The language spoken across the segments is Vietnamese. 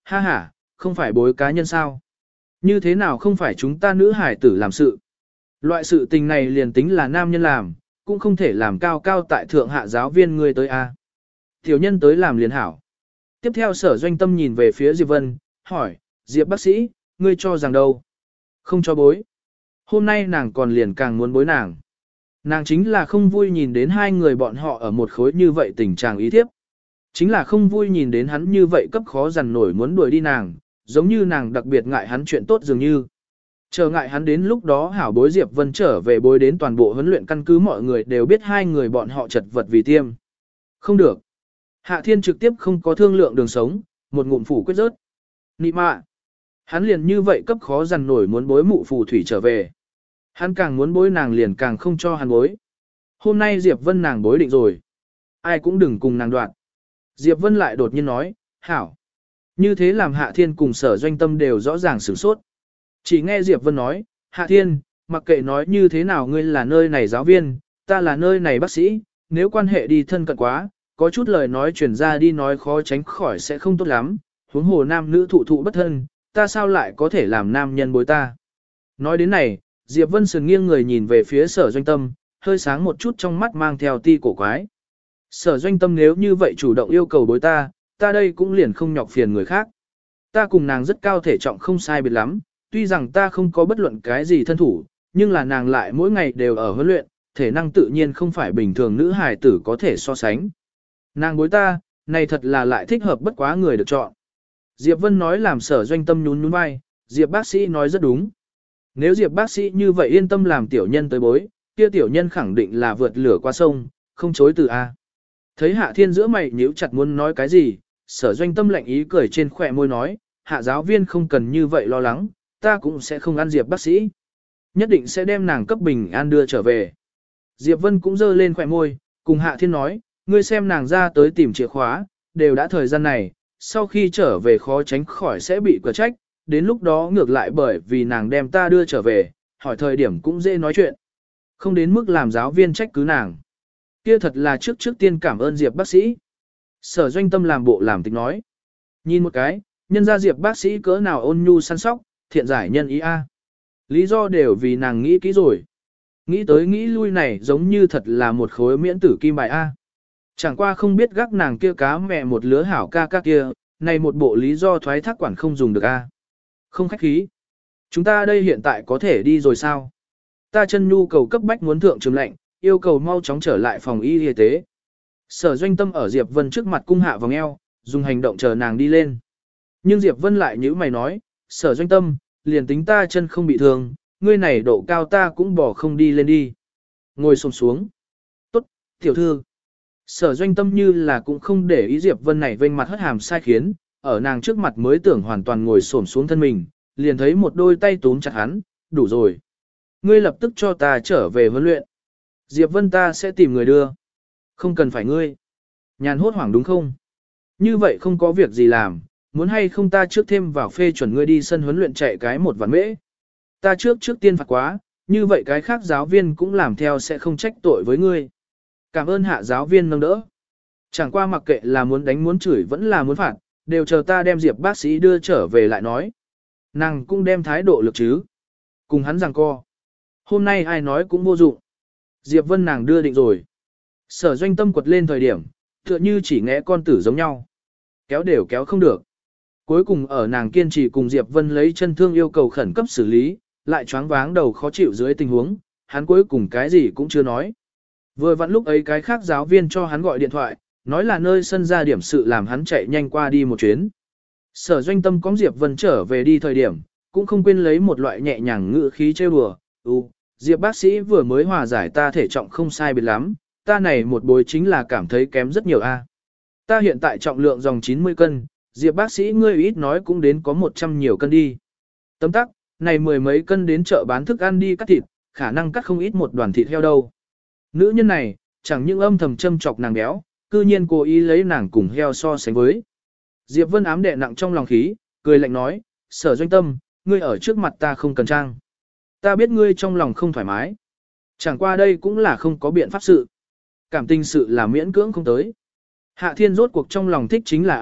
Ha ha, không phải bối cá nhân sao? Như thế nào không phải chúng ta nữ hải tử làm sự? Loại sự tình này liền tính là nam nhân làm, cũng không thể làm cao cao tại thượng hạ giáo viên ngươi tới a. Tiểu nhân tới làm liền hảo. Tiếp theo Sở Doanh Tâm nhìn về phía Diệp Vân, hỏi, Diệp bác sĩ, ngươi cho rằng đâu? Không cho bối. Hôm nay nàng còn liền càng muốn bối nàng. Nàng chính là không vui nhìn đến hai người bọn họ ở một khối như vậy tình trạng ý thiếp. Chính là không vui nhìn đến hắn như vậy cấp khó dằn nổi muốn đuổi đi nàng, giống như nàng đặc biệt ngại hắn chuyện tốt dường như. Chờ ngại hắn đến lúc đó hảo bối Diệp Vân trở về bối đến toàn bộ huấn luyện căn cứ mọi người đều biết hai người bọn họ chật vật vì tiêm. Không được. Hạ Thiên trực tiếp không có thương lượng đường sống, một ngụm phủ quyết rớt. Nị mạ. Hắn liền như vậy cấp khó dằn nổi muốn bối mụ phù thủy trở về. Hắn càng muốn bối nàng liền càng không cho hắn bối. Hôm nay Diệp Vân nàng bối định rồi. Ai cũng đừng cùng nàng đoạn. Diệp Vân lại đột nhiên nói, hảo. Như thế làm Hạ Thiên cùng Sở Doanh Tâm đều rõ ràng sửng sốt. Chỉ nghe Diệp Vân nói, Hạ Thiên, mặc kệ nói như thế nào ngươi là nơi này giáo viên, ta là nơi này bác sĩ, nếu quan hệ đi thân cận quá, có chút lời nói truyền ra đi nói khó tránh khỏi sẽ không tốt lắm, huống hồ nam nữ thụ thụ bất thân, ta sao lại có thể làm nam nhân bối ta. Nói đến này, Diệp Vân sườn nghiêng người nhìn về phía Sở Doanh Tâm, hơi sáng một chút trong mắt mang theo ti cổ quái. Sở Doanh Tâm nếu như vậy chủ động yêu cầu bối ta đây cũng liền không nhọc phiền người khác. Ta cùng nàng rất cao thể trọng không sai biệt lắm, tuy rằng ta không có bất luận cái gì thân thủ, nhưng là nàng lại mỗi ngày đều ở huấn luyện, thể năng tự nhiên không phải bình thường nữ hài tử có thể so sánh. Nàng bối ta, này thật là lại thích hợp bất quá người được chọn. Diệp Vân nói làm Sở Doanh Tâm nhún nhún vai, Diệp bác sĩ nói rất đúng. Nếu Diệp bác sĩ như vậy yên tâm làm tiểu nhân tới bối, kia tiểu nhân khẳng định là vượt lửa qua sông, không chối từ A. Thấy Hạ Thiên giữa mày nhíu chặt muốn nói cái gì, Sở Doanh Tâm lạnh ý cười trên khỏe môi nói, Hạ giáo viên không cần như vậy lo lắng, ta cũng sẽ không ăn Diệp bác sĩ. Nhất định sẽ đem nàng cấp bình an đưa trở về. Diệp Vân cũng giơ lên khỏe môi, cùng Hạ Thiên nói, ngươi xem nàng ra tới tìm chìa khóa, đều đã thời gian này, sau khi trở về khó tránh khỏi sẽ bị quả trách, đến lúc đó ngược lại bởi vì nàng đem ta đưa trở về, hỏi thời điểm cũng dễ nói chuyện. Không đến mức làm giáo viên trách cứ nàng. Kia thật là trước tiên cảm ơn Diệp bác sĩ. Sở Doanh Tâm làm bộ làm tịch nói. Nhìn một cái, nhân ra Diệp bác sĩ cỡ nào ôn nhu săn sóc, thiện giải nhân ý a. Lý do đều vì nàng nghĩ kỹ rồi. Nghĩ tới nghĩ lui này giống như thật là một khối miễn tử kim bài a. Chẳng qua không biết gác nàng kia cá mẹ một lứa hảo ca kia, này một bộ lý do thoái thác quản không dùng được a. Không khách khí. Chúng ta đây hiện tại có thể đi rồi sao? Ta chân nhu cầu cấp bách muốn thượng trường lệnh, yêu cầu mau chóng trở lại phòng y tế. Sở Doanh Tâm ở Diệp Vân trước mặt cung hạ vòng eo, dùng hành động chờ nàng đi lên. Nhưng Diệp Vân lại nhíu mày nói, Sở Doanh Tâm, liền tính ta chân không bị thương, ngươi này độ cao ta cũng bỏ không đi lên đi. Ngồi xổm xuống. Tốt, tiểu thư. Sở Doanh Tâm như là cũng không để ý Diệp Vân này vênh mặt hất hàm sai khiến, ở nàng trước mặt mới tưởng hoàn toàn ngồi xổm xuống thân mình, liền thấy một đôi tay túm chặt hắn, đủ rồi. Ngươi lập tức cho ta trở về huấn luyện. Diệp Vân ta sẽ tìm người đưa. Không cần phải ngươi. Nhàn hốt hoảng đúng không? Như vậy không có việc gì làm, muốn hay không ta trước thêm vào phê chuẩn ngươi đi sân huấn luyện chạy cái một vạn mễ. Ta trước tiên phạt quá, như vậy cái khác giáo viên cũng làm theo sẽ không trách tội với ngươi. Cảm ơn Hạ giáo viên nâng đỡ. Chẳng qua mặc kệ là muốn đánh muốn chửi vẫn là muốn phạt, đều chờ ta đem Diệp bác sĩ đưa trở về lại nói. Nàng cũng đem thái độ lực chứ. Cùng hắn giằng co. Hôm nay ai nói cũng vô dụng. Diệp Vân nàng đưa định rồi. Sở Doanh Tâm quật lên thời điểm, tựa như chỉ nghe con tử giống nhau. Kéo đều kéo không được. Cuối cùng ở nàng kiên trì cùng Diệp Vân lấy chân thương yêu cầu khẩn cấp xử lý, lại choáng váng đầu khó chịu dưới tình huống, hắn cuối cùng cái gì cũng chưa nói. Vừa vặn lúc ấy cái khác giáo viên cho hắn gọi điện thoại, nói là nơi sân ra điểm sự làm hắn chạy nhanh qua đi một chuyến. Sở Doanh Tâm có Diệp Vân trở về đi thời điểm, cũng không quên lấy một loại nhẹ nhàng ngữ khí trêu đùa, Diệp bác sĩ vừa mới hòa giải ta thể trọng không sai biệt lắm, ta này một bối chính là cảm thấy kém rất nhiều a. Ta hiện tại trọng lượng dòng 90 cân, Diệp bác sĩ ngươi ít nói cũng đến có 100 nhiều cân đi. Tấm tắc, này mười mấy cân đến chợ bán thức ăn đi cắt thịt, khả năng cắt không ít một đoàn thịt heo đâu. Nữ nhân này, chẳng những âm thầm châm chọc nàng béo, cư nhiên cố ý lấy nàng cùng heo so sánh với. Diệp Vân ám đè nặng trong lòng khí, cười lạnh nói, Sở Doanh Tâm, ngươi ở trước mặt ta không cần trang. Ta biết ngươi trong lòng không thoải mái. Chẳng qua đây cũng là không có biện pháp sự. Cảm tình sự là miễn cưỡng không tới. Hạ Thiên rốt cuộc trong lòng thích chính là ai,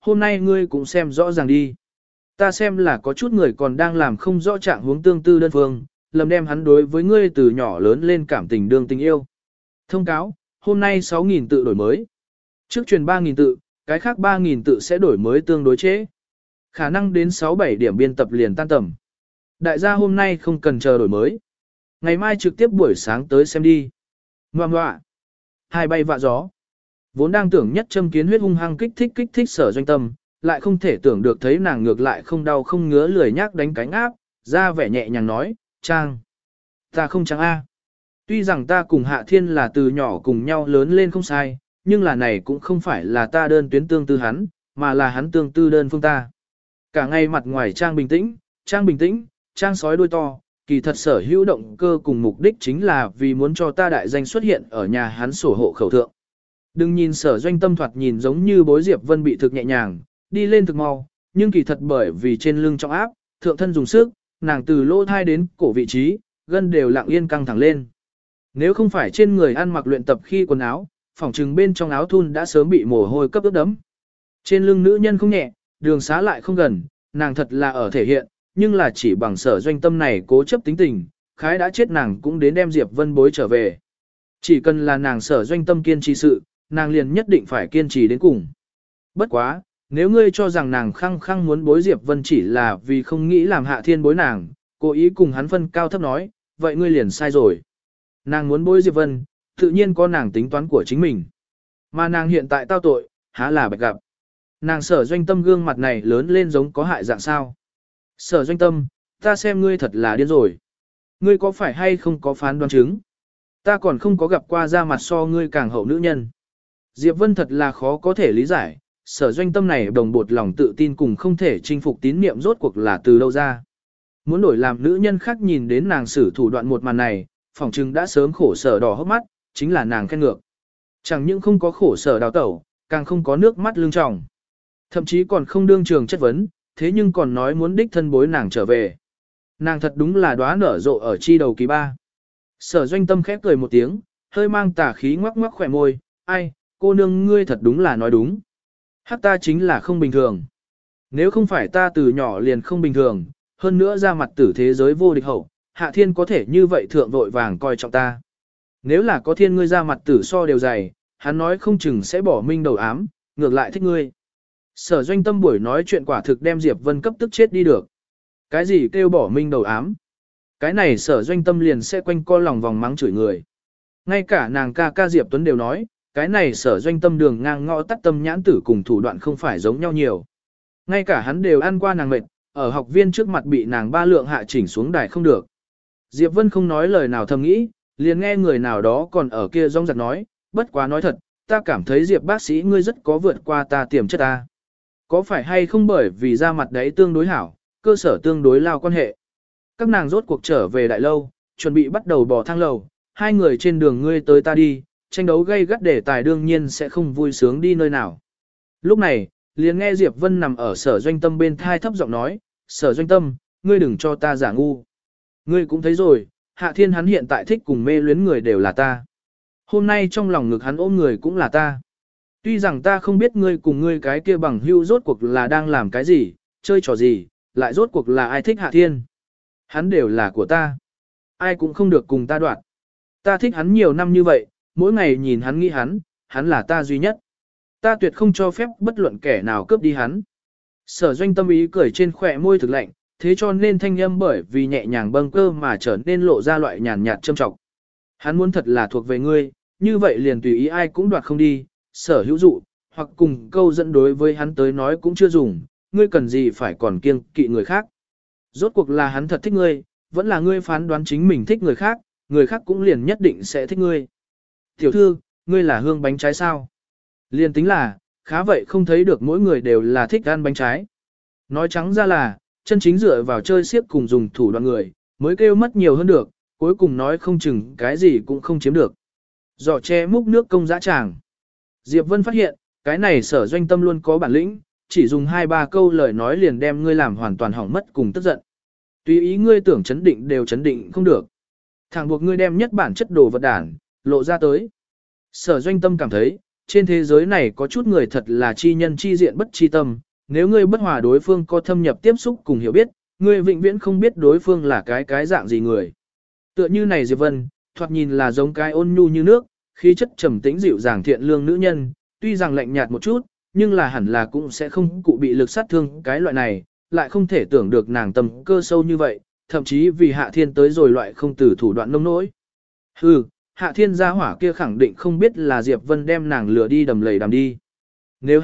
hôm nay ngươi cũng xem rõ ràng đi. Ta xem là có chút người còn đang làm không rõ trạng huống tương tư đơn phương, lầm đem hắn đối với ngươi từ nhỏ lớn lên cảm tình đương tình yêu. Thông cáo, hôm nay 6.000 tự đổi mới. Trước truyền 3.000 tự, cái khác 3.000 tự sẽ đổi mới tương đối chế. Khả năng đến 6-7 điểm biên tập liền tan tầm. Đại gia hôm nay không cần chờ đổi mới. Ngày mai trực tiếp buổi sáng tới xem đi. Ngoà ngoạ. Hai bay vạ gió. Vốn đang tưởng nhất châm kiến huyết hung hăng kích thích Sở Doanh Tâm, lại không thể tưởng được thấy nàng ngược lại không đau không ngứa lười nhác đánh cánh áp, ra vẻ nhẹ nhàng nói, Trang. Ta không Trang A. Tuy rằng ta cùng Hạ Thiên là từ nhỏ cùng nhau lớn lên không sai, nhưng là này cũng không phải là ta đơn tuyến tương tư hắn, mà là hắn tương tư đơn phương ta. Cả ngày mặt ngoài Trang bình tĩnh, Trang sói đuôi to, kỳ thật sở hữu động cơ cùng mục đích chính là vì muốn cho ta đại danh xuất hiện ở nhà hắn sổ hộ khẩu thượng. Đừng nhìn Sở Doanh Tâm thoạt nhìn giống như bối Diệp Vân bị thực nhẹ nhàng, đi lên thực mau, nhưng kỳ thật bởi vì trên lưng trọng áp, thượng thân dùng sức, nàng từ lỗ thai đến cổ vị trí, gân đều lặng yên căng thẳng lên. Nếu không phải trên người ăn mặc luyện tập khi quần áo, phỏng chừng bên trong áo thun đã sớm bị mồ hôi cấp ướt đẫm. Trên lưng nữ nhân không nhẹ, đường xá lại không gần, nàng thật là ở thể hiện, nhưng là chỉ bằng Sở Doanh Tâm này cố chấp tính tình, khái đã chết nàng cũng đến đem Diệp Vân bối trở về. Chỉ cần là nàng Sở Doanh Tâm kiên trì sự, nàng liền nhất định phải kiên trì đến cùng. Bất quá, nếu ngươi cho rằng nàng khăng khăng muốn bối Diệp Vân chỉ là vì không nghĩ làm Hạ Thiên bối nàng, cố ý cùng hắn phân cao thấp nói, vậy ngươi liền sai rồi. Nàng muốn bối Diệp Vân, tự nhiên có nàng tính toán của chính mình. Mà nàng hiện tại tao tội, há là bạch gặp. Nàng Sở Doanh Tâm gương mặt này lớn lên giống có hại dạng sao. Sở Doanh Tâm, ta xem ngươi thật là điên rồi. Ngươi có phải hay không có phán đoán chứng? Ta còn không có gặp qua da mặt so ngươi càng hậu nữ nhân. Diệp Vân thật là khó có thể lý giải, Sở Doanh Tâm này đồng bột lòng tự tin cùng không thể chinh phục tín niệm rốt cuộc là từ đâu ra. Muốn đổi làm nữ nhân khác nhìn đến nàng xử thủ đoạn một màn này, phỏng chừng đã sớm khổ sở đỏ hốc mắt, chính là nàng khen ngược. Chẳng những không có khổ sở đào tẩu, càng không có nước mắt lưng tròng. Thậm chí còn không đương trường chất vấn, thế nhưng còn nói muốn đích thân bối nàng trở về. Nàng thật đúng là đóa nở rộ ở chi đầu kỳ ba. Sở Doanh Tâm khép cười một tiếng, hơi mang tà khí ngoắc ngoắc khỏe môi, ai, cô nương ngươi thật đúng là nói đúng. Hắc ta chính là không bình thường. Nếu không phải ta từ nhỏ liền không bình thường, hơn nữa ra mặt tử thế giới vô địch hậu, Hạ Thiên có thể như vậy thượng vội vàng coi trọng ta. Nếu là có thiên ngươi ra mặt tử so đều dày, hắn nói không chừng sẽ bỏ minh đầu ám, ngược lại thích ngươi. Sở Doanh Tâm buổi nói chuyện quả thực đem Diệp Vân cấp tức chết đi được. Cái gì kêu bỏ minh đầu ám? Cái này Sở Doanh Tâm liền sẽ quanh co lòng vòng mắng chửi người. Ngay cả nàng ca ca Diệp Tuấn đều nói, cái này Sở Doanh Tâm đường ngang ngõ tắt tâm nhãn tử cùng thủ đoạn không phải giống nhau nhiều. Ngay cả hắn đều ăn qua nàng mệt, ở học viên trước mặt bị nàng ba lượng hạ chỉnh xuống đài không được. Diệp Vân không nói lời nào thầm nghĩ, liền nghe người nào đó còn ở kia rong giặc nói, bất quá nói thật, ta cảm thấy Diệp bác sĩ ngươi rất có vượt qua ta tiềm chất ta. Có phải hay không bởi vì da mặt đấy tương đối hảo, cơ sở tương đối lao quan hệ. Các nàng rốt cuộc trở về đại lâu, chuẩn bị bắt đầu bỏ thang lầu, hai người trên đường ngươi tới ta đi, tranh đấu gây gắt đề tài đương nhiên sẽ không vui sướng đi nơi nào. Lúc này, liền nghe Diệp Vân nằm ở Sở Doanh Tâm bên thai thấp giọng nói, Sở Doanh Tâm, ngươi đừng cho ta giả ngu. Ngươi cũng thấy rồi, Hạ Thiên hắn hiện tại thích cùng mê luyến người đều là ta. Hôm nay trong lòng ngực hắn ôm người cũng là ta. Tuy rằng ta không biết ngươi cùng ngươi cái kia bằng hữu rốt cuộc là đang làm cái gì, chơi trò gì, lại rốt cuộc là ai thích Hạ Thiên. Hắn đều là của ta. Ai cũng không được cùng ta đoạt. Ta thích hắn nhiều năm như vậy, mỗi ngày nhìn hắn nghĩ hắn là ta duy nhất. Ta tuyệt không cho phép bất luận kẻ nào cướp đi hắn. Sở Doanh Tâm ý cười trên khỏe môi thực lạnh, thế cho nên thanh âm bởi vì nhẹ nhàng bâng cơ mà trở nên lộ ra loại nhàn nhạt châm trọng. Hắn muốn thật là thuộc về ngươi, như vậy liền tùy ý ai cũng đoạt không đi, sở hữu dụ, hoặc cùng câu dẫn đối với hắn tới nói cũng chưa dùng, ngươi cần gì phải còn kiêng kỵ người khác. Rốt cuộc là hắn thật thích ngươi, vẫn là ngươi phán đoán chính mình thích người khác cũng liền nhất định sẽ thích ngươi. Tiểu thư, ngươi là hương bánh trái sao? Liền tính là, khá vậy không thấy được mỗi người đều là thích ăn bánh trái. Nói trắng ra là, chân chính dựa vào chơi xiếc cùng dùng thủ đoạn người, mới kêu mất nhiều hơn được, cuối cùng nói không chừng cái gì cũng không chiếm được. Giỏ che múc nước công dã tràng. Diệp Vân phát hiện, cái này Sở Doanh Tâm luôn có bản lĩnh, chỉ dùng 2-3 câu lời nói liền đem ngươi làm hoàn toàn hỏng mất cùng tức giận. Tùy ý ngươi tưởng chấn định đều chấn định không được. Thẳng buộc ngươi đem nhất bản chất đồ vật đản, lộ ra tới. Sở Doanh Tâm cảm thấy, trên thế giới này có chút người thật là chi nhân chi diện bất chi tâm, nếu ngươi bất hòa đối phương có thâm nhập tiếp xúc cùng hiểu biết, ngươi vĩnh viễn không biết đối phương là cái dạng gì người. Tựa như này Diệp Vân, thoạt nhìn là giống cái ôn nhu như nước, khí chất trầm tĩnh dịu dàng thiện lương nữ nhân, tuy rằng lạnh nhạt một chút, nhưng là hẳn là cũng sẽ không cụ bị lực sát thương cái loại này, lại không thể tưởng được nàng tầm cơ sâu như vậy, thậm chí vì Hạ Thiên tới rồi loại không từ thủ đoạn nông nỗi. Hừ, Hạ Thiên gia hỏa kia khẳng định không biết là Diệp Vân đem nàng lừa đi đầm lầy đàm đi. Nếu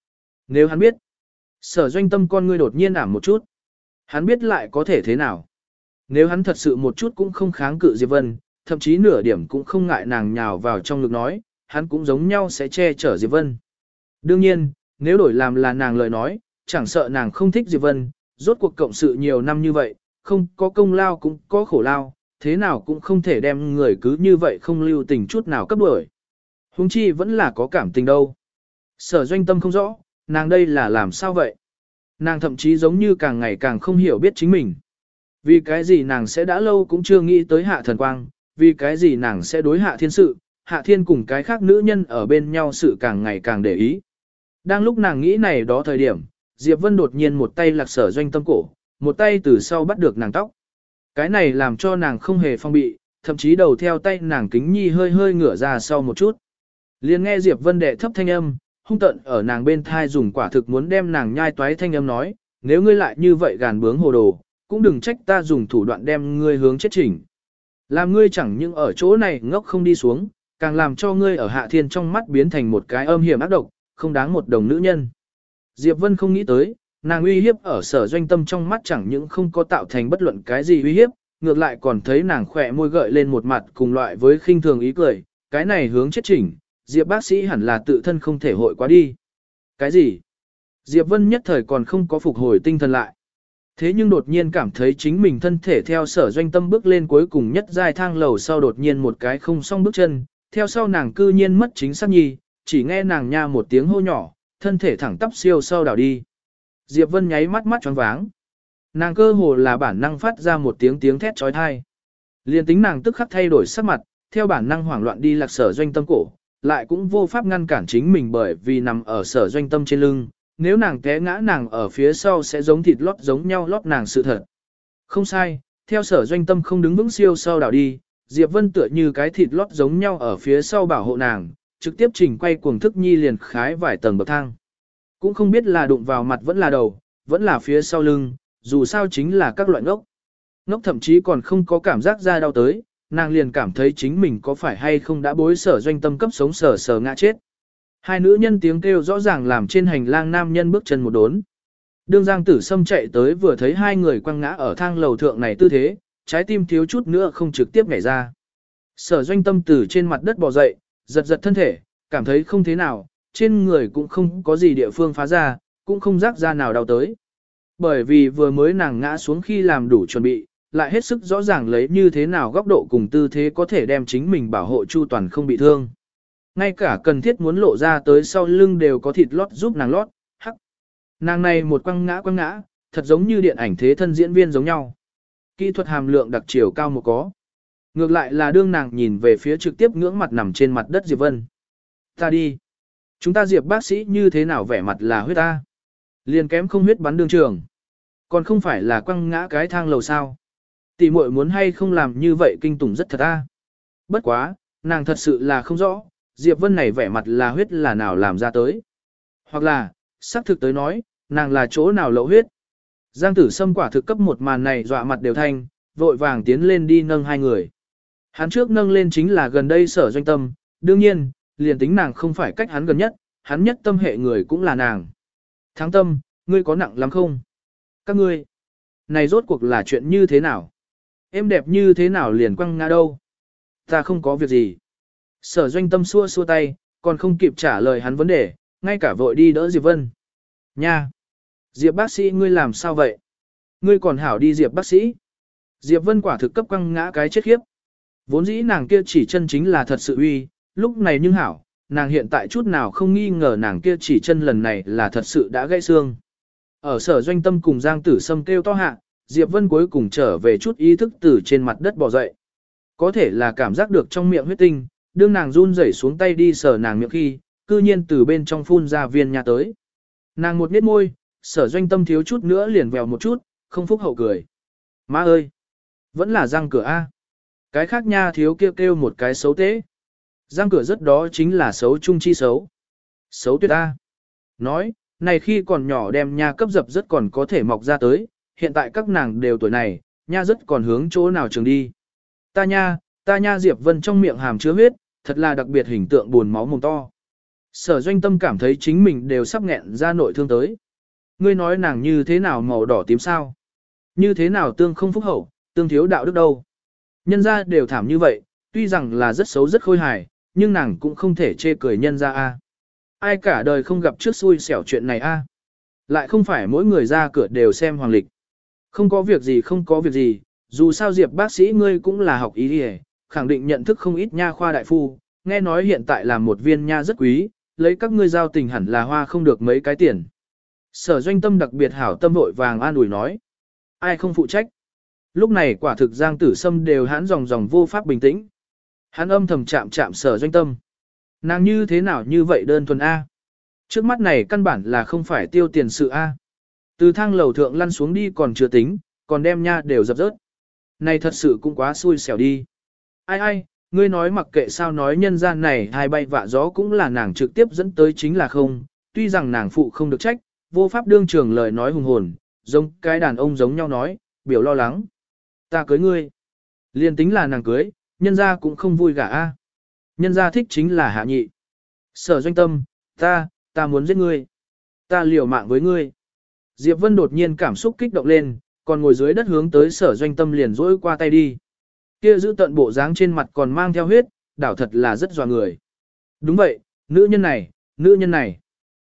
hắn biết, Sở Doanh Tâm con ngươi đột nhiên ảm một chút. Hắn biết lại có thể thế nào? Nếu hắn thật sự một chút cũng không kháng cự Diệp Vân, thậm chí nửa điểm cũng không ngại nàng nhào vào trong ngực nói, hắn cũng giống nhau sẽ che chở Diệp Vân. Đương nhiên, nếu đổi làm là nàng lời nói, chẳng sợ nàng không thích Diệp Vân, rốt cuộc cộng sự nhiều năm như vậy, không có công lao cũng có khổ lao, thế nào cũng không thể đem người cứ như vậy không lưu tình chút nào cấp đuổi. Huống chi vẫn là có cảm tình đâu. Sở Doanh Tâm không rõ, nàng đây là làm sao vậy? Nàng thậm chí giống như càng ngày càng không hiểu biết chính mình. Vì cái gì nàng sẽ đã lâu cũng chưa nghĩ tới Hạ Thần Quang, vì cái gì nàng sẽ đối Hạ Thiên sự, Hạ Thiên cùng cái khác nữ nhân ở bên nhau sự càng ngày càng để ý. Đang lúc nàng nghĩ này đó thời điểm, Diệp Vân đột nhiên một tay lạc Sở Doanh Tâm cổ, một tay từ sau bắt được nàng tóc. Cái này làm cho nàng không hề phong bị, thậm chí đầu theo tay nàng kính nhi hơi hơi ngửa ra sau một chút. Liền nghe Diệp Vân đệ thấp thanh âm, hung tận ở nàng bên thai dùng quả thực muốn đem nàng nhai toái thanh âm nói, nếu ngươi lại như vậy gàn bướng hồ đồ, cũng đừng trách ta dùng thủ đoạn đem ngươi hướng chết chỉnh. Làm ngươi chẳng những ở chỗ này ngốc không đi xuống, càng làm cho ngươi ở Hạ Thiên trong mắt biến thành một cái âm hiểm ác độc, không đáng một đồng nữ nhân. Diệp Vân không nghĩ tới, nàng uy hiếp ở Sở Doanh Tâm trong mắt chẳng những không có tạo thành bất luận cái gì uy hiếp, ngược lại còn thấy nàng khỏe môi gợi lên một mặt cùng loại với khinh thường ý cười, cái này hướng chết chỉnh, Diệp bác sĩ hẳn là tự thân không thể hội quá đi. Cái gì? Diệp Vân nhất thời còn không có phục hồi tinh thần lại. Thế nhưng đột nhiên cảm thấy chính mình thân thể theo Sở Doanh Tâm bước lên cuối cùng nhất giai thang lầu sau đột nhiên một cái không song bước chân, theo sau nàng cư nhiên mất chính xác nhi, chỉ nghe nàng nha một tiếng hô nhỏ, thân thể thẳng tắp siêu sau đảo đi. Diệp Vân nháy mắt mắt choáng váng. Nàng cơ hồ là bản năng phát ra một tiếng thét chói tai. Liên tính nàng tức khắc thay đổi sắc mặt, theo bản năng hoảng loạn đi lạc Sở Doanh Tâm cổ, lại cũng vô pháp ngăn cản chính mình bởi vì nằm ở Sở Doanh Tâm trên lưng, nếu nàng té ngã nàng ở phía sau sẽ giống thịt lót giống nhau lót nàng sự thật. Không sai, theo Sở Doanh Tâm không đứng vững siêu sau đảo đi, Diệp Vân tựa như cái thịt lót giống nhau ở phía sau bảo hộ nàng, trực tiếp chỉnh quay cuồng thức nhi liền khái vài tầng bậc thang. Cũng không biết là đụng vào mặt vẫn là đầu, vẫn là phía sau lưng, dù sao chính là các loại ngốc. Ngốc thậm chí còn không có cảm giác ra đau tới, nàng liền cảm thấy chính mình có phải hay không đã bối Sở Doanh Tâm cấp sống sờ ngã chết. Hai nữ nhân tiếng kêu rõ ràng làm trên hành lang nam nhân bước chân một đốn. Đương Giang Tử Sâm chạy tới vừa thấy hai người quăng ngã ở thang lầu thượng này tư thế, trái tim thiếu chút nữa không trực tiếp nhảy ra. Sở Doanh Tâm từ trên mặt đất bò dậy, giật giật thân thể, cảm thấy không thế nào, trên người cũng không có gì địa phương phá ra, cũng không rác ra nào đau tới. Bởi vì vừa mới nàng ngã xuống khi làm đủ chuẩn bị, lại hết sức rõ ràng lấy như thế nào góc độ cùng tư thế có thể đem chính mình bảo hộ chu toàn không bị thương. Ngay cả cần thiết muốn lộ ra tới sau lưng đều có thịt lót giúp nàng lót, hắc. Nàng này một quăng ngã, thật giống như điện ảnh thế thân diễn viên giống nhau. Kỹ thuật hàm lượng đặc chiều cao một có. Ngược lại là đương nàng nhìn về phía trực tiếp ngưỡng mặt nằm trên mặt đất Diệp Vân. Ta đi. Chúng ta Diệp bác sĩ như thế nào vẻ mặt là huyết ta. Liền kém không huyết bắn đương trường. Còn không phải là quăng ngã cái thang lầu sao. Tỷ muội muốn hay không làm như vậy kinh tủng rất thật ta. Bất quá, nàng thật sự là không rõ, Diệp Vân này vẻ mặt là huyết là nào làm ra tới. Hoặc là, xác thực tới nói, nàng là chỗ nào lậu huyết. Giang Tử Sâm quả thực cấp một màn này dọa mặt đều thanh, vội vàng tiến lên đi nâng hai người. Hắn trước nâng lên chính là gần đây Sở Doanh Tâm, đương nhiên, liền tính nàng không phải cách hắn gần nhất, hắn nhất tâm hệ người cũng là nàng. Thắng Tâm, ngươi có nặng lắm không? Các ngươi, này rốt cuộc là chuyện như thế nào? Em đẹp như thế nào liền quăng ngã đâu? Ta không có việc gì. Sở Doanh Tâm xua xua tay, còn không kịp trả lời hắn vấn đề, ngay cả vội đi đỡ Diệp Vân. Nha! Diệp bác sĩ ngươi làm sao vậy? Ngươi còn hảo đi Diệp bác sĩ. Diệp Vân quả thực cấp quăng ngã cái chết khiếp. Vốn dĩ nàng kia chỉ chân chính là thật sự uy, lúc này nhưng hảo, nàng hiện tại chút nào không nghi ngờ nàng kia chỉ chân lần này là thật sự đã gãy xương. Ở Sở Doanh Tâm cùng Giang Tử Sâm kêu to hạ, Diệp Vân cuối cùng trở về chút ý thức từ trên mặt đất bò dậy. Có thể là cảm giác được trong miệng huyết tinh, đương nàng run rẩy xuống tay đi sờ nàng miệng khi, cư nhiên từ bên trong phun ra viên nha tới. Nàng một nhếch môi, Sở Doanh Tâm thiếu chút nữa liền vèo một chút, không phúc hậu cười. Má ơi! Vẫn là răng cửa A. Cái khác nha thiếu kêu một cái xấu tế. Răng cửa rất đó chính là xấu chung chi xấu. Xấu tuyệt A. Nói, này khi còn nhỏ đem nha cấp dập rất còn có thể mọc ra tới, hiện tại các nàng đều tuổi này, nha rất còn hướng chỗ nào trường đi. Ta nha Diệp Vân trong miệng hàm chứa huyết, thật là đặc biệt hình tượng buồn máu mồm to. Sở Doanh Tâm cảm thấy chính mình đều sắp nghẹn ra nội thương tới. Ngươi nói nàng như thế nào màu đỏ tím sao? Như thế nào tương không phúc hậu, tương thiếu đạo đức đâu? Nhân gia đều thảm như vậy, tuy rằng là rất xấu rất khôi hài, nhưng nàng cũng không thể chê cười nhân gia a. Ai cả đời không gặp trước xui xẻo chuyện này a. Lại không phải mỗi người ra cửa đều xem hoàng lịch. Không có việc gì không có việc gì, dù sao Diệp bác sĩ ngươi cũng là học y y, khẳng định nhận thức không ít nha khoa đại phu, nghe nói hiện tại là một viên nha rất quý, lấy các ngươi giao tình hẳn là hoa không được mấy cái tiền. Sở Doanh Tâm đặc biệt hảo tâm vội vàng an ủi nói. Ai không phụ trách. Lúc này quả thực Giang Tử Sâm đều hãn dòng vô pháp bình tĩnh. Hắn âm thầm chạm Sở Doanh Tâm. Nàng như thế nào như vậy đơn thuần A. Trước mắt này căn bản là không phải tiêu tiền sự A. Từ thang lầu thượng lăn xuống đi còn chưa tính, còn đem nha đều dập rớt. Này thật sự cũng quá xui xẻo đi. Ai, ngươi nói mặc kệ sao nói nhân gian này hai bay vạ gió cũng là nàng trực tiếp dẫn tới chính là không, tuy rằng nàng phụ không được trách, vô pháp đương trường lời nói hùng hồn, giống cái đàn ông giống nhau nói, biểu lo lắng. Ta cưới ngươi. Liên tính là nàng cưới, nhân gia cũng không vui gả a. Nhân gia thích chính là hạ nhị. Sở Doanh Tâm, ta muốn giết ngươi. Ta liều mạng với ngươi. Diệp Vân đột nhiên cảm xúc kích động lên, còn ngồi dưới đất hướng tới Sở Doanh Tâm liền dỗi qua tay đi. Kia giữ tận bộ dáng trên mặt còn mang theo huyết, đảo thật là rất dọa người. Đúng vậy, nữ nhân này.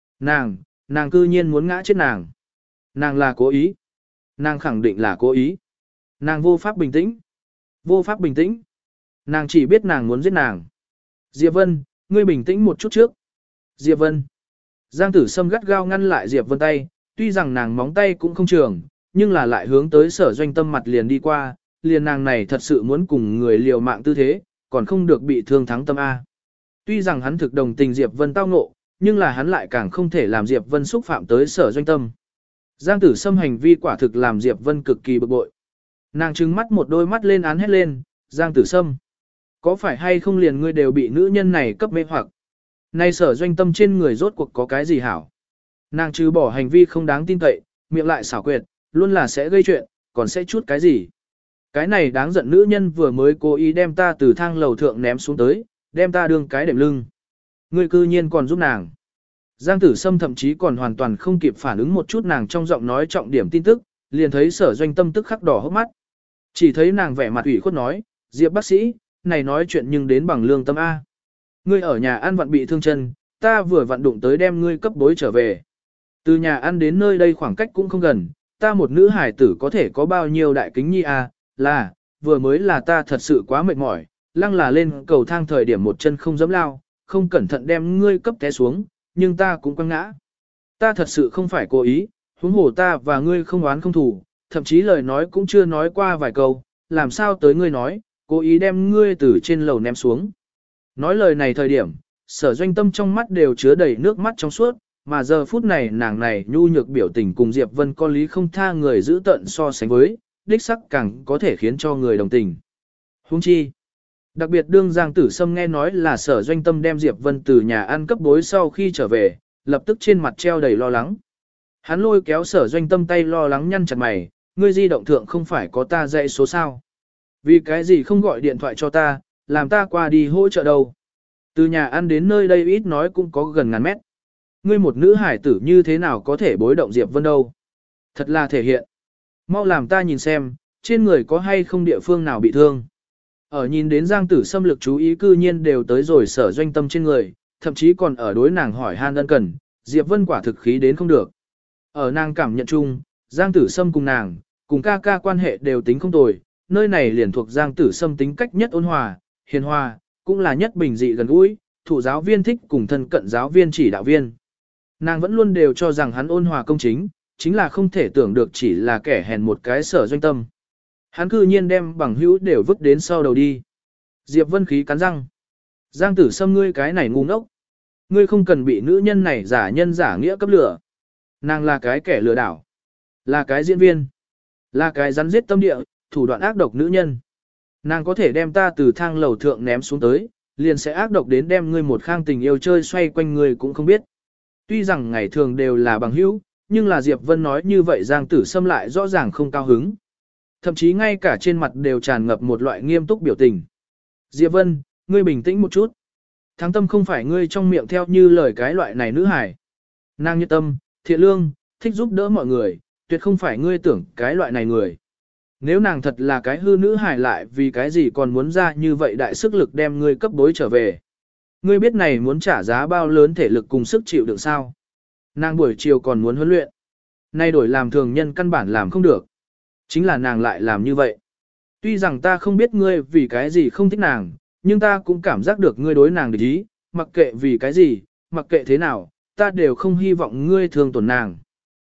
Nàng cư nhiên muốn ngã chết nàng. Nàng là cố ý. Nàng khẳng định là cố ý. Nàng vô pháp bình tĩnh. Vô pháp bình tĩnh. Nàng chỉ biết nàng muốn giết nàng. Diệp Vân, ngươi bình tĩnh một chút trước. Diệp Vân. Giang Tử Sâm gắt gao ngăn lại Diệp Vân tay, tuy rằng nàng móng tay cũng không trường, nhưng là lại hướng tới Sở Doanh Tâm mặt liền đi qua, liền nàng này thật sự muốn cùng người liều mạng tư thế, còn không được bị thương thắng tâm A. Tuy rằng hắn thực đồng tình Diệp Vân tao ngộ, nhưng là hắn lại càng không thể làm Diệp Vân xúc phạm tới Sở Doanh Tâm. Giang Tử Sâm hành vi quả thực làm Diệp Vân cực kỳ bực bội. Nàng trừng mắt một đôi mắt lên án hét lên, Giang Tử Sâm. Có phải hay không liền ngươi đều bị nữ nhân này cấp mê hoặc? Nay Sở Doanh Tâm trên người rốt cuộc có cái gì hảo? Nàng trừ bỏ hành vi không đáng tin cậy, miệng lại xảo quyệt, luôn là sẽ gây chuyện, còn sẽ chút cái gì? Cái này đáng giận nữ nhân vừa mới cố ý đem ta từ thang lầu thượng ném xuống tới, đem ta đương cái đệm lưng. Ngươi cư nhiên còn giúp nàng. Giang Tử Sâm thậm chí còn hoàn toàn không kịp phản ứng một chút nàng trong giọng nói trọng điểm tin tức, liền thấy Sở Doanh Tâm tức khắc đỏ hốc mắt. Chỉ thấy nàng vẻ mặt ủy khuất nói, Diệp bác sĩ, này nói chuyện nhưng đến bằng lương tâm A. Ngươi ở nhà ăn vặn bị thương chân, ta vừa vặn đụng tới đem ngươi cấp bối trở về. Từ nhà ăn đến nơi đây khoảng cách cũng không gần, ta một nữ hải tử có thể có bao nhiêu đại kính nhi A, là, vừa mới là ta thật sự quá mệt mỏi, lăng là lên cầu thang thời điểm một chân không dẫm lao, không cẩn thận đem ngươi cấp té xuống, nhưng ta cũng quăng ngã. Ta thật sự không phải cố ý, huống hồ ta và ngươi không oán không thù, thậm chí lời nói cũng chưa nói qua vài câu, làm sao tới ngươi nói, cố ý đem ngươi từ trên lầu ném xuống. Nói lời này thời điểm, Sở Doanh Tâm trong mắt đều chứa đầy nước mắt trong suốt, mà giờ phút này nàng này nhu nhược biểu tình cùng Diệp Vân có lý không tha người giữ tận so sánh với, đích sắc càng có thể khiến cho người đồng tình. Huống chi, đặc biệt đương Giang Tử Sâm nghe nói là Sở Doanh Tâm đem Diệp Vân từ nhà ăn cấp bối sau khi trở về, lập tức trên mặt treo đầy lo lắng. Hắn lôi kéo Sở Doanh Tâm tay lo lắng nhăn chặt mày, ngươi di động thượng không phải có ta dạy số sao? Vì cái gì không gọi điện thoại cho ta, làm ta qua đi hỗ trợ đâu? Từ nhà ăn đến nơi đây ít nói cũng có gần ngàn mét. Ngươi một nữ hải tử như thế nào có thể bối động Diệp Vân đâu? Thật là thể hiện. Mau làm ta nhìn xem, trên người có hay không địa phương nào bị thương. Ở nhìn đến Giang Tử Sâm lực chú ý cư nhiên đều tới rồi Sở Doanh Tâm trên người, thậm chí còn ở đối nàng hỏi han ân cần, Diệp Vân quả thực khí đến không được. Ở nàng cảm nhận chung, Giang Tử Sâm cùng nàng, cùng ca ca quan hệ đều tính không tồi, nơi này liền thuộc Giang Tử Sâm tính cách nhất ôn hòa, hiền hòa, cũng là nhất bình dị gần gũi, thủ giáo viên thích cùng thân cận giáo viên chỉ đạo viên. Nàng vẫn luôn đều cho rằng hắn ôn hòa công chính, chính là không thể tưởng được chỉ là kẻ hèn một cái Sở Doanh Tâm. Hắn cư nhiên đem bằng hữu đều vứt đến sau đầu đi. Diệp Vân khí cắn răng. Giang Tử Sâm ngươi cái này ngu ngốc. Ngươi không cần bị nữ nhân này giả nhân giả nghĩa cấp lửa. Nàng là cái kẻ lừa đảo, là cái diễn viên, là cái rắn giết tâm địa, thủ đoạn ác độc nữ nhân. Nàng có thể đem ta từ thang lầu thượng ném xuống tới, liền sẽ ác độc đến đem ngươi một khang tình yêu chơi xoay quanh ngươi cũng không biết. Tuy rằng ngày thường đều là bằng hữu, nhưng là Diệp Vân nói như vậy Giang Tử Sâm lại rõ ràng không cao hứng. Thậm chí ngay cả trên mặt đều tràn ngập một loại nghiêm túc biểu tình. Diệp Vân, ngươi bình tĩnh một chút. Thắng tâm không phải ngươi trong miệng theo như lời cái loại này nữ hải. Nàng nhiệt tâm, thiện lương, thích giúp đỡ mọi người, tuyệt không phải ngươi tưởng cái loại này người. Nếu nàng thật là cái hư nữ hải lại vì cái gì còn muốn ra như vậy đại sức lực đem ngươi cấp bối trở về. Ngươi biết này muốn trả giá bao lớn thể lực cùng sức chịu đựng sao. Nàng buổi chiều còn muốn huấn luyện. Nay đổi làm thường nhân căn bản làm không được. Chính là nàng lại làm như vậy. Tuy rằng ta không biết ngươi vì cái gì không thích nàng, nhưng ta cũng cảm giác được ngươi đối nàng địch ý, mặc kệ vì cái gì, mặc kệ thế nào, ta đều không hy vọng ngươi thương tổn nàng.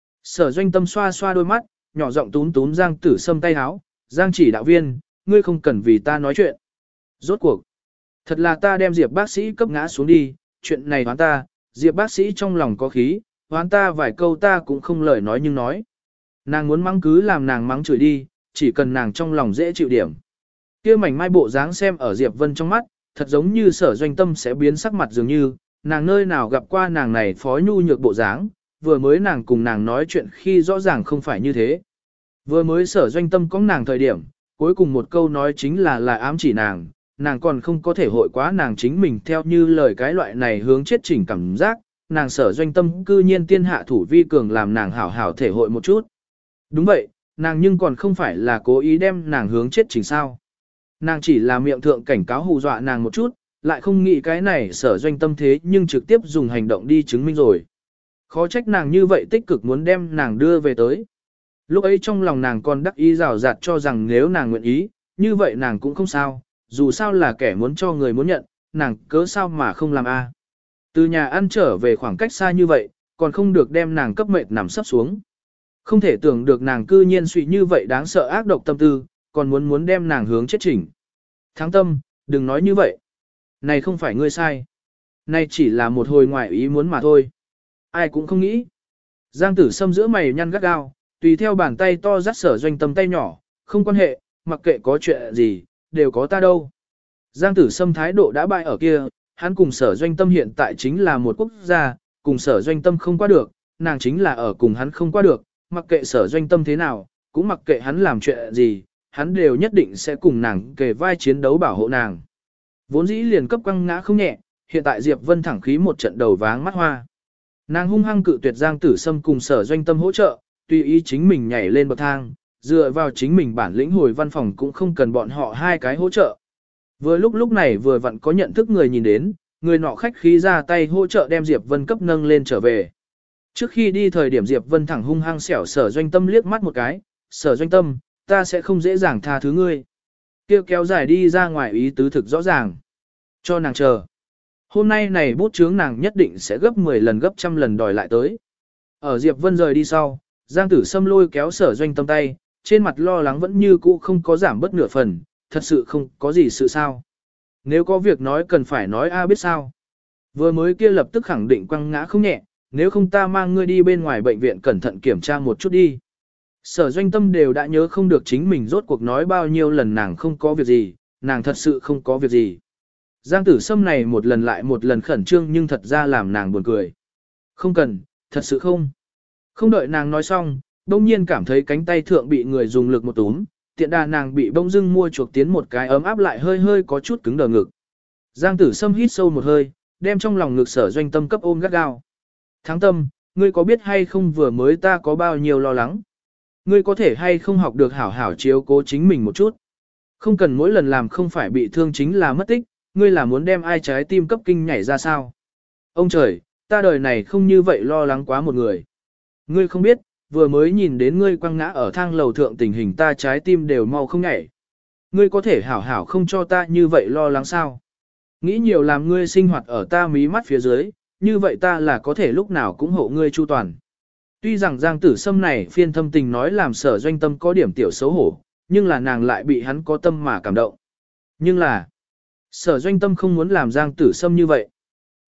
Sở Doanh Tâm xoa xoa đôi mắt, nhỏ giọng túm túm Giang Tử Sâm tay háo, Giang chỉ đạo viên, ngươi không cần vì ta nói chuyện. Rốt cuộc, thật là ta đem Diệp bác sĩ cấp ngã xuống đi, chuyện này hoán ta, Diệp bác sĩ trong lòng có khí, hoán ta vài câu ta cũng không lời nói nhưng nói. Nàng muốn mắng cứ làm nàng mắng chửi đi, chỉ cần nàng trong lòng dễ chịu điểm. Kia mảnh mai bộ dáng xem ở Diệp Vân trong mắt, thật giống như Sở Doanh Tâm sẽ biến sắc mặt dường như, nàng nơi nào gặp qua nàng này phó nhu nhược bộ dáng, vừa mới nàng cùng nàng nói chuyện khi rõ ràng không phải như thế. Vừa mới Sở Doanh Tâm có nàng thời điểm, cuối cùng một câu nói chính là ám chỉ nàng còn không có thể hội quá nàng chính mình theo như lời cái loại này hướng chết chỉnh cảm giác, nàng Sở Doanh Tâm cư nhiên tiên hạ thủ vi cường làm nàng hảo hảo thể hội một chút. Đúng vậy, nàng nhưng còn không phải là cố ý đem nàng hướng chết chỉnh sao. Nàng chỉ là miệng thượng cảnh cáo hù dọa nàng một chút, lại không nghĩ cái này Sở Doanh Tâm thế nhưng trực tiếp dùng hành động đi chứng minh rồi. Khó trách nàng như vậy tích cực muốn đem nàng đưa về tới. Lúc ấy trong lòng nàng còn đắc ý rào rạt cho rằng nếu nàng nguyện ý, như vậy nàng cũng không sao, dù sao là kẻ muốn cho người muốn nhận, nàng cớ sao mà không làm a? Từ nhà ăn trở về khoảng cách xa như vậy, còn không được đem nàng cấp mệt nằm sấp xuống. Không thể tưởng được nàng cư nhiên suy như vậy đáng sợ ác độc tâm tư, còn muốn đem nàng hướng chết chỉnh. Thắng Tâm, đừng nói như vậy. Này không phải ngươi sai. Này chỉ là một hồi ngoại ý muốn mà thôi. Ai cũng không nghĩ. Giang Tử Sâm giữa mày nhăn gắt gao, tùy theo bàn tay to dắt Sở Doanh Tâm tay nhỏ, không quan hệ, mặc kệ có chuyện gì, đều có ta đâu. Giang Tử Sâm thái độ đã bại ở kia, hắn cùng Sở Doanh Tâm hiện tại chính là một quốc gia, cùng Sở Doanh Tâm không qua được, nàng chính là ở cùng hắn không qua được, mặc kệ Sở Doanh Tâm thế nào, cũng mặc kệ hắn làm chuyện gì, hắn đều nhất định sẽ cùng nàng kề vai chiến đấu bảo hộ nàng. Vốn dĩ liền cấp quăng ngã không nhẹ, hiện tại Diệp Vân thẳng khí một trận đầu váng mắt hoa. Nàng hung hăng cự tuyệt Giang Tử Sâm cùng Sở Doanh Tâm hỗ trợ, tùy ý chính mình nhảy lên bậc thang, dựa vào chính mình bản lĩnh hồi văn phòng cũng không cần bọn họ hai cái hỗ trợ. Vừa lúc này vừa vặn có nhận thức người nhìn đến, người nọ khách khí ra tay hỗ trợ đem Diệp Vân cấp nâng lên trở về. Trước khi đi thời điểm Diệp Vân thẳng hung hăng xẻo Sở Doanh Tâm liếc mắt một cái, Sở Doanh Tâm, ta sẽ không dễ dàng tha thứ ngươi. Kêu kéo dài đi ra ngoài ý tứ thực rõ ràng. Cho nàng chờ. Hôm nay này bút chướng nàng nhất định sẽ gấp 10 lần gấp trăm lần đòi lại tới. Ở Diệp Vân rời đi sau, Giang Tử Sâm lôi kéo Sở Doanh Tâm tay, trên mặt lo lắng vẫn như cũ không có giảm bất nửa phần, thật sự không có gì sự sao. Nếu có việc nói cần phải nói a biết sao. Vừa mới kia lập tức khẳng định quăng ngã không nhẹ, nếu không ta mang ngươi đi bên ngoài bệnh viện cẩn thận kiểm tra một chút đi. Sở Doanh Tâm đều đã nhớ không được chính mình rốt cuộc nói bao nhiêu lần nàng không có việc gì, nàng thật sự không có việc gì. Giang Tử Sâm này một lần lại một lần khẩn trương nhưng thật ra làm nàng buồn cười. Không cần, thật sự không. Không đợi nàng nói xong, đông nhiên cảm thấy cánh tay thượng bị người dùng lực một túm, tiện đà nàng bị bông dưng mua chuộc tiến một cái ấm áp lại hơi hơi có chút cứng đờ ngực. Giang Tử Sâm hít sâu một hơi, đem trong lòng ngực Sở Doanh Tâm cấp ôm gắt gao. Thắng Tâm, ngươi có biết hay không vừa mới ta có bao nhiêu lo lắng? Ngươi có thể hay không học được hảo hảo chiếu cố chính mình một chút? Không cần mỗi lần làm không phải bị thương chính là mất tích, ngươi là muốn đem ai trái tim cấp kinh nhảy ra sao? Ông trời, ta đời này không như vậy lo lắng quá một người. Ngươi không biết, vừa mới nhìn đến ngươi quăng ngã ở thang lầu thượng tình hình ta trái tim đều mau không nhảy. Ngươi có thể hảo hảo không cho ta như vậy lo lắng sao? Nghĩ nhiều làm ngươi sinh hoạt ở ta mí mắt phía dưới, như vậy ta là có thể lúc nào cũng hộ ngươi chu toàn. Tuy rằng Giang Tử Sâm này phiên thâm tình nói làm Sở Doanh Tâm có điểm tiểu xấu hổ, nhưng là nàng lại bị hắn có tâm mà cảm động. Nhưng là, Sở Doanh Tâm không muốn làm Giang Tử Sâm như vậy.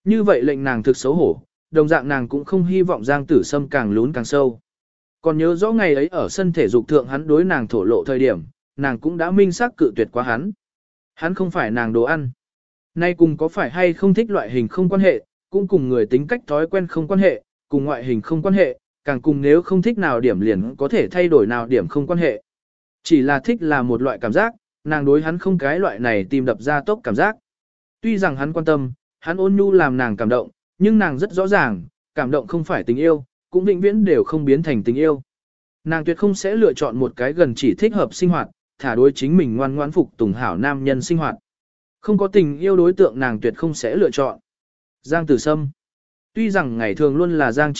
Như vậy lệnh nàng thực xấu hổ, đồng dạng nàng cũng không hy vọng Giang Tử Sâm càng lún càng sâu. Còn nhớ rõ ngày ấy ở sân thể dục thượng hắn đối nàng thổ lộ thời điểm, nàng cũng đã minh xác cự tuyệt quá hắn. Hắn không phải nàng đồ ăn. Nay cùng có phải hay không thích loại hình không quan hệ, cũng cùng người tính cách thói quen không quan hệ, cùng ngoại hình không quan hệ, càng cùng nếu không thích nào điểm liền có thể thay đổi nào điểm không quan hệ. Chỉ là thích là một loại cảm giác, nàng đối hắn không cái loại này tìm đập ra tốc cảm giác. Tuy rằng hắn quan tâm, hắn ôn nhu làm nàng cảm động, nhưng nàng rất rõ ràng, cảm động không phải tình yêu, cũng vĩnh viễn đều không biến thành tình yêu. Nàng tuyệt không sẽ lựa chọn một cái gần chỉ thích hợp sinh hoạt, thả đối chính mình ngoan ngoãn phục tùng hảo nam nhân sinh hoạt. Không có tình yêu đối tượng nàng tuyệt không sẽ lựa chọn. Giang Tử Sâm. Tuy rằng ngày thường luôn là Giang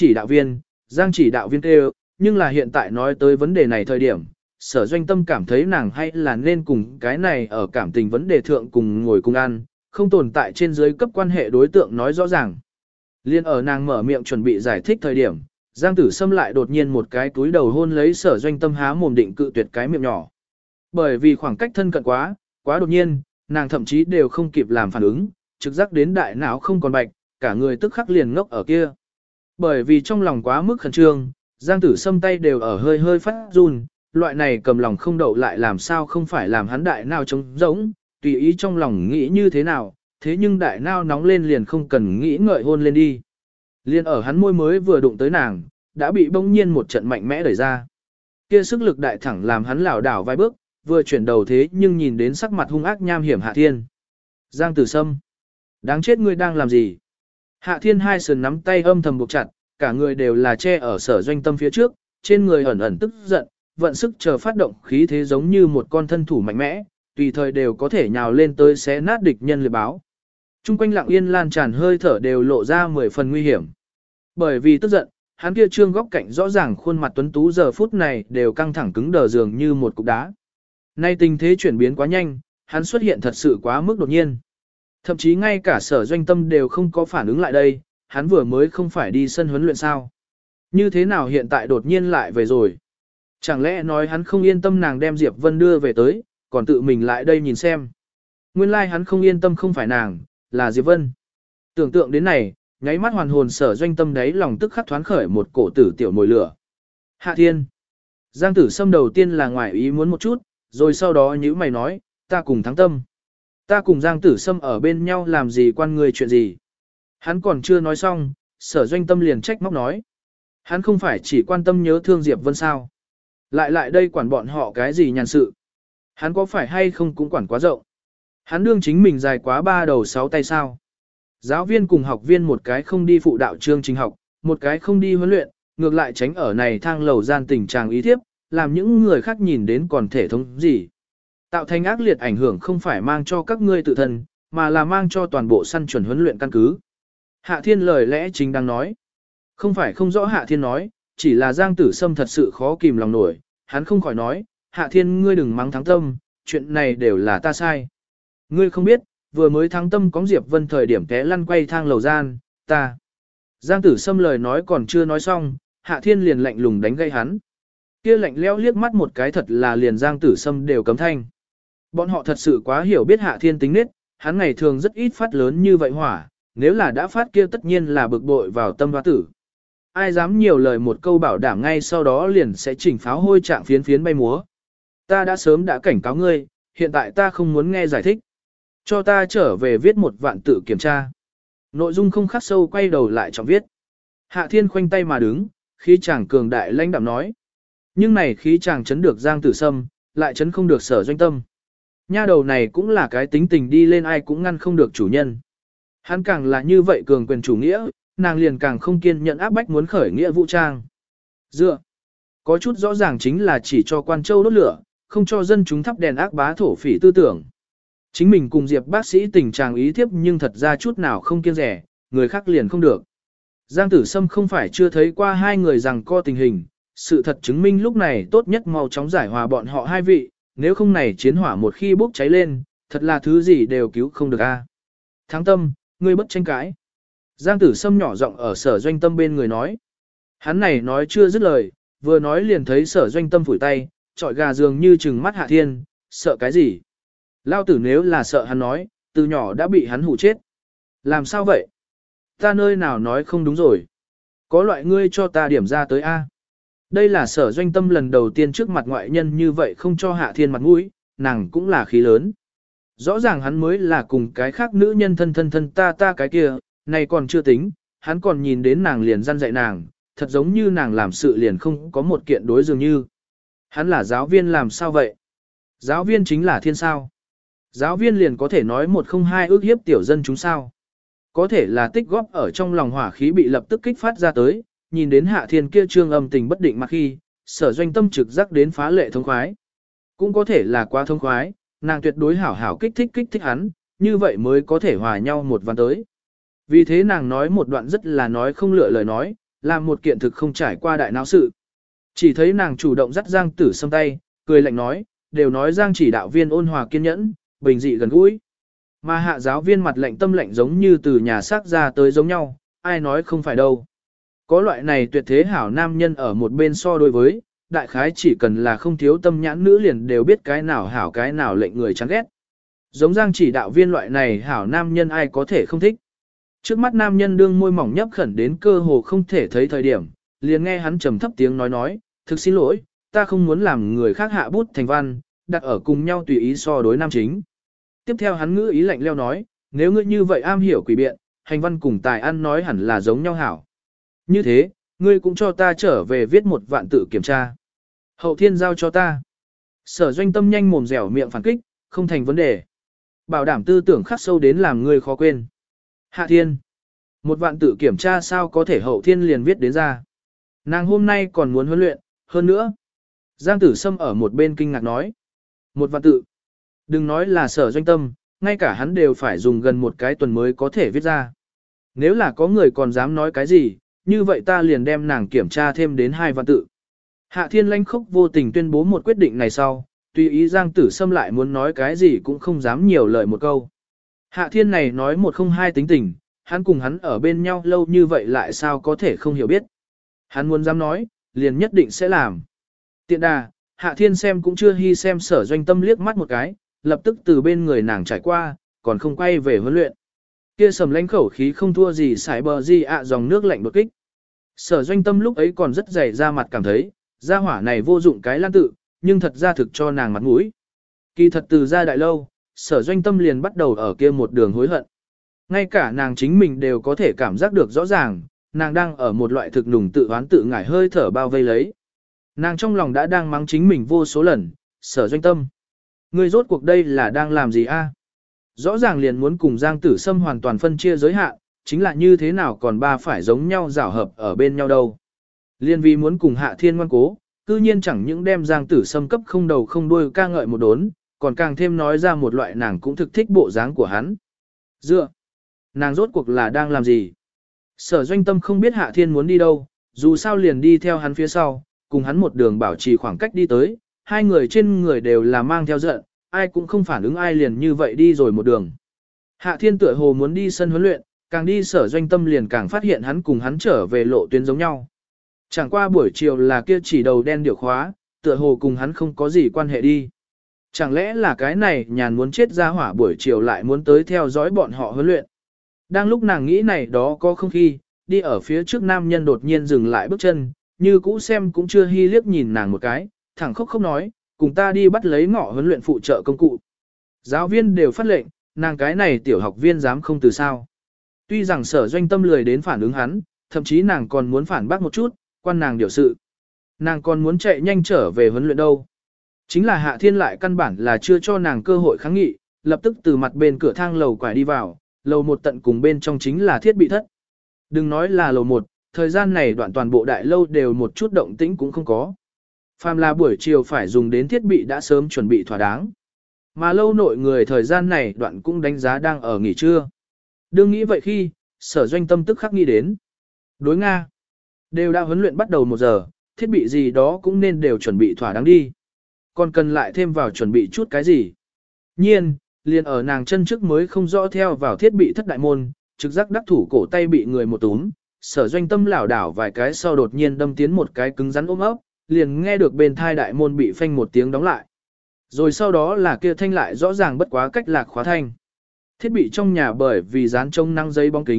chỉ đạo viên kêu, nhưng là hiện tại nói tới vấn đề này thời điểm, Sở Doanh Tâm cảm thấy nàng hay là nên cùng cái này ở cảm tình vấn đề thượng cùng ngồi cùng ăn, không tồn tại trên dưới cấp quan hệ đối tượng nói rõ ràng. Liên ở nàng mở miệng chuẩn bị giải thích thời điểm, Giang Tử Sâm lại đột nhiên một cái túi đầu hôn lấy Sở Doanh Tâm há mồm định cự tuyệt cái miệng nhỏ. Bởi vì khoảng cách thân cận quá đột nhiên, nàng thậm chí đều không kịp làm phản ứng, trực giác đến đại não không còn bạch, cả người tức khắc liền ngốc ở kia. Bởi vì trong lòng quá mức khẩn trương, Giang Tử Sâm tay đều ở hơi hơi phát run, loại này cầm lòng không đậu lại làm sao không phải làm hắn đại não trống rỗng, tùy ý trong lòng nghĩ như thế nào, thế nhưng đại não nóng lên liền không cần nghĩ ngợi hôn lên đi. Liên ở hắn môi mới vừa đụng tới nàng, đã bị bỗng nhiên một trận mạnh mẽ đẩy ra. Kia sức lực đại thẳng làm hắn lảo đảo vài bước, vừa chuyển đầu thế nhưng nhìn đến sắc mặt hung ác nham hiểm Hạ Thiên. Giang Tử Sâm, đáng chết ngươi đang làm gì? Hạ Thiên hai sườn nắm tay âm thầm buộc chặt, cả người đều là che ở Sở Doanh Tâm phía trước, trên người ẩn ẩn tức giận, vận sức chờ phát động khí thế giống như một con thân thủ mạnh mẽ, tùy thời đều có thể nhào lên tới xé nát địch nhân liệt báo. Trung quanh lặng yên lan tràn hơi thở đều lộ ra 10 phần nguy hiểm. Bởi vì tức giận, hắn kia trương góc cạnh rõ ràng khuôn mặt tuấn tú giờ phút này đều căng thẳng cứng đờ dường như một cục đá. Nay tình thế chuyển biến quá nhanh, hắn xuất hiện thật sự quá mức đột nhiên. Thậm chí ngay cả Sở Doanh Tâm đều không có phản ứng lại đây, hắn vừa mới không phải đi sân huấn luyện sao. Như thế nào hiện tại đột nhiên lại về rồi? Chẳng lẽ nói hắn không yên tâm nàng đem Diệp Vân đưa về tới, còn tự mình lại đây nhìn xem. Nguyên lai hắn không yên tâm không phải nàng, là Diệp Vân. Tưởng tượng đến này, nháy mắt hoàn hồn Sở Doanh Tâm đấy lòng tức khắc thoáng khởi một cổ tử tiểu mồi lửa. Hạ Thiên. Giang Tử Sâm đầu tiên là ngoài ý muốn một chút, rồi sau đó nhíu mày nói, ta cùng Thắng Tâm. Ta cùng Giang Tử Sâm ở bên nhau làm gì quan người chuyện gì. Hắn còn chưa nói xong, Sở Doanh Tâm liền trách móc nói. Hắn không phải chỉ quan tâm nhớ thương Diệp Vân sao. Lại đây quản bọn họ cái gì nhàn sự. Hắn có phải hay không cũng quản quá rộng. Hắn đương chính mình dài quá 3 đầu 6 tay sao. Giáo viên cùng học viên một cái không đi phụ đạo chương trình học, một cái không đi huấn luyện, ngược lại tránh ở này thang lầu gian tình trạng ý thiếp, làm những người khác nhìn đến còn thể thống gì. Tạo thành ác liệt ảnh hưởng không phải mang cho các ngươi tự thân, mà là mang cho toàn bộ săn chuẩn huấn luyện căn cứ. Hạ Thiên lời lẽ chính đang nói. Không phải không rõ Hạ Thiên nói, chỉ là Giang Tử Sâm thật sự khó kìm lòng nổi, hắn không khỏi nói, Hạ Thiên ngươi đừng mắng Thắng Tâm, chuyện này đều là ta sai. Ngươi không biết, vừa mới Thắng Tâm có Diệp Vân thời điểm té lăn quay thang lầu gian, ta. Giang Tử Sâm lời nói còn chưa nói xong, Hạ Thiên liền lạnh lùng đánh gây hắn. Kia lạnh lẽo liếc mắt một cái thật là liền Giang Tử Sâm đều cấm thanh. Bọn họ thật sự quá hiểu biết Hạ Thiên tính nết, hắn ngày thường rất ít phát lớn như vậy hỏa, nếu là đã phát kia tất nhiên là bực bội vào tâm hoa tử. Ai dám nhiều lời một câu bảo đảm ngay sau đó liền sẽ chỉnh pháo hôi trạng phiến phiến bay múa. Ta đã sớm đã cảnh cáo ngươi, hiện tại ta không muốn nghe giải thích. Cho ta trở về viết một vạn tự kiểm tra. Nội dung không khắc sâu quay đầu lại trọng viết. Hạ Thiên khoanh tay mà đứng, khí chàng cường đại lãnh đạm nói. Nhưng này khí chàng chấn được Giang Tử Sâm, lại chấn không được Sở Doanh Tâm. Nha đầu này cũng là cái tính tình đi lên ai cũng ngăn không được chủ nhân. Hắn càng là như vậy cường quyền chủ nghĩa, nàng liền càng không kiên nhẫn áp bách muốn khởi nghĩa vũ trang. Dựa, có chút rõ ràng chính là chỉ cho quan châu đốt lửa, không cho dân chúng thắp đèn ác bá thổ phỉ tư tưởng. Chính mình cùng Diệp bác sĩ tình trạng ý thiếp nhưng thật ra chút nào không kiêng rẻ, người khác liền không được. Giang Tử Sâm không phải chưa thấy qua hai người rằng co tình hình, sự thật chứng minh lúc này tốt nhất mau chóng giải hòa bọn họ hai vị, nếu không này chiến hỏa một khi bốc cháy lên, thật là thứ gì đều cứu không được a. Thắng Tâm, ngươi bất tranh cãi. Giang Tử Sâm nhỏ giọng ở Sở Doanh Tâm bên người nói. Hắn này nói chưa dứt lời, vừa nói liền thấy Sở Doanh Tâm phủi tay, trọi gà dường như trừng mắt Hạ Thiên, sợ cái gì? Lao tử nếu là sợ hắn nói, từ nhỏ đã bị hắn hù chết. Làm sao vậy? Ta nơi nào nói không đúng rồi. Có loại ngươi cho ta điểm ra tới A. Đây là Sở Doanh Tâm lần đầu tiên trước mặt ngoại nhân như vậy không cho Hạ Thiên mặt mũi, nàng cũng là khí lớn. Rõ ràng hắn mới là cùng cái khác nữ nhân thân ta cái kia, này còn chưa tính, hắn còn nhìn đến nàng liền răn dạy nàng, thật giống như nàng làm sự liền không có một kiện đối dường như. Hắn là giáo viên làm sao vậy? Giáo viên chính là thiên sao. Giáo viên liền có thể nói một không hai ước hiếp tiểu dân chúng sao. Có thể là tích góp ở trong lòng hỏa khí bị lập tức kích phát ra tới, nhìn đến Hạ Thiên kia trương âm tình bất định mà khi, Sở Doanh Tâm trực giác đến phá lệ thông khoái. Cũng có thể là quá thông khoái, nàng tuyệt đối hảo hảo kích thích hắn, như vậy mới có thể hòa nhau một văn tới. Vì thế nàng nói một đoạn rất là nói không lựa lời nói, làm một kiện thực không trải qua đại não sự. Chỉ thấy nàng chủ động dắt Giang Tử Sâm tay, cười lạnh nói, đều nói Giang chỉ đạo viên ôn hòa kiên nhẫn, bình dị gần gũi. Mà Hạ giáo viên mặt lạnh tâm lạnh giống như từ nhà xác ra tới giống nhau, ai nói không phải đâu. Có loại này tuyệt thế hảo nam nhân ở một bên so đối với, đại khái chỉ cần là không thiếu tâm nhãn nữ liền đều biết cái nào hảo cái nào lệnh người chán ghét. Giống Giang chỉ đạo viên loại này hảo nam nhân ai có thể không thích. Trước mắt nam nhân đương môi mỏng nhấp khẩn đến cơ hồ không thể thấy thời điểm, liền nghe hắn trầm thấp tiếng nói, thực xin lỗi, ta không muốn làm người khác hạ bút thành văn, đặt ở cùng nhau tùy ý so đối nam chính. Tiếp theo hắn ngữ ý lạnh leo nói, nếu ngươi như vậy am hiểu quỷ biện, hành văn cùng tài ăn nói hẳn là giống nhau hảo. Như thế, ngươi cũng cho ta trở về viết một vạn tự kiểm tra. Hậu thiên giao cho ta. Sở Doanh Tâm nhanh mồm dẻo miệng phản kích, không thành vấn đề. Bảo đảm tư tưởng khắc sâu đến làm ngươi khó quên. Hạ Thiên. Một vạn tự kiểm tra sao có thể hậu thiên liền viết đến ra. Nàng hôm nay còn muốn huấn luyện, hơn nữa. Giang Tử Sâm ở một bên kinh ngạc nói. Một vạn tự. Đừng nói là Sở Doanh Tâm, ngay cả hắn đều phải dùng gần một cái tuần mới có thể viết ra. Nếu là có người còn dám nói cái gì, như vậy ta liền đem nàng kiểm tra thêm đến 2 vạn tự. Hạ Thiên lãnh khốc vô tình tuyên bố một quyết định này sau, tùy ý Giang Tử Sâm lại muốn nói cái gì cũng không dám nhiều lời một câu. Hạ Thiên này nói một không hai tính tình, hắn cùng hắn ở bên nhau lâu như vậy lại sao có thể không hiểu biết. Hắn muốn dám nói, liền nhất định sẽ làm. Tiện đà, Hạ Thiên xem cũng chưa hy xem Sở Doanh Tâm liếc mắt một cái, lập tức từ bên người nàng trải qua, còn không quay về huấn luyện. Kia sầm lãnh khẩu khí không thua gì sải bờ gì ạ dòng nước lạnh đột kích. Sở Doanh Tâm lúc ấy còn rất dày ra mặt cảm thấy, gia hỏa này vô dụng cái lan tự, nhưng thật ra thực cho nàng mặt mũi. Kỳ thật từ ra đại lâu, Sở Doanh Tâm liền bắt đầu ở kia một đường hối hận. Ngay cả nàng chính mình đều có thể cảm giác được rõ ràng, nàng đang ở một loại thực nùng tự oán tự ngải hơi thở bao vây lấy. Nàng trong lòng đã đang mắng chính mình vô số lần, Sở Doanh Tâm. Ngươi rốt cuộc đây là đang làm gì a? Rõ ràng liền muốn cùng Giang Tử Sâm hoàn toàn phân chia giới hạn, chính là như thế nào còn ba phải giống nhau rảo hợp ở bên nhau đâu. Liên vì muốn cùng Hạ Thiên ngoan cố, cư nhiên chẳng những đem Giang Tử Sâm cấp không đầu không đuôi ca ngợi một đốn, còn càng thêm nói ra một loại nàng cũng thực thích bộ dáng của hắn. Dựa, nàng rốt cuộc là đang làm gì? Sở Doanh Tâm không biết Hạ Thiên muốn đi đâu, dù sao liền đi theo hắn phía sau, cùng hắn một đường bảo trì khoảng cách đi tới, hai người trên người đều là mang theo giận, ai cũng không phản ứng ai liền như vậy đi rồi một đường. Hạ Thiên tựa hồ muốn đi sân huấn luyện, càng đi Sở Doanh Tâm liền càng phát hiện hắn cùng hắn trở về lộ tuyến giống nhau. Chẳng qua buổi chiều là kia chỉ đầu đen điều khóa, tựa hồ cùng hắn không có gì quan hệ đi. Chẳng lẽ là cái này nhàn muốn chết ra hỏa buổi chiều lại muốn tới theo dõi bọn họ huấn luyện. Đang lúc nàng nghĩ này đó có không khi, đi ở phía trước nam nhân đột nhiên dừng lại bước chân, như cũ xem cũng chưa hy liếc nhìn nàng một cái, thẳng khóc không nói, cùng ta đi bắt lấy ngọ huấn luyện phụ trợ công cụ. Giáo viên đều phát lệnh, nàng cái này tiểu học viên dám không từ sao. Tuy rằng Sở Doanh Tâm lười đến phản ứng hắn, thậm chí nàng còn muốn phản bác một chút, quan nàng điều sự. Nàng còn muốn chạy nhanh trở về huấn luyện đâu. Chính là Hạ Thiên lại căn bản là chưa cho nàng cơ hội kháng nghị, lập tức từ mặt bên cửa thang lầu quải đi vào, lầu một tận cùng bên trong chính là thiết bị thất. Đừng nói là lầu một, thời gian này đoạn toàn bộ đại lâu đều một chút động tĩnh cũng không có. Phàm là buổi chiều phải dùng đến thiết bị đã sớm chuẩn bị thỏa đáng. Mà lâu nội người thời gian này đoạn cũng đánh giá đang ở nghỉ trưa. Đương nghĩ vậy khi, Sở Doanh Tâm tức khắc nghĩ đến. Đối Nga. Đều đã huấn luyện bắt đầu 1 giờ, thiết bị gì đó cũng nên đều chuẩn bị thỏa đáng đi. Còn cần lại thêm vào chuẩn bị chút cái gì. Nhiên, liền ở nàng chân trước mới không rõ theo vào thiết bị thất đại môn, trực giác đắc thủ cổ tay bị người một túm, Sở Doanh Tâm lảo đảo vài cái sau đột nhiên đâm tiến một cái cứng rắn ôm ấp, liền nghe được bên thai đại môn bị phanh một tiếng đóng lại. Rồi sau đó là kia thanh lại rõ ràng bất quá cách lạc khóa thanh. Thiết bị trong nhà bởi vì dán trông năng giấy bóng kính,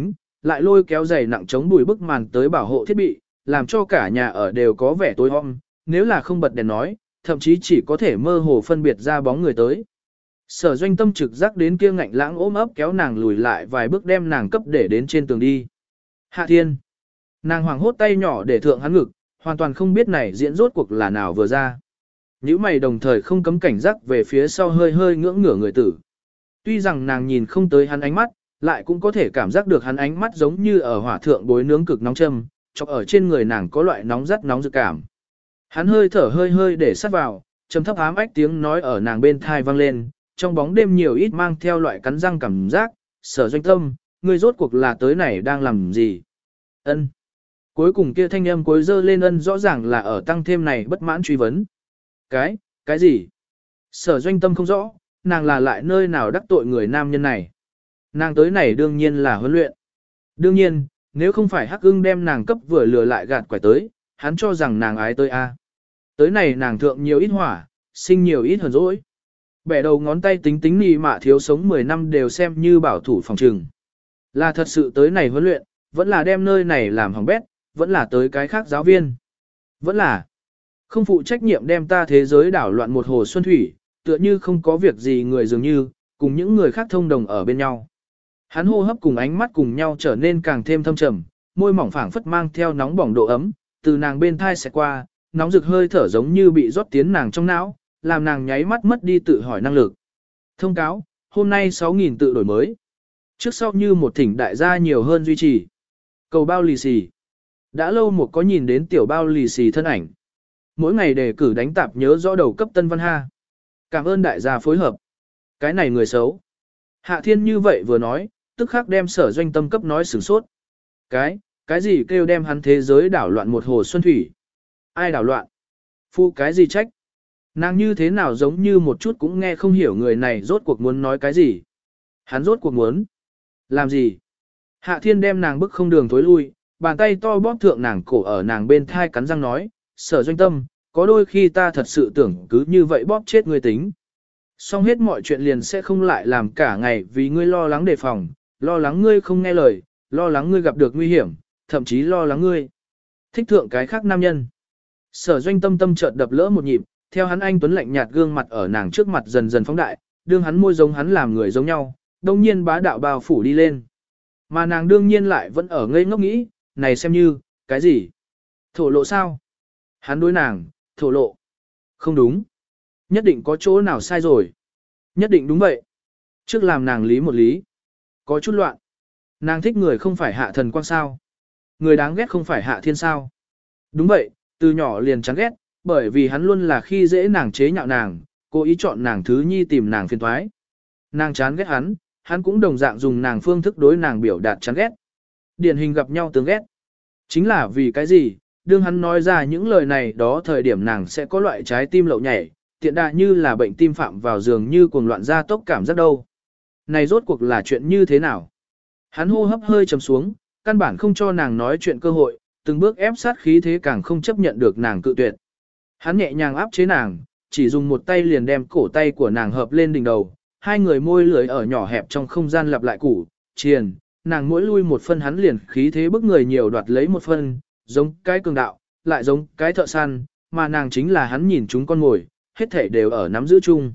lại lôi kéo giày nặng chống bụi bức màn tới bảo hộ thiết bị, làm cho cả nhà ở đều có vẻ tối om, nếu là không bật đèn nói, thậm chí chỉ có thể mơ hồ phân biệt ra bóng người tới. Sở Doanh Tâm trực giác đến kia ngạnh lãng ôm ấp kéo nàng lùi lại vài bước đem nàng cấp để đến trên tường đi. Hạ Thiên. Nàng hoảng hốt tay nhỏ để thượng hắn ngực, hoàn toàn không biết này diễn rốt cuộc là nào vừa ra. Những mày đồng thời không cấm cảnh giác về phía sau hơi hơi ngưỡng ngửa người tử. Tuy rằng nàng nhìn không tới hắn ánh mắt, lại cũng có thể cảm giác được hắn ánh mắt giống như ở hỏa thượng bối nướng cực nóng châm, chọc ở trên người nàng có loại nóng rất nóng dự cảm. Hắn hơi thở hơi hơi để sát vào, trầm thấp ám ách tiếng nói ở nàng bên thai vang lên, trong bóng đêm nhiều ít mang theo loại cắn răng cảm giác, Sở Doanh Tâm, ngươi rốt cuộc là tới này đang làm gì? Ân. Cuối cùng kia thanh âm cuối dơ lên ân rõ ràng là ở tăng thêm này bất mãn truy vấn. Cái gì? Sở Doanh Tâm không rõ, nàng là lại nơi nào đắc tội người nam nhân này. Nàng tới này đương nhiên là huấn luyện. Đương nhiên, nếu không phải Hắc Ưng đem nàng cấp vừa lừa lại gạt quải tới, hắn cho rằng nàng ái tới a. Tới này nàng thượng nhiều ít hỏa, sinh nhiều ít hờn dỗi. Bẻ đầu ngón tay tính tính nì mạ thiếu sống 10 năm đều xem như bảo thủ phòng trừng. Là thật sự tới này huấn luyện, vẫn là đem nơi này làm hỏng bét, vẫn là tới cái khác giáo viên. Vẫn là không phụ trách nhiệm đem ta thế giới đảo loạn một hồ xuân thủy, tựa như không có việc gì người dường như, cùng những người khác thông đồng ở bên nhau. Hắn hô hấp cùng ánh mắt cùng nhau trở nên càng thêm thâm trầm, môi mỏng phảng phất mang theo nóng bỏng độ ấm, từ nàng bên thai sẽ qua, nóng rực hơi thở giống như bị rót tiến nàng trong não, làm nàng nháy mắt mất đi tự hỏi năng lực. Thông cáo, hôm nay 6.000 tự đổi mới. Trước sau như một thỉnh đại gia nhiều hơn duy trì. Cầu bao lì xì. Đã lâu một có nhìn đến tiểu bao lì xì thân ảnh. Mỗi ngày đề cử đánh tạp nhớ rõ đầu cấp Tân Văn Ha. Cảm ơn đại gia phối hợp. Cái này người xấu. Hạ Thiên như vậy vừa nói, tức khắc đem Sở Doanh Tâm cấp nói sửng sốt. Cái gì kêu đem hắn thế giới đảo loạn một hồ xuân thủy? Ai đảo loạn? Phu cái gì trách? Nàng như thế nào giống như một chút cũng nghe không hiểu người này rốt cuộc muốn nói cái gì. Hắn rốt cuộc muốn làm gì? Hạ Thiên đem nàng bức không đường thối lui, bàn tay to bóp thượng nàng cổ ở nàng bên thai cắn răng nói, Sở Doanh Tâm, có đôi khi ta thật sự tưởng cứ như vậy bóp chết ngươi tính. Xong hết mọi chuyện liền sẽ không lại làm cả ngày vì ngươi lo lắng đề phòng, lo lắng ngươi không nghe lời, lo lắng ngươi gặp được nguy hiểm, thậm chí lo lắng ngươi thích thượng cái khác nam nhân. Sở Doanh Tâm tâm chợt đập lỡ một nhịp, theo hắn anh tuấn lạnh nhạt gương mặt ở nàng trước mặt dần dần phóng đại, đương hắn môi giống hắn làm người giống nhau, đông nhiên bá đạo bao phủ đi lên. Mà nàng đương nhiên lại vẫn ở ngây ngốc nghĩ, này xem như, cái gì? Thổ lộ sao? Hắn đối nàng, thổ lộ. Không đúng. Nhất định có chỗ nào sai rồi. Nhất định đúng vậy. Trước làm nàng lý một lý. Có chút loạn. Nàng thích người không phải Hạ Thần Quang sao. Người đáng ghét không phải Hạ Thiên sao. Đúng vậy, từ nhỏ liền chán ghét, bởi vì hắn luôn là khi dễ nàng chế nhạo nàng, cố ý chọn nàng thứ nhi tìm nàng phiền toái. Nàng chán ghét hắn cũng đồng dạng dùng nàng phương thức đối nàng biểu đạt chán ghét. Điển hình gặp nhau tướng ghét. Chính là vì cái gì, đương hắn nói ra những lời này đó thời điểm nàng sẽ có loại trái tim lậu nhảy, tiện đà như là bệnh tim phạm vào giường như cuồng loạn ra tốc cảm giác đâu. Này rốt cuộc là chuyện như thế nào? Hắn hô hấp hơi trầm xuống, căn bản không cho nàng nói chuyện cơ hội, từng bước ép sát khí thế càng không chấp nhận được nàng cự tuyệt. Hắn nhẹ nhàng áp chế nàng, chỉ dùng một tay liền đem cổ tay của nàng hợp lên đỉnh đầu, hai người môi lưỡi ở nhỏ hẹp trong không gian lặp lại củ, triền, nàng mỗi lui một phân hắn liền khí thế bức người nhiều đoạt lấy một phân, giống cái cường đạo, lại giống cái thợ săn, mà nàng chính là hắn nhìn chúng con mồi, hết thể đều ở nắm giữ chung.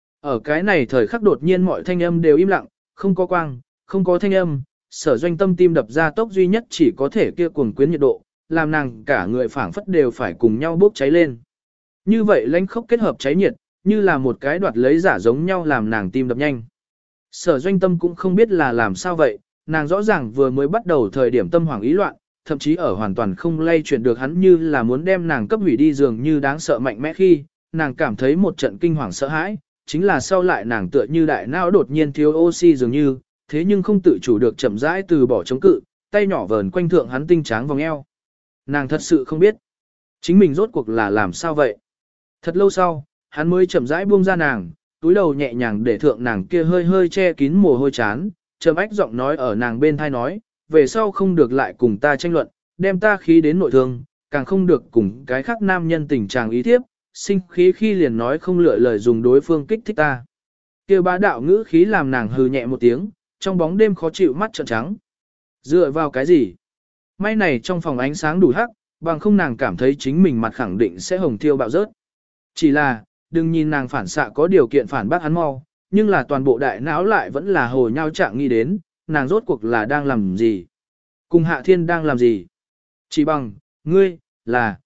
Ở cái này thời khắc đột nhiên mọi thanh âm đều im lặng, không có quang, không có thanh âm, Sở Doanh Tâm tim đập ra tốc duy nhất chỉ có thể kia cuồng quyến nhiệt độ, làm nàng cả người phảng phất đều phải cùng nhau bốc cháy lên. Như vậy lãnh khốc kết hợp cháy nhiệt, như là một cái đoạt lấy giả giống nhau làm nàng tim đập nhanh. Sở Doanh Tâm cũng không biết là làm sao vậy, nàng rõ ràng vừa mới bắt đầu thời điểm tâm hoảng ý loạn, thậm chí ở hoàn toàn không lay chuyển được hắn như là muốn đem nàng cấp hủy đi dường như đáng sợ mạnh mẽ khi, nàng cảm thấy một trận kinh hoàng sợ hãi, chính là sau lại nàng tựa như đại não đột nhiên thiếu oxy dường như, thế nhưng không tự chủ được chậm rãi từ bỏ chống cự, tay nhỏ vờn quanh thượng hắn tinh tráng vòng eo. Nàng thật sự không biết, chính mình rốt cuộc là làm sao vậy. Thật lâu sau, hắn mới chậm rãi buông ra nàng, túi đầu nhẹ nhàng để thượng nàng kia hơi hơi che kín mồ hôi chán, trầm ách giọng nói ở nàng bên thai nói, về sau không được lại cùng ta tranh luận, đem ta khí đến nội thương, càng không được cùng cái khác nam nhân tình trạng ý thiếp, sinh khí khi liền nói không lựa lời dùng đối phương kích thích ta. Kia bá đạo ngữ khí làm nàng hừ nhẹ một tiếng, trong bóng đêm khó chịu mắt trợn trắng. Dựa vào cái gì? May này trong phòng ánh sáng đủ hắc, bằng không nàng cảm thấy chính mình mặt khẳng định sẽ hồng thiêu bạo rớt. Chỉ là, đừng nhìn nàng phản xạ có điều kiện phản bác hắn mau, nhưng là toàn bộ đại não lại vẫn là hồ nhau trạng nghĩ đến, nàng rốt cuộc là đang làm gì? Cùng Hạ Thiên đang làm gì? Chỉ bằng, ngươi, là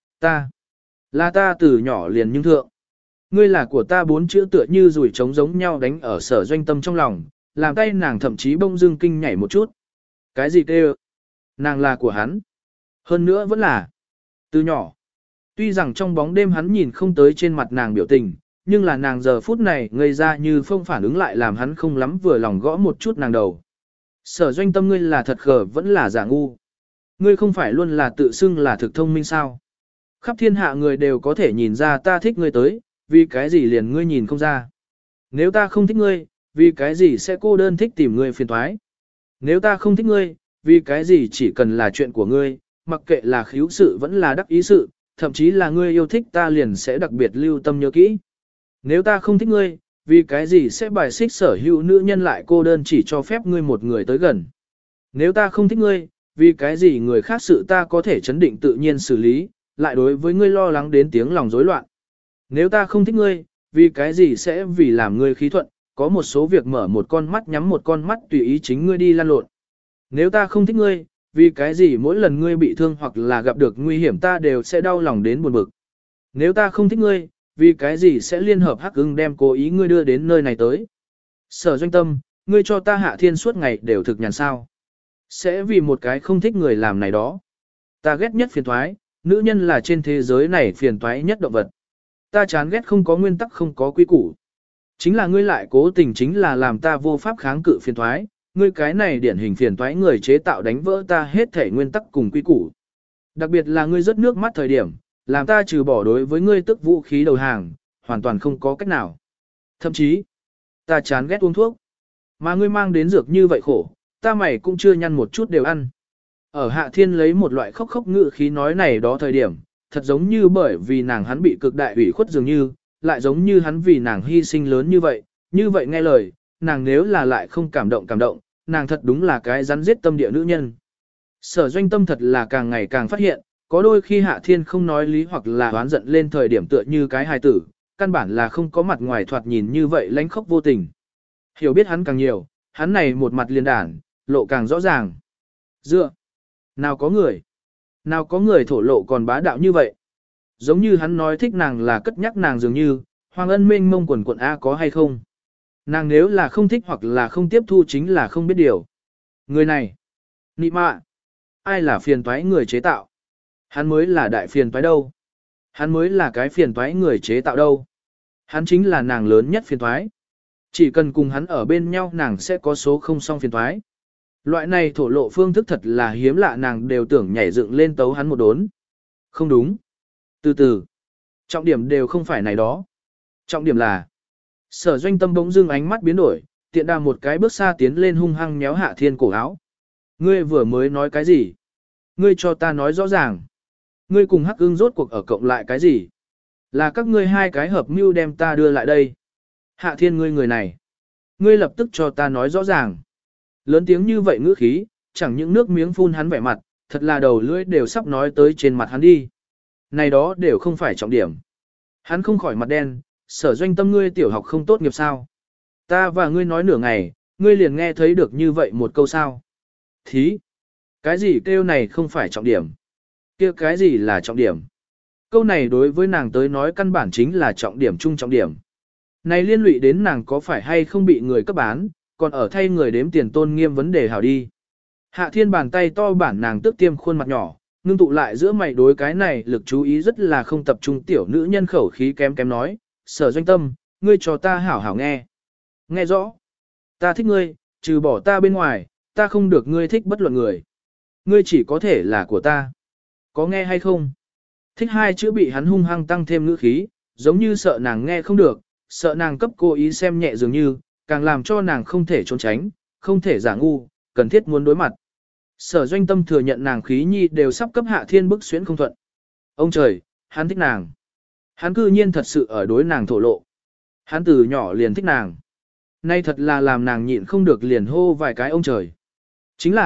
ta từ nhỏ liền nhưng thượng. Ngươi là của ta 4 chữ tựa như rủi trống giống nhau đánh ở Sở Doanh Tâm trong lòng, làm tay nàng thậm chí bông dưng kinh nhảy một chút. Cái gì kêu? Nàng là của hắn. Hơn nữa vẫn là từ nhỏ. Tuy rằng trong bóng đêm hắn nhìn không tới trên mặt nàng biểu tình, nhưng là nàng giờ phút này ngây ra như phong phản ứng lại làm hắn không lắm vừa lòng gõ một chút nàng đầu. Sở Doanh Tâm, ngươi là thật khờ vẫn là giả ngu. Ngươi không phải luôn là tự xưng là thực thông minh sao? Khắp thiên hạ người đều có thể nhìn ra ta thích ngươi tới, vì cái gì liền ngươi nhìn không ra? Nếu ta không thích ngươi, vì cái gì sẽ cô đơn thích tìm ngươi phiền toái? Nếu ta không thích ngươi, vì cái gì chỉ cần là chuyện của ngươi, mặc kệ là khíu sự vẫn là đắc ý sự, thậm chí là ngươi yêu thích ta liền sẽ đặc biệt lưu tâm nhớ kỹ. Nếu ta không thích ngươi, vì cái gì sẽ bài xích sở hữu nữ nhân lại cô đơn chỉ cho phép ngươi một người tới gần? Nếu ta không thích ngươi, vì cái gì người khác sự ta có thể chấn định tự nhiên xử lý, lại đối với ngươi lo lắng đến tiếng lòng rối loạn? Nếu ta không thích ngươi, vì cái gì sẽ vì làm ngươi khí thuận, có một số việc mở một con mắt nhắm một con mắt tùy ý chính ngươi đi lan lộn? Nếu ta không thích ngươi, vì cái gì mỗi lần ngươi bị thương hoặc là gặp được nguy hiểm ta đều sẽ đau lòng đến buồn bực? Nếu ta không thích ngươi, vì cái gì sẽ liên hợp Hắc Ưng đem cố ý ngươi đưa đến nơi này tới? Sở Doanh Tâm, ngươi cho ta Hạ Thiên suốt ngày đều thực nhàn sao? Sẽ vì một cái không thích người làm này đó. Ta ghét nhất phiền toái, nữ nhân là trên thế giới này phiền toái nhất động vật. Ta chán ghét không có nguyên tắc không có quy củ. Chính là ngươi lại cố tình chính là làm ta vô pháp kháng cự phiền toái, ngươi cái này điển hình phiền toái người chế tạo đánh vỡ ta hết thể nguyên tắc cùng quy củ. Đặc biệt là ngươi rớt nước mắt thời điểm, làm ta trừ bỏ đối với ngươi tức vũ khí đầu hàng, hoàn toàn không có cách nào. Thậm chí, ta chán ghét uống thuốc. Mà ngươi mang đến dược như vậy khổ, ta mày cũng chưa nhăn một chút đều ăn. Ở Hạ Thiên lấy một loại khóc khóc ngự khí nói này đó thời điểm, thật giống như bởi vì nàng hắn bị cực đại ủy khuất dường như, lại giống như hắn vì nàng hy sinh lớn như vậy nghe lời, nàng nếu là lại không cảm động, nàng thật đúng là cái rắn giết tâm địa nữ nhân. Sở Doanh Tâm thật là càng ngày càng phát hiện, có đôi khi Hạ Thiên không nói lý hoặc là oán giận lên thời điểm tựa như cái hài tử, căn bản là không có mặt ngoài thoạt nhìn như vậy lánh khóc vô tình. Hiểu biết hắn càng nhiều, hắn này một mặt liền đản, lộ càng rõ ràng. Dựa, nào có người thổ lộ còn bá đạo như vậy. Giống như hắn nói thích nàng là cất nhắc nàng dường như, Hoàng Ân mênh mông quần quận A có hay không. Nàng nếu là không thích hoặc là không tiếp thu chính là không biết điều. Người này, nị mạ, ai là phiền toái người chế tạo? Hắn mới là đại phiền toái đâu. Hắn mới là cái phiền toái người chế tạo đâu. Hắn chính là nàng lớn nhất phiền toái. Chỉ cần cùng hắn ở bên nhau nàng sẽ có số không song phiền toái. Loại này thổ lộ phương thức thật là hiếm lạ, nàng đều tưởng nhảy dựng lên tấu hắn một đốn. Không đúng. Từ từ. Trọng điểm đều không phải này đó. Trọng điểm là Sở Doanh Tâm bỗng dưng ánh mắt biến đổi, tiện đà một cái bước xa tiến lên hung hăng méo Hạ Thiên cổ áo. Ngươi vừa mới nói cái gì? Ngươi cho ta nói rõ ràng. Ngươi cùng Hắc Ưng rốt cuộc ở cộng lại cái gì? Là các ngươi hai cái hợp mưu đem ta đưa lại đây. Hạ Thiên, ngươi người này. Ngươi lập tức cho ta nói rõ ràng. Lớn tiếng như vậy ngữ khí, chẳng những nước miếng phun hắn vẻ mặt, thật là đầu lưỡi đều sắp nói tới trên mặt hắn đi. Này đó đều không phải trọng điểm. Hắn không khỏi mặt đen, Sở Doanh Tâm, ngươi tiểu học không tốt nghiệp sao? Ta và ngươi nói nửa ngày, ngươi liền nghe thấy được như vậy một câu sao? Thí! Cái gì kêu này không phải trọng điểm? Kia cái gì là trọng điểm? Câu này đối với nàng tới nói căn bản chính là trọng điểm chung trọng điểm. Này liên lụy đến nàng có phải hay không bị người cấp bán, còn ở thay người đếm tiền tôn nghiêm vấn đề hảo đi. Hạ Thiên bàn tay to bản nàng tức tiêm khuôn mặt nhỏ, ngưng tụ lại giữa mày đối cái này lực chú ý rất là không tập trung tiểu nữ nhân khẩu khí kém kém nói, Sở Doanh Tâm, ngươi cho ta hảo hảo nghe. Nghe rõ. Ta thích ngươi, trừ bỏ ta bên ngoài, ta không được ngươi thích bất luận người. Ngươi chỉ có thể là của ta. Có nghe hay không? Thích hai chữ bị hắn hung hăng tăng thêm ngữ khí, giống như sợ nàng nghe không được, sợ nàng cấp cố ý xem nhẹ dường như, càng làm cho nàng không thể trốn tránh, không thể giả ngu, cần thiết muốn đối mặt. Sở Doanh Tâm thừa nhận nàng khí nhi đều sắp cấp Hạ Thiên bức xuyễn không thuận. Ông trời, hắn thích nàng. Hắn cư nhiên thật sự ở đối nàng thổ lộ. Hắn từ nhỏ liền thích nàng. Nay thật là làm nàng nhịn không được liền hô vài cái ông trời. Chính là,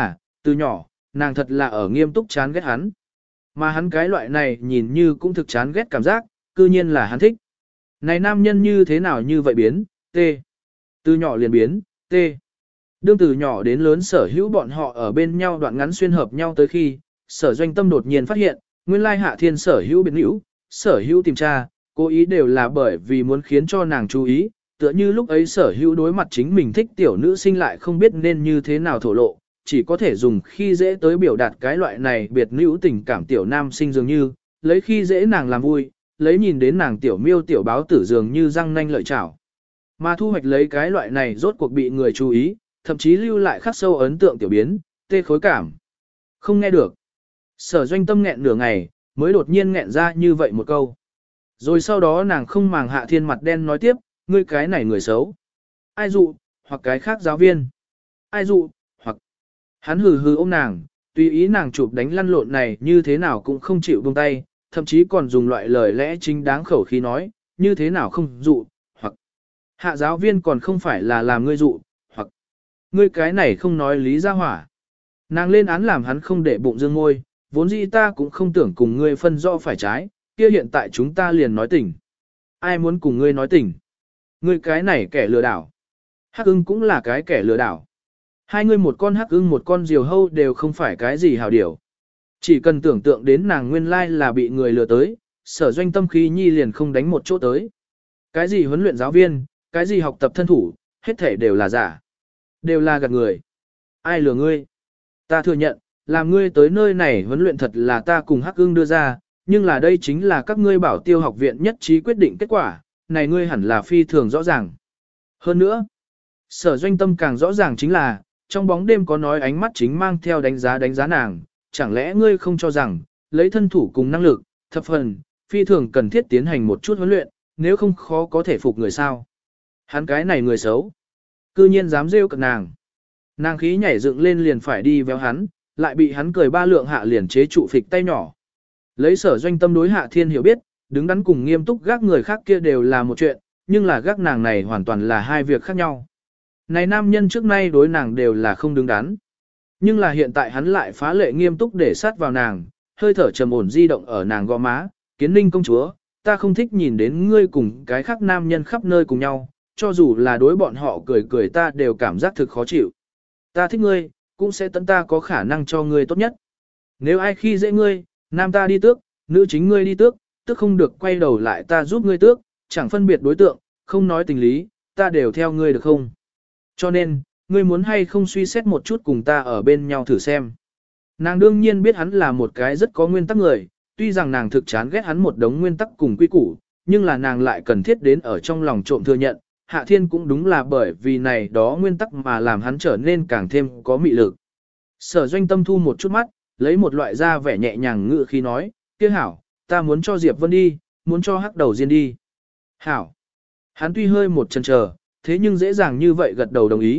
Từ nhỏ, nàng thật là ở nghiêm túc chán ghét hắn. Mà hắn cái loại này nhìn như cũng thực chán ghét cảm giác, cư nhiên là hắn thích. Này nam nhân như thế nào như vậy biến, tê. Từ nhỏ liền biến, tê. Đương từ nhỏ đến lớn sở hữu bọn họ ở bên nhau đoạn ngắn xuyên hợp nhau tới khi, sở doanh tâm đột nhiên phát hiện, nguyên lai Hạ Thiên sở hữu biến hữu, sở hữu tìm tra, cố ý đều là bởi vì muốn khiến cho nàng chú ý, tựa như lúc ấy sở hữu đối mặt chính mình thích tiểu nữ sinh lại không biết nên như thế nào thổ lộ, chỉ có thể dùng khi dễ tới biểu đạt cái loại này biệt nữ tình cảm tiểu nam sinh dường như, lấy khi dễ nàng làm vui, lấy nhìn đến nàng tiểu miêu tiểu báo tử dường như răng nanh lợi chảo. Mà thu hoạch lấy cái loại này rốt cuộc bị người chú ý, thậm chí lưu lại khắc sâu ấn tượng tiểu biến, tê khối cảm. Không nghe được. Sở doanh tâm nghẹn nửa ngày, mới đột nhiên nghẹn ra như vậy một câu. Rồi sau đó nàng không màng Hạ Thiên mặt đen nói tiếp, ngươi cái này người xấu. Ai dụ, hoặc cái khác giáo viên. Ai dụ, hoặc. Hắn hừ hừ ôm nàng, tùy ý nàng chụp đánh lăn lộn này như thế nào cũng không chịu buông tay, thậm chí còn dùng loại lời lẽ chính đáng khẩu khí nói, như thế nào không dụ, hoặc. Hạ giáo viên còn không phải là làm ngươi dụ, hoặc. Ngươi cái này không nói lý ra hỏa. Nàng lên án làm hắn không để bụng dương ngôi, vốn dĩ ta cũng không tưởng cùng ngươi phân rõ phải trái, kia hiện tại chúng ta liền nói tình. Ai muốn cùng ngươi nói tình? Ngươi cái này kẻ lừa đảo. Hắc ưng cũng là cái kẻ lừa đảo. Hai ngươi một con hắc ưng một con diều hâu đều không phải cái gì hảo điều. Chỉ cần tưởng tượng đến nàng nguyên lai là bị người lừa tới, sở doanh tâm khí nhi liền không đánh một chỗ tới. Cái gì huấn luyện giáo viên, cái gì học tập thân thủ, hết thể đều là giả. Đều là gạt người. Ai lừa ngươi? Ta thừa nhận, làm ngươi tới nơi này huấn luyện thật là ta cùng hắc ưng đưa ra, nhưng là đây chính là các ngươi bảo tiêu học viện nhất trí quyết định kết quả, này ngươi hẳn là phi thường rõ ràng. Hơn nữa, sở doanh tâm càng rõ ràng chính là, trong bóng đêm có nói ánh mắt chính mang theo đánh giá nàng, chẳng lẽ ngươi không cho rằng, lấy thân thủ cùng năng lực, thập phần, phi thường cần thiết tiến hành một chút huấn luyện, nếu không khó có thể phục người sao. Hắn cái này người xấu, cư nhiên dám rêu cận nàng. Nàng khí nhảy dựng lên liền phải đi véo hắn, lại bị hắn cười ba lượng hạ liền chế trụ phịch tay nhỏ. Lấy sở doanh tâm đối Hạ Thiên hiểu biết, đứng đắn cùng nghiêm túc gác người khác kia đều là một chuyện, nhưng là gác nàng này hoàn toàn là hai việc khác nhau. Này nam nhân trước nay đối nàng đều là không đứng đắn. Nhưng là hiện tại hắn lại phá lệ nghiêm túc để sát vào nàng, hơi thở trầm ổn di động ở nàng gò má, Kiến Ninh công chúa, ta không thích nhìn đến ngươi cùng cái khác nam nhân khắp nơi cùng nhau, cho dù là đối bọn họ cười cười ta đều cảm giác thực khó chịu. Ta thích ngươi, cũng sẽ tận ta có khả năng cho ngươi tốt nhất. Nếu ai khi dễ ngươi, nam ta đi tước, nữ chính ngươi đi tước, tức không được quay đầu lại ta giúp ngươi tước, chẳng phân biệt đối tượng, không nói tình lý, ta đều theo ngươi được không? Cho nên, ngươi muốn hay không suy xét một chút cùng ta ở bên nhau thử xem. Nàng đương nhiên biết hắn là một cái rất có nguyên tắc người, tuy rằng nàng thực chán ghét hắn một đống nguyên tắc cùng quy củ, nhưng là nàng lại cần thiết đến ở trong lòng trộm thừa nhận, Hạ Thiên cũng đúng là bởi vì này đó nguyên tắc mà làm hắn trở nên càng thêm có mị lực. Sở doanh tâm thu một chút mắt, lấy một loại da vẻ nhẹ nhàng ngự khi nói, kia hảo, ta muốn cho Diệp Vân đi, muốn cho Hắc Đầu Diên đi. Hảo. Hắn tuy hơi một chần chờ, thế nhưng dễ dàng như vậy gật đầu đồng ý.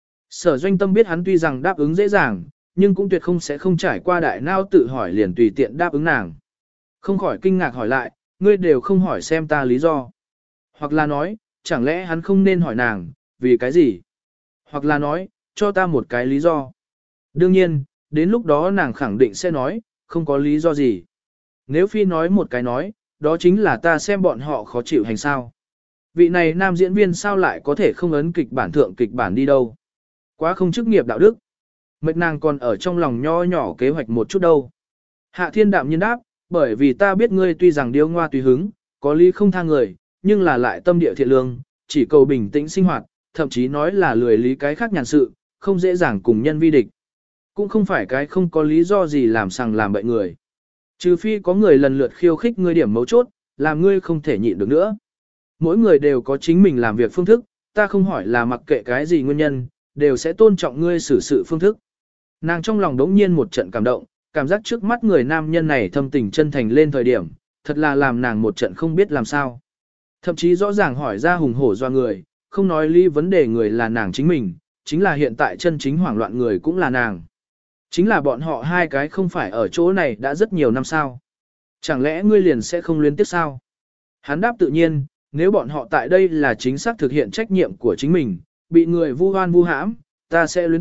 Sở doanh tâm biết hắn tuy rằng đáp ứng dễ dàng, nhưng cũng tuyệt không sẽ không trải qua đại nao tự hỏi liền tùy tiện đáp ứng nàng. Không khỏi kinh ngạc hỏi lại, ngươi đều không hỏi xem ta lý do. Hoặc là nói, chẳng lẽ hắn không nên hỏi nàng, vì cái gì? Hoặc là nói, cho ta một cái lý do. Đương nhiên, đến lúc đó nàng khẳng định sẽ nói, không có lý do gì. Nếu phi nói một cái nói, đó chính là ta xem bọn họ khó chịu hành sao. Vị này nam diễn viên sao lại có thể không ấn kịch bản thượng kịch bản đi đâu. Quá không chức nghiệp đạo đức. Mệt nàng còn ở trong lòng nho nhỏ kế hoạch một chút đâu. Hạ Thiên đạm nhiên đáp, bởi vì ta biết ngươi tuy rằng điêu ngoa tùy hứng, có lý không tha người, nhưng là lại tâm địa thiện lương, chỉ cầu bình tĩnh sinh hoạt, thậm chí nói là lười lý cái khác nhàn sự, không dễ dàng cùng nhân vi địch. Cũng không phải cái không có lý do gì làm sằng làm bậy người. Trừ phi có người lần lượt khiêu khích ngươi điểm mấu chốt, làm ngươi không thể nhịn được nữa. Mỗi người đều có chính mình làm việc phương thức, ta không hỏi là mặc kệ cái gì nguyên nhân, đều sẽ tôn trọng ngươi xử sự phương thức. Nàng trong lòng đống nhiên một trận cảm động, cảm giác trước mắt người nam nhân này thâm tình chân thành lên thời điểm, thật là làm nàng một trận không biết làm sao. Thậm chí rõ ràng hỏi ra hùng hổ do người, không nói lý vấn đề người là nàng chính mình, chính là hiện tại chân chính hoảng loạn người cũng là nàng. Chính là bọn họ hai cái không phải ở chỗ này đã rất nhiều năm sao. Chẳng lẽ ngươi liền sẽ không luyến tiếc sao? Hắn đáp tự nhiên, nếu bọn họ tại đây là chính xác thực hiện trách nhiệm của chính mình, bị người vu oan vu hãm, ta sẽ luyến tiếc,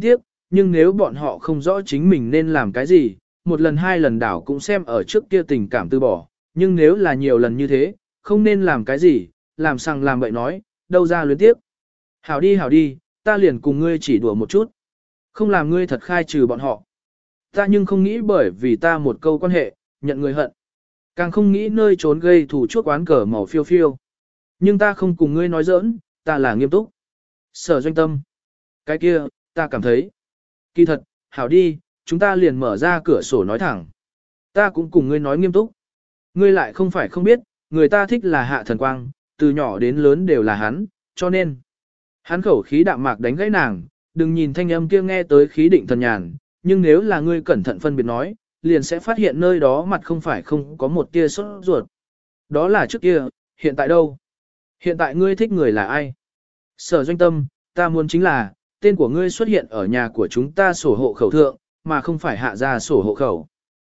nhưng nếu bọn họ không rõ chính mình nên làm cái gì, một lần hai lần đảo cũng xem ở trước kia tình cảm từ bỏ, nhưng nếu là nhiều lần như thế, không nên làm cái gì, làm sằng làm bậy nói, đâu ra luyến tiếp. Hảo đi, ta liền cùng ngươi chỉ đùa một chút. Không làm ngươi thật khai trừ bọn họ. Ta nhưng không nghĩ bởi vì ta một câu quan hệ, nhận người hận. Càng không nghĩ nơi trốn gây thù chuốc oán cờ màu phiêu phiêu. Nhưng ta không cùng ngươi nói giỡn, ta là nghiêm túc. Sở Doanh Tâm. Cái kia, ta cảm thấy. Kỳ thật, hảo đi, chúng ta liền mở ra cửa sổ nói thẳng. Ta cũng cùng ngươi nói nghiêm túc. Ngươi lại không phải không biết, người ta thích là Hạ Thần Quang, từ nhỏ đến lớn đều là hắn, cho nên. Hắn khẩu khí đạm mạc đánh gãy nàng, đừng nhìn thanh âm kia nghe tới khí định thần nhàn, nhưng nếu là ngươi cẩn thận phân biệt nói, liền sẽ phát hiện nơi đó mặt không phải không có một tia sốt ruột. Đó là trước kia, hiện tại đâu? Hiện tại ngươi thích người là ai? Sở Doanh Tâm, ta muốn chính là, tên của ngươi xuất hiện ở nhà của chúng ta sổ hộ khẩu thượng, mà không phải hạ ra sổ hộ khẩu.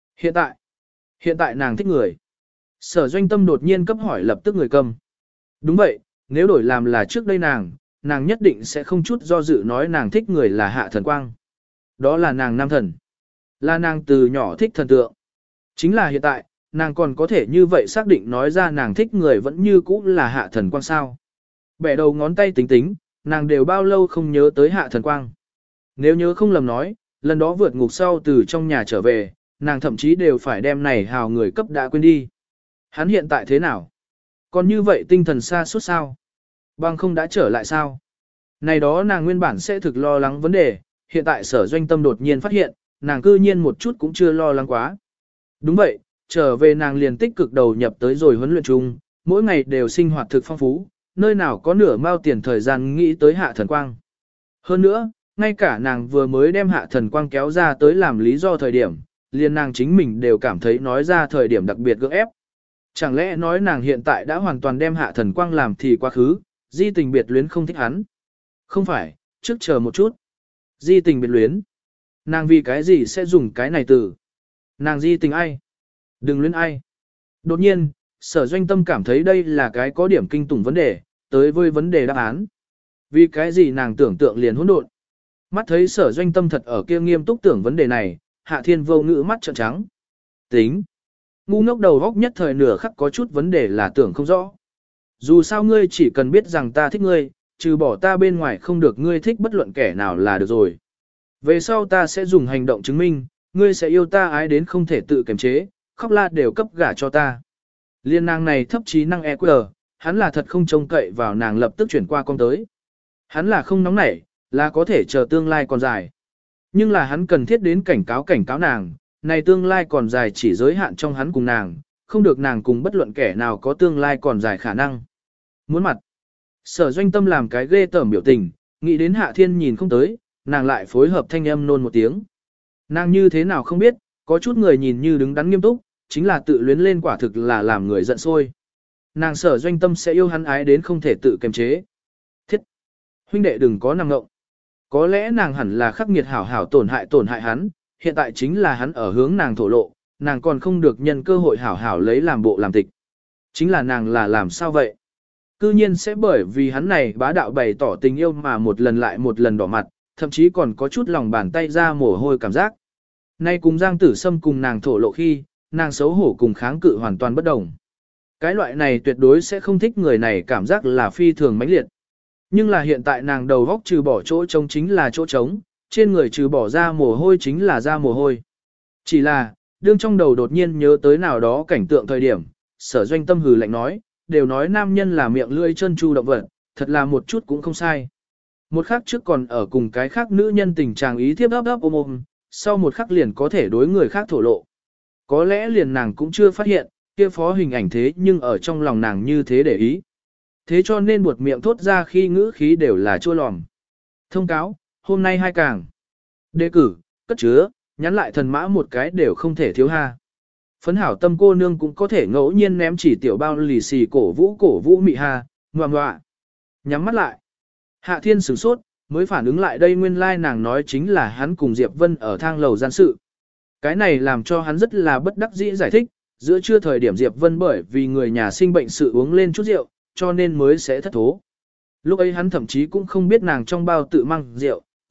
Hiện tại nàng thích người. Sở Doanh Tâm đột nhiên cấp hỏi lập tức người câm. Đúng vậy, nếu đổi làm là trước đây nàng nhất định sẽ không chút do dự nói nàng thích người là Hạ Thần Quang. Đó là nàng nam thần. Là nàng từ nhỏ thích thần tượng. Chính là hiện tại, nàng còn có thể như vậy xác định nói ra nàng thích người vẫn như cũ là Hạ Thần Quang sao. Bẻ đầu ngón tay tính tính, nàng đều bao lâu không nhớ tới Hạ Thần Quang. Nếu nhớ không lầm nói, lần đó vượt ngục sau từ trong nhà trở về, nàng thậm chí đều phải đem này hào người cấp đã quên đi. Hắn hiện tại thế nào? Còn như vậy tinh thần xa suốt sao? Bằng không đã trở lại sao? Này đó nàng nguyên bản sẽ thực lo lắng vấn đề, hiện tại Sở Doanh Tâm đột nhiên phát hiện, nàng cư nhiên một chút cũng chưa lo lắng quá. Đúng vậy, trở về nàng liền tích cực đầu nhập tới rồi huấn luyện chung, mỗi ngày đều sinh hoạt thực phong phú, nơi nào có nửa mao tiền thời gian nghĩ tới Hạ Thần Quang. Hơn nữa, ngay cả nàng vừa mới đem Hạ Thần Quang kéo ra tới làm lý do thời điểm, liền nàng chính mình đều cảm thấy nói ra thời điểm đặc biệt gượng ép. Chẳng lẽ nói nàng hiện tại đã hoàn toàn đem Hạ Thần Quang làm thì quá khứ, di tình biệt luyến không thích hắn. Không phải, trước chờ một chút. Di tình biệt luyến. Nàng vì cái gì sẽ dùng cái này từ? Nàng di tình ai? Đừng luyến ai? Đột nhiên, Sở Doanh Tâm cảm thấy đây là cái có điểm kinh tủng vấn đề, tới với vấn đề đáp án. Vì cái gì nàng tưởng tượng liền hỗn độn? Mắt thấy Sở Doanh Tâm thật ở kia nghiêm túc tưởng vấn đề này, Hạ Thiên vô ngữ mắt trợn trắng. Tính. Ngu ngốc đầu góc nhất thời nửa khắc có chút vấn đề là tưởng không rõ. Dù sao ngươi chỉ cần biết rằng ta thích ngươi, trừ bỏ ta bên ngoài không được ngươi thích bất luận kẻ nào là được rồi. Về sau ta sẽ dùng hành động chứng minh, ngươi sẽ yêu ta ái đến không thể tự kiềm chế, khóc la đều cấp gả cho ta. Liên nàng này thấp trí năng EQ, hắn là thật không trông cậy vào nàng lập tức chuyển qua con tới. Hắn là không nóng nảy, là có thể chờ tương lai còn dài. Nhưng là hắn cần thiết đến cảnh cáo nàng, này tương lai còn dài chỉ giới hạn trong hắn cùng nàng, không được nàng cùng bất luận kẻ nào có tương lai còn dài khả năng. Muốn mặt. Sở Doanh Tâm làm cái ghê tởm biểu tình, nghĩ đến Hạ Thiên nhìn không tới, nàng lại phối hợp thanh âm nôn một tiếng. Nàng như thế nào không biết, có chút người nhìn như đứng đắn nghiêm túc, chính là tự luyến lên quả thực là làm người giận sôi. Nàng Sở Doanh Tâm sẽ yêu hắn ái đến không thể tự kiềm chế. Thiết! Huynh đệ đừng có nằm ngộng. Có lẽ nàng hẳn là khắc nghiệt hảo hảo tổn hại hắn, hiện tại chính là hắn ở hướng nàng thổ lộ, nàng còn không được nhân cơ hội hảo hảo lấy làm bộ làm tịch. Chính là nàng là làm sao vậy? Cư nhiên sẽ bởi vì hắn này bá đạo bày tỏ tình yêu mà một lần lại một lần đỏ mặt, thậm chí còn có chút lòng bàn tay ra mồ hôi cảm giác. Nay cùng Giang Tử Sâm cùng nàng thổ lộ khi, nàng xấu hổ cùng kháng cự hoàn toàn bất đồng. Cái loại này tuyệt đối sẽ không thích người này cảm giác là phi thường mãnh liệt. Nhưng là hiện tại nàng đầu góc trừ bỏ chỗ trống chính là chỗ trống, trên người trừ bỏ ra mồ hôi chính là ra mồ hôi. Chỉ là, đương trong đầu đột nhiên nhớ tới nào đó cảnh tượng thời điểm, Sở Doanh Tâm hừ lạnh nói, đều nói nam nhân là miệng lưỡi chân chu động vật, thật là một chút cũng không sai. Một khắc trước còn ở cùng cái khác nữ nhân tình trạng ý thiếp ấp ôm, sau một khắc liền có thể đối người khác thổ lộ. Có lẽ liền nàng cũng chưa phát hiện, kia phó hình ảnh thế nhưng ở trong lòng nàng như thế để ý. Thế cho nên buột miệng thốt ra khi ngữ khí đều là chua lòm. Thông cáo, hôm nay 2 càng. Đề cử, cất chứa, nhắn lại thần mã một cái đều không thể thiếu ha. Phấn hảo tâm cô nương cũng có thể ngẫu nhiên ném chỉ tiểu bao lì xì cổ vũ mị ha, ngoạ. Nhắm mắt lại. Hạ Thiên sửng sốt, mới phản ứng lại đây nguyên lai nàng nói chính là hắn cùng Diệp Vân ở thang lầu gian sự. Cái này làm cho hắn rất là bất đắc dĩ giải thích, giữa trưa thời điểm Diệp Vân bởi vì người nhà sinh bệnh sự uống lên chút rượu, cho nên mới sẽ thất thố. Lúc ấy hắn thậm chí cũng không biết nàng trong bao tự mang rượu,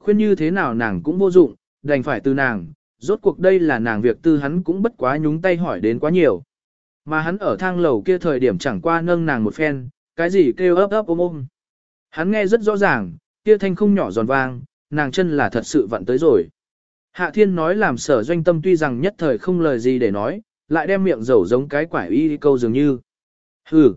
khuyên như thế nào nàng cũng vô dụng, đành phải từ nàng, rốt cuộc đây là nàng việc tư hắn cũng bất quá nhúng tay hỏi đến quá nhiều. Mà hắn ở thang lầu kia thời điểm chẳng qua nâng nàng một phen, cái gì kêu ấp ấp ôm ôm. Hắn nghe rất rõ ràng, kia thanh không nhỏ giòn vang, nàng chân là thật sự vặn tới rồi. Hạ Thiên nói làm Sở Doanh Tâm tuy rằng nhất thời không lời gì để nói, lại đem miệng dầu giống cái quải y câu dường như. Hừ,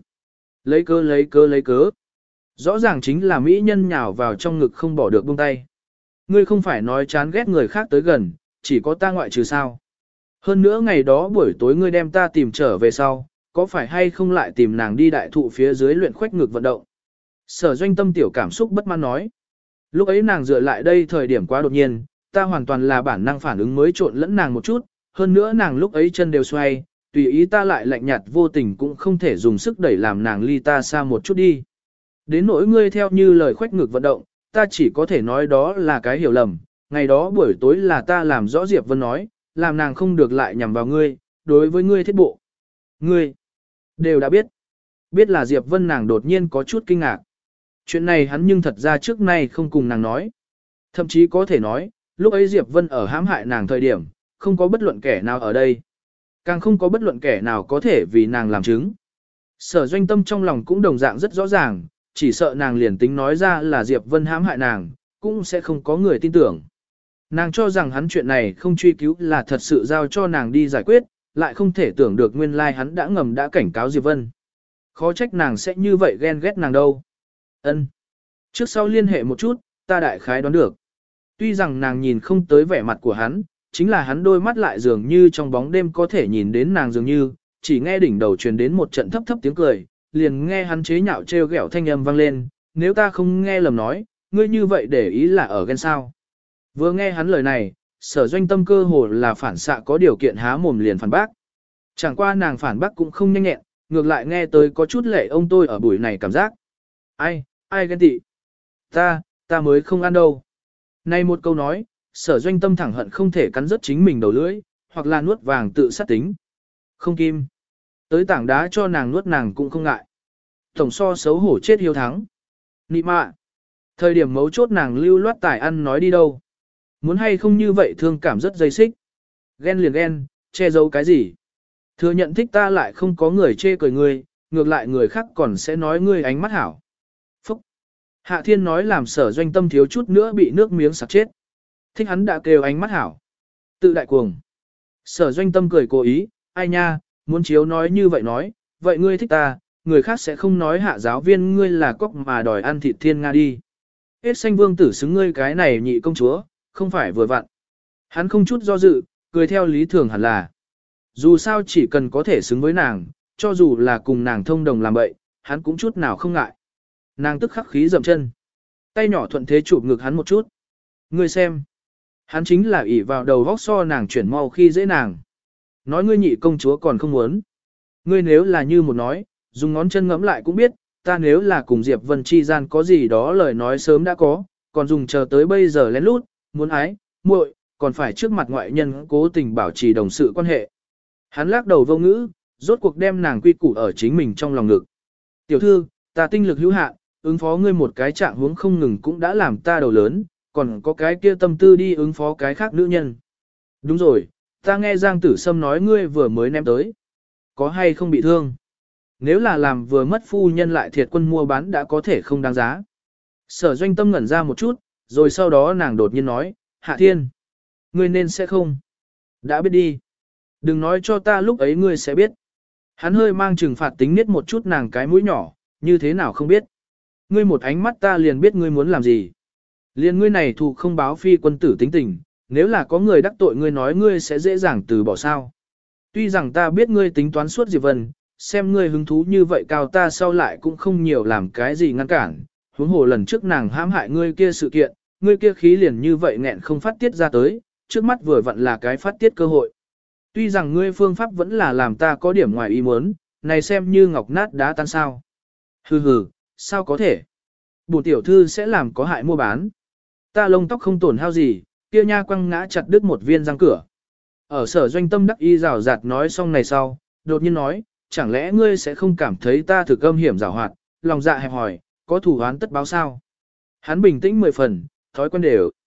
lấy cớ. Rõ ràng chính là mỹ nhân nhào vào trong ngực không bỏ được buông tay. Ngươi không phải nói chán ghét người khác tới gần, chỉ có ta ngoại trừ sao. Hơn nữa ngày đó buổi tối ngươi đem ta tìm trở về sau, có phải hay không lại tìm nàng đi đại thụ phía dưới luyện khoách ngực vận động. Sở Doanh Tâm tiểu cảm xúc bất mãn nói. Lúc ấy nàng dựa lại đây thời điểm quá đột nhiên, ta hoàn toàn là bản năng phản ứng mới trộn lẫn nàng một chút, hơn nữa nàng lúc ấy chân đều xoay, tùy ý ta lại lạnh nhạt vô tình cũng không thể dùng sức đẩy làm nàng ly ta xa một chút đi. Đến nỗi ngươi theo như lời khoách ngực vận động, ta chỉ có thể nói đó là cái hiểu lầm, ngày đó buổi tối là ta làm rõ Diệp Vân nói, làm nàng không được lại nhằm vào ngươi, đối với ngươi thiết bộ. Ngươi đều đã biết là Diệp Vân nàng đột nhiên có chút kinh ngạc. Chuyện này hắn nhưng thật ra trước nay không cùng nàng nói. Thậm chí có thể nói, lúc ấy Diệp Vân ở hãm hại nàng thời điểm, không có bất luận kẻ nào ở đây. Càng không có bất luận kẻ nào có thể vì nàng làm chứng. Sở Doanh Tâm trong lòng cũng đồng dạng rất rõ ràng, chỉ sợ nàng liền tính nói ra là Diệp Vân hãm hại nàng, cũng sẽ không có người tin tưởng. Nàng cho rằng hắn chuyện này không truy cứu là thật sự giao cho nàng đi giải quyết, lại không thể tưởng được nguyên lai hắn đã ngầm đã cảnh cáo Diệp Vân. Khó trách nàng sẽ như vậy ghen ghét nàng đâu. Ân. Trước sau liên hệ một chút, ta đại khái đoán được. Tuy rằng nàng nhìn không tới vẻ mặt của hắn, chính là hắn đôi mắt lại dường như trong bóng đêm có thể nhìn đến nàng dường như, chỉ nghe đỉnh đầu truyền đến một trận thấp thấp tiếng cười, liền nghe hắn chế nhạo trêu ghẹo thanh âm vang lên, nếu ta không nghe lầm nói, ngươi như vậy để ý là ở ghen sao. Vừa nghe hắn lời này, Sở Doanh Tâm cơ hồ là phản xạ có điều kiện há mồm liền phản bác. Chẳng qua nàng phản bác cũng không nhanh nhẹn, ngược lại nghe tới có chút lệ ông tôi ở buổi này cảm giác. Ai ghen tị? Ta mới không ăn đâu. Này một câu nói, Sở Doanh Tâm thẳng hận không thể cắn rớt chính mình đầu lưỡi, hoặc là nuốt vàng tự sát tính. Không kim. Tới tảng đá cho nàng nuốt nàng cũng không ngại. Tổng so xấu hổ chết hiếu thắng. Nị mạ. Thời điểm mấu chốt nàng lưu loát tài ăn nói đi đâu. Muốn hay không như vậy thương cảm rất dây xích. Ghen liền ghen, che giấu cái gì. Thừa nhận thích ta lại không có người chê cười ngươi, ngược lại người khác còn sẽ nói ngươi ánh mắt hảo. Phúc. Hạ Thiên nói làm Sở Doanh Tâm thiếu chút nữa bị nước miếng sặc chết. Thích hắn đã kêu ánh mắt hảo. Tự đại cuồng. Sở Doanh Tâm cười cố ý, ai nha, muốn chiếu nói như vậy nói, vậy ngươi thích ta, người khác sẽ không nói hạ giáo viên ngươi là cóc mà đòi ăn thịt thiên Nga đi. Hết xanh vương tử xứng ngươi cái này nhị công chúa, không phải vừa vặn. Hắn không chút do dự, cười theo lý thường hẳn là. Dù sao chỉ cần có thể xứng với nàng, cho dù là cùng nàng thông đồng làm bậy, hắn cũng chút nào không ngại. Nàng tức khắc khí dậm chân. Tay nhỏ thuận thế chụp ngực hắn một chút. Ngươi xem. Hắn chính là ỷ vào đầu vóc so nàng chuyển mau khi dễ nàng. Nói ngươi nhị công chúa còn không muốn. Ngươi nếu là như một nói, dùng ngón chân ngẫm lại cũng biết, ta nếu là cùng Diệp Vân chi gian có gì đó lời nói sớm đã có, còn dùng chờ tới bây giờ lén lút, muốn ái, muội, còn phải trước mặt ngoại nhân cố tình bảo trì đồng sự quan hệ. Hắn lắc đầu vô ngữ, rốt cuộc đem nàng quy củ ở chính mình trong lòng ngực. Tiểu thư, ta tinh lực hữu hạn, ứng phó ngươi một cái trạng huống không ngừng cũng đã làm ta đầu lớn, còn có cái kia tâm tư đi ứng phó cái khác nữ nhân. Đúng rồi, ta nghe Giang Tử Sâm nói ngươi vừa mới ném tới. Có hay không bị thương? Nếu là làm vừa mất phu nhân lại thiệt quân mua bán đã có thể không đáng giá. Sở Doanh Tâm ngẩn ra một chút, rồi sau đó nàng đột nhiên nói, Hạ Thiên, ngươi nên sẽ không. Đã biết đi. Đừng nói cho ta lúc ấy ngươi sẽ biết. Hắn hơi mang trừng phạt tính niết một chút nàng cái mũi nhỏ, như thế nào không biết. Ngươi một ánh mắt ta liền biết ngươi muốn làm gì. Liền ngươi này thù không báo phi quân tử tính tình, nếu là có người đắc tội ngươi nói ngươi sẽ dễ dàng từ bỏ sao. Tuy rằng ta biết ngươi tính toán suốt Diệp Vân, xem ngươi hứng thú như vậy cao ta sau lại cũng không nhiều làm cái gì ngăn cản, huống hồ lần trước nàng hãm hại ngươi kia sự kiện, ngươi kia khí liền như vậy nghẹn không phát tiết ra tới, trước mắt vừa vặn là cái phát tiết cơ hội. Tuy rằng ngươi phương pháp vẫn là làm ta có điểm ngoài ý muốn, này xem như ngọc nát đá tan sao. Hừ hừ, sao có thể? Bổn tiểu thư sẽ làm có hại mua bán. Ta lông tóc không tổn hao gì, kia nha quăng ngã chặt đứt một viên răng cửa. Ở Sở Doanh Tâm đắc y rào rạt nói xong này sau, đột nhiên nói, chẳng lẽ ngươi sẽ không cảm thấy ta thực âm hiểm giảo hoạt, lòng dạ hẹp hòi, có thủ án tất báo sao? Hắn bình tĩnh 10 phần, thói quen đều.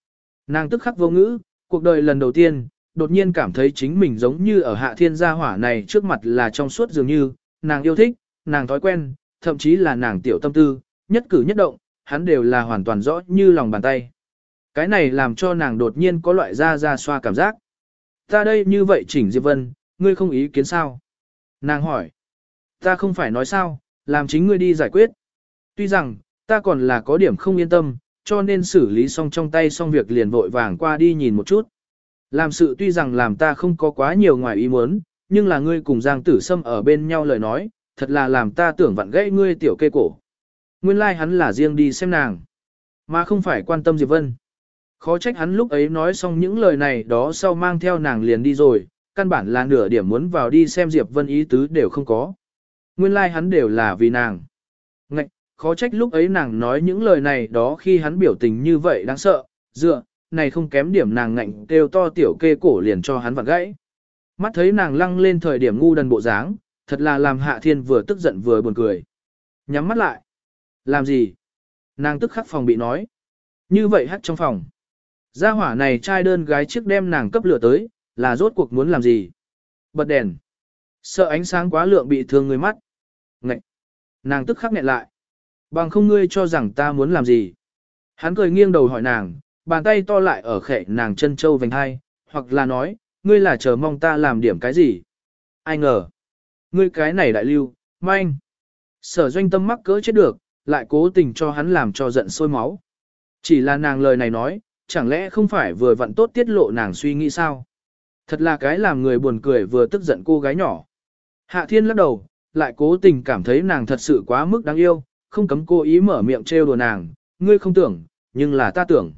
Nàng tức khắc vô ngữ, cuộc đời lần đầu tiên, đột nhiên cảm thấy chính mình giống như ở Hạ Thiên gia hỏa này trước mặt là trong suốt dường như, nàng yêu thích, nàng thói quen, thậm chí là nàng tiểu tâm tư, nhất cử nhất động, hắn đều là hoàn toàn rõ như lòng bàn tay. Cái này làm cho nàng đột nhiên có loại ra xoa cảm giác. Ta đây như vậy chỉnh Diệp Vân, ngươi không ý kiến sao? Nàng hỏi. Ta không phải nói sao, làm chính ngươi đi giải quyết. Tuy rằng, ta còn là có điểm không yên tâm, cho nên xử lý xong trong tay xong việc liền vội vàng qua đi nhìn một chút. Làm sự tuy rằng làm ta không có quá nhiều ngoài ý muốn, nhưng là ngươi cùng Giang Tử Sâm ở bên nhau lời nói, thật là làm ta tưởng vặn gãy ngươi tiểu kê cổ. Nguyên lai like hắn là riêng đi xem nàng, mà không phải quan tâm Diệp Vân. Khó trách hắn lúc ấy nói xong những lời này đó sau mang theo nàng liền đi rồi, căn bản là nửa điểm muốn vào đi xem Diệp Vân ý tứ đều không có. Nguyên lai like hắn đều là vì nàng. Ngạch, khó trách lúc ấy nàng nói những lời này đó khi hắn biểu tình như vậy đáng sợ, dựa, này không kém điểm nàng ngạnh kêu to tiểu kê cổ liền cho hắn vặn gãy. Mắt thấy nàng lăng lên thời điểm ngu đần bộ dáng, thật là làm Hạ Thiên vừa tức giận vừa buồn cười. Nhắm mắt lại. Làm gì? Nàng tức khắc phòng bị nói. Như vậy hắt trong phòng. Gia hỏa này trai đơn gái trước đem nàng cấp lửa tới, là rốt cuộc muốn làm gì? Bật đèn. Sợ ánh sáng quá lượng bị thương người mắt. Ngậy. Nàng tức khắc nghẹn lại. Bằng không ngươi cho rằng ta muốn làm gì? Hắn cười nghiêng đầu hỏi nàng, bàn tay to lại ở khệ nàng chân châu vành hai, hoặc là nói, ngươi là chờ mong ta làm điểm cái gì? Ai ngờ. Ngươi cái này đại lưu, manh. Sở Doanh Tâm mắc cỡ chết được, lại cố tình cho hắn làm cho giận sôi máu. Chỉ là nàng lời này nói, chẳng lẽ không phải vừa vặn tốt tiết lộ nàng suy nghĩ sao? Thật là cái làm người buồn cười vừa tức giận cô gái nhỏ. Hạ Thiên lắc đầu, lại cố tình cảm thấy nàng thật sự quá mức đáng yêu, không cấm cố ý mở miệng trêu đùa nàng, ngươi không tưởng, nhưng là ta tưởng.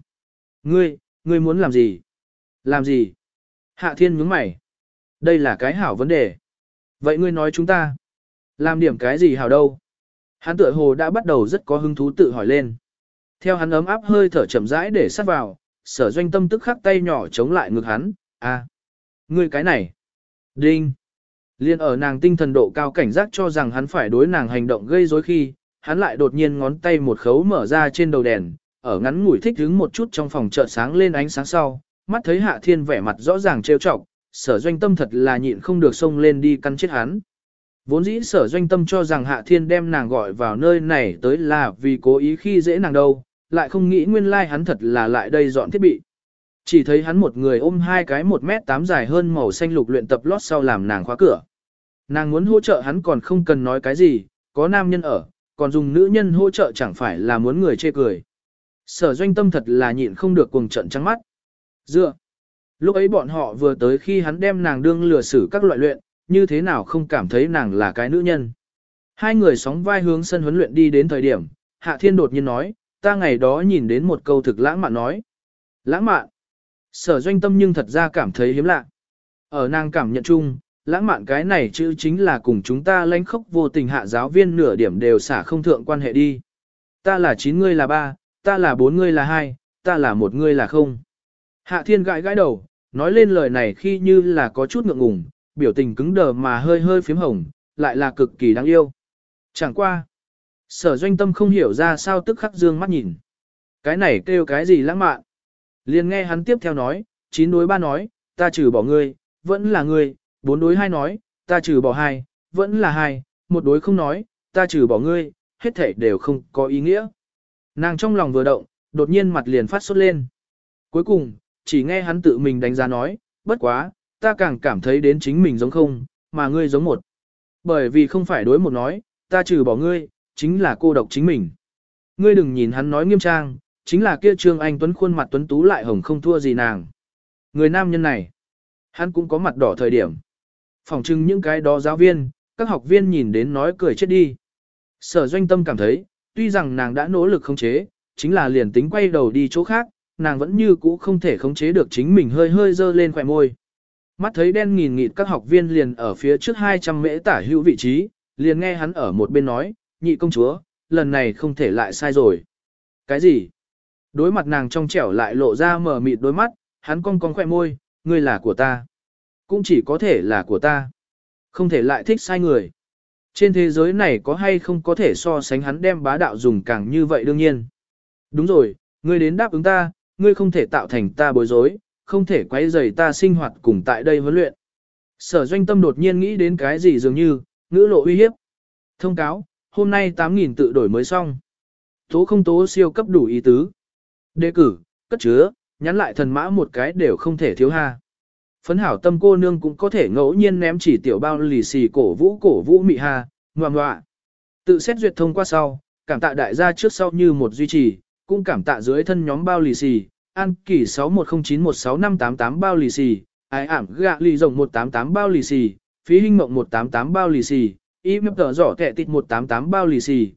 Ngươi muốn làm gì? Làm gì? Hạ Thiên nhướng mày. Đây là cái hảo vấn đề. Vậy ngươi nói chúng ta, làm điểm cái gì hảo đâu? Hắn tựa hồ đã bắt đầu rất có hứng thú tự hỏi lên. Theo hắn ấm áp hơi thở chậm rãi để sát vào, Sở Doanh Tâm tức khắc tay nhỏ chống lại ngực hắn, ngươi cái này. Đinh. Liên ở nàng tinh thần độ cao cảnh giác cho rằng hắn phải đối nàng hành động gây rối khi, hắn lại đột nhiên ngón tay một khấu mở ra trên đầu đèn, ở ngắn ngủi thích hứng một chút trong phòng chợt sáng lên ánh sáng sau, mắt thấy Hạ Thiên vẻ mặt rõ ràng trêu chọc, Sở Doanh Tâm thật là nhịn không được xông lên đi căn chết hắn. Vốn dĩ Sở Doanh Tâm cho rằng Hạ Thiên đem nàng gọi vào nơi này tới là vì cố ý khi dễ nàng đâu, lại không nghĩ nguyên lai hắn thật là lại đây dọn thiết bị. Chỉ thấy hắn một người ôm hai cái 1m8 dài hơn màu xanh lục luyện tập lót sau làm nàng khóa cửa. Nàng muốn hỗ trợ hắn còn không cần nói cái gì, có nam nhân ở, còn dùng nữ nhân hỗ trợ chẳng phải là muốn người chê cười. Sở Doanh Tâm thật là nhịn không được cuồng trận trắng mắt. Dựa. Lúc ấy bọn họ vừa tới khi hắn đem nàng đương lừa xử các loại luyện, như thế nào không cảm thấy nàng là cái nữ nhân. Hai người sóng vai hướng sân huấn luyện đi đến thời điểm, Hạ Thiên đột nhiên nói, ta ngày đó nhìn đến một câu thực lãng mạn nói. Lãng mạn. Sở Doanh Tâm nhưng thật ra cảm thấy hiếm lạ. Ở nàng cảm nhận chung, lãng mạn cái này chữ chính là cùng chúng ta lãnh khốc vô tình hạ giáo viên nửa điểm đều xả không thượng quan hệ đi. Ta là 9 ngươi là 3, ta là 4 ngươi là 2, ta là 1 ngươi là 0. Hạ Thiên gãi gãi đầu, nói lên lời này khi như là có chút ngượng ngùng, biểu tình cứng đờ mà hơi hơi phím hồng, lại là cực kỳ đáng yêu. Chẳng qua. Sở Doanh Tâm không hiểu ra sao tức khắc dương mắt nhìn. Cái này kêu cái gì lãng mạn. Liền nghe hắn tiếp theo nói, 9 đối 3 nói, ta trừ bỏ ngươi, vẫn là ngươi, 4 đối 2 nói, ta trừ bỏ 2, vẫn là 2, 1 đối không nói, ta trừ bỏ ngươi, hết thảy đều không có ý nghĩa. Nàng trong lòng vừa động, đột nhiên mặt liền phát sốt lên. Cuối cùng, chỉ nghe hắn tự mình đánh giá nói, bất quá, ta càng cảm thấy đến chính mình giống không, mà ngươi giống 1. Bởi vì không phải đối 1 nói, ta trừ bỏ ngươi, chính là cô độc chính mình. Ngươi đừng nhìn hắn nói nghiêm trang, chính là kia Trương Anh Tuấn khuôn mặt tuấn tú lại hồng không thua gì nàng. Người nam nhân này, hắn cũng có mặt đỏ thời điểm. Phỏng chừng những cái đó giáo viên, các học viên nhìn đến nói cười chết đi. Sở Doanh Tâm cảm thấy, tuy rằng nàng đã nỗ lực khống chế, chính là liền tính quay đầu đi chỗ khác, nàng vẫn như cũ không thể khống chế được chính mình hơi hơi dơ lên khỏe môi. Mắt thấy đen nghìn nghịt các học viên liền ở phía trước 200 mễ tả hữu vị trí, liền nghe hắn ở một bên nói, nhị công chúa, lần này không thể lại sai rồi. Cái gì? Đối mặt nàng trong trẻo lại lộ ra mờ mịt đôi mắt, hắn cong cong khỏe môi, ngươi là của ta. Cũng chỉ có thể là của ta. Không thể lại thích sai người. Trên thế giới này có hay không có thể so sánh hắn đem bá đạo dùng càng như vậy đương nhiên. Đúng rồi, ngươi đến đáp ứng ta, ngươi không thể tạo thành ta bối rối, không thể quấy rầy ta sinh hoạt cùng tại đây huấn luyện. Sở Doanh Tâm đột nhiên nghĩ đến cái gì dường như, ngữ lộ uy hiếp. Thông cáo, hôm nay 8.000 tự đổi mới xong. Tố không tố siêu cấp đủ ý tứ. Đề cử, cất chứa, nhắn lại thần mã một cái đều không thể thiếu ha. Phấn hảo tâm cô nương cũng có thể ngẫu nhiên ném chỉ tiểu bao lì xì cổ vũ mị ha, ngoạm ngoạ. Tự xét duyệt thông qua sau, cảm tạ đại gia trước sau như một duy trì, cũng cảm tạ dưới thân nhóm bao lì xì, An Kỳ 6109165588 bao lì xì, Ái ảm gạ lì rồng 188 bao lì xì, Phí Hinh Mộng 188 bao lì xì, Im tờ giỏ kẹ tịt 188 bao lì xì,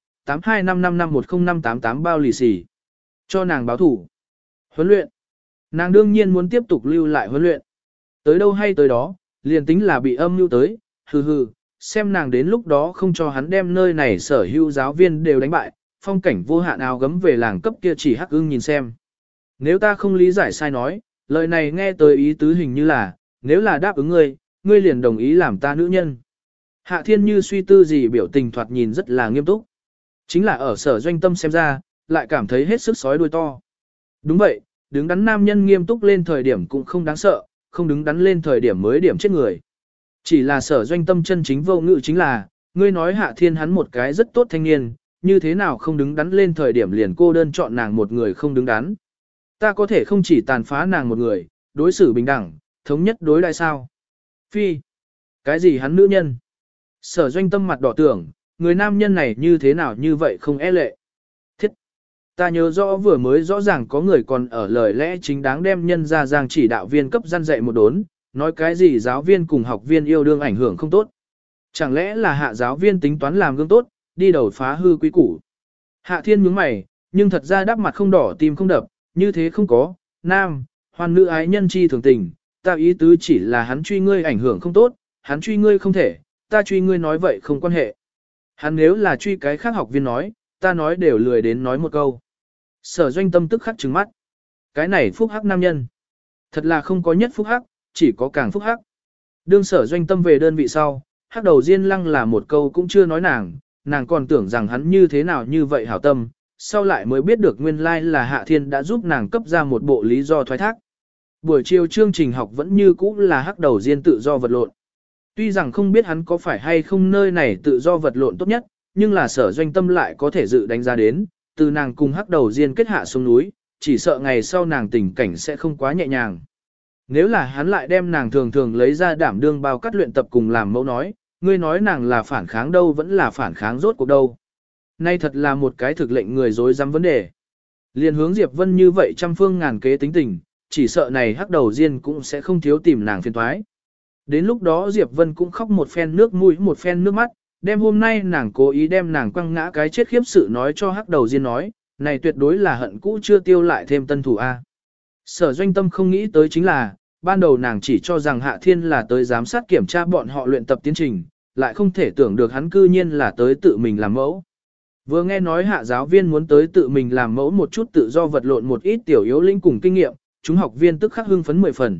8255510588 bao lì xì. Cho nàng báo thủ. Huấn luyện. Nàng đương nhiên muốn tiếp tục lưu lại huấn luyện. Tới đâu hay tới đó, liền tính là bị âm mưu tới, hừ hừ, xem nàng đến lúc đó không cho hắn đem nơi này sở hữu giáo viên đều đánh bại, phong cảnh vô hạn áo gấm về làng cấp kia chỉ hắc ưng nhìn xem. Nếu ta không lý giải sai nói, lời này nghe tới ý tứ hình như là, nếu là đáp ứng ngươi liền đồng ý làm ta nữ nhân. Hạ Thiên như suy tư gì biểu tình thoạt nhìn rất là nghiêm túc. Chính là ở Sở Doanh Tâm xem ra, lại cảm thấy hết sức sói đuôi to. Đúng vậy, đứng đắn nam nhân nghiêm túc lên thời điểm cũng không đáng sợ, không đứng đắn lên thời điểm mới điểm chết người. Chỉ là Sở Doanh Tâm chân chính vô ngữ chính là, ngươi nói Hạ Thiên hắn một cái rất tốt thanh niên, như thế nào không đứng đắn lên thời điểm liền cô đơn chọn nàng một người không đứng đắn. Ta có thể không chỉ tàn phá nàng một người, đối xử bình đẳng, thống nhất đối đại sao. Phi, cái gì hắn nữ nhân? Sở Doanh Tâm mặt đỏ tưởng, người nam nhân này như thế nào như vậy không e lệ. Thiết, ta nhớ rõ vừa mới rõ ràng có người còn ở lời lẽ chính đáng đem nhân ra giang chỉ đạo viên cấp gian dạy một đốn, nói cái gì giáo viên cùng học viên yêu đương ảnh hưởng không tốt. Chẳng lẽ là hạ giáo viên tính toán làm gương tốt, đi đầu phá hư quý củ. Hạ Thiên nhướng mày, nhưng thật ra đắp mặt không đỏ tim không đập, như thế không có, nam, hoàn nữ ái nhân chi thường tình, ta ý tứ chỉ là hắn truy ngươi ảnh hưởng không tốt, hắn truy ngươi không thể, ta truy ngươi nói vậy không quan hệ. Hắn nếu là truy cái khác học viên nói, ta nói đều lười đến nói một câu. Sở Doanh Tâm tức khắc trừng mắt. Cái này phúc hắc nam nhân. Thật là không có nhất phúc hắc, chỉ có càng phúc hắc. Đương Sở Doanh Tâm về đơn vị sau, hắc đầu Diên Lăng là một câu cũng chưa nói nàng còn tưởng rằng hắn như thế nào như vậy hảo tâm, sau lại mới biết được nguyên lai là Hạ Thiên đã giúp nàng cấp ra một bộ lý do thoái thác. Buổi chiều chương trình học vẫn như cũ là hắc đầu Diên tự do vật lộn. Tuy rằng không biết hắn có phải hay không nơi này tự do vật lộn tốt nhất, nhưng là Sở Doanh Tâm lại có thể dự đánh giá đến, từ nàng cùng hắc đầu Diên kết hạ xuống núi, chỉ sợ ngày sau nàng tình cảnh sẽ không quá nhẹ nhàng. Nếu là hắn lại đem nàng thường thường lấy ra đảm đương bao cắt luyện tập cùng làm mẫu nói, ngươi nói nàng là phản kháng đâu vẫn là phản kháng rốt cuộc đâu. Nay thật là một cái thực lệnh người dối dám vấn đề. Liên hướng Diệp Vân như vậy trăm phương ngàn kế tính tình, chỉ sợ này hắc đầu Diên cũng sẽ không thiếu tìm nàng phiền toái. Đến lúc đó Diệp Vân cũng khóc một phen nước mũi một phen nước mắt, đem hôm nay nàng cố ý đem nàng quăng ngã cái chết khiếp sự nói cho hắc đầu Diên nói, này tuyệt đối là hận cũ chưa tiêu lại thêm tân thủ A. Sở Doanh Tâm không nghĩ tới chính là, ban đầu nàng chỉ cho rằng Hạ Thiên là tới giám sát kiểm tra bọn họ luyện tập tiến trình, lại không thể tưởng được hắn cư nhiên là tới tự mình làm mẫu. Vừa nghe nói hạ giáo viên muốn tới tự mình làm mẫu một chút tự do vật lộn một ít tiểu yếu lĩnh cùng kinh nghiệm, chúng học viên tức khắc hưng phấn 10 phần.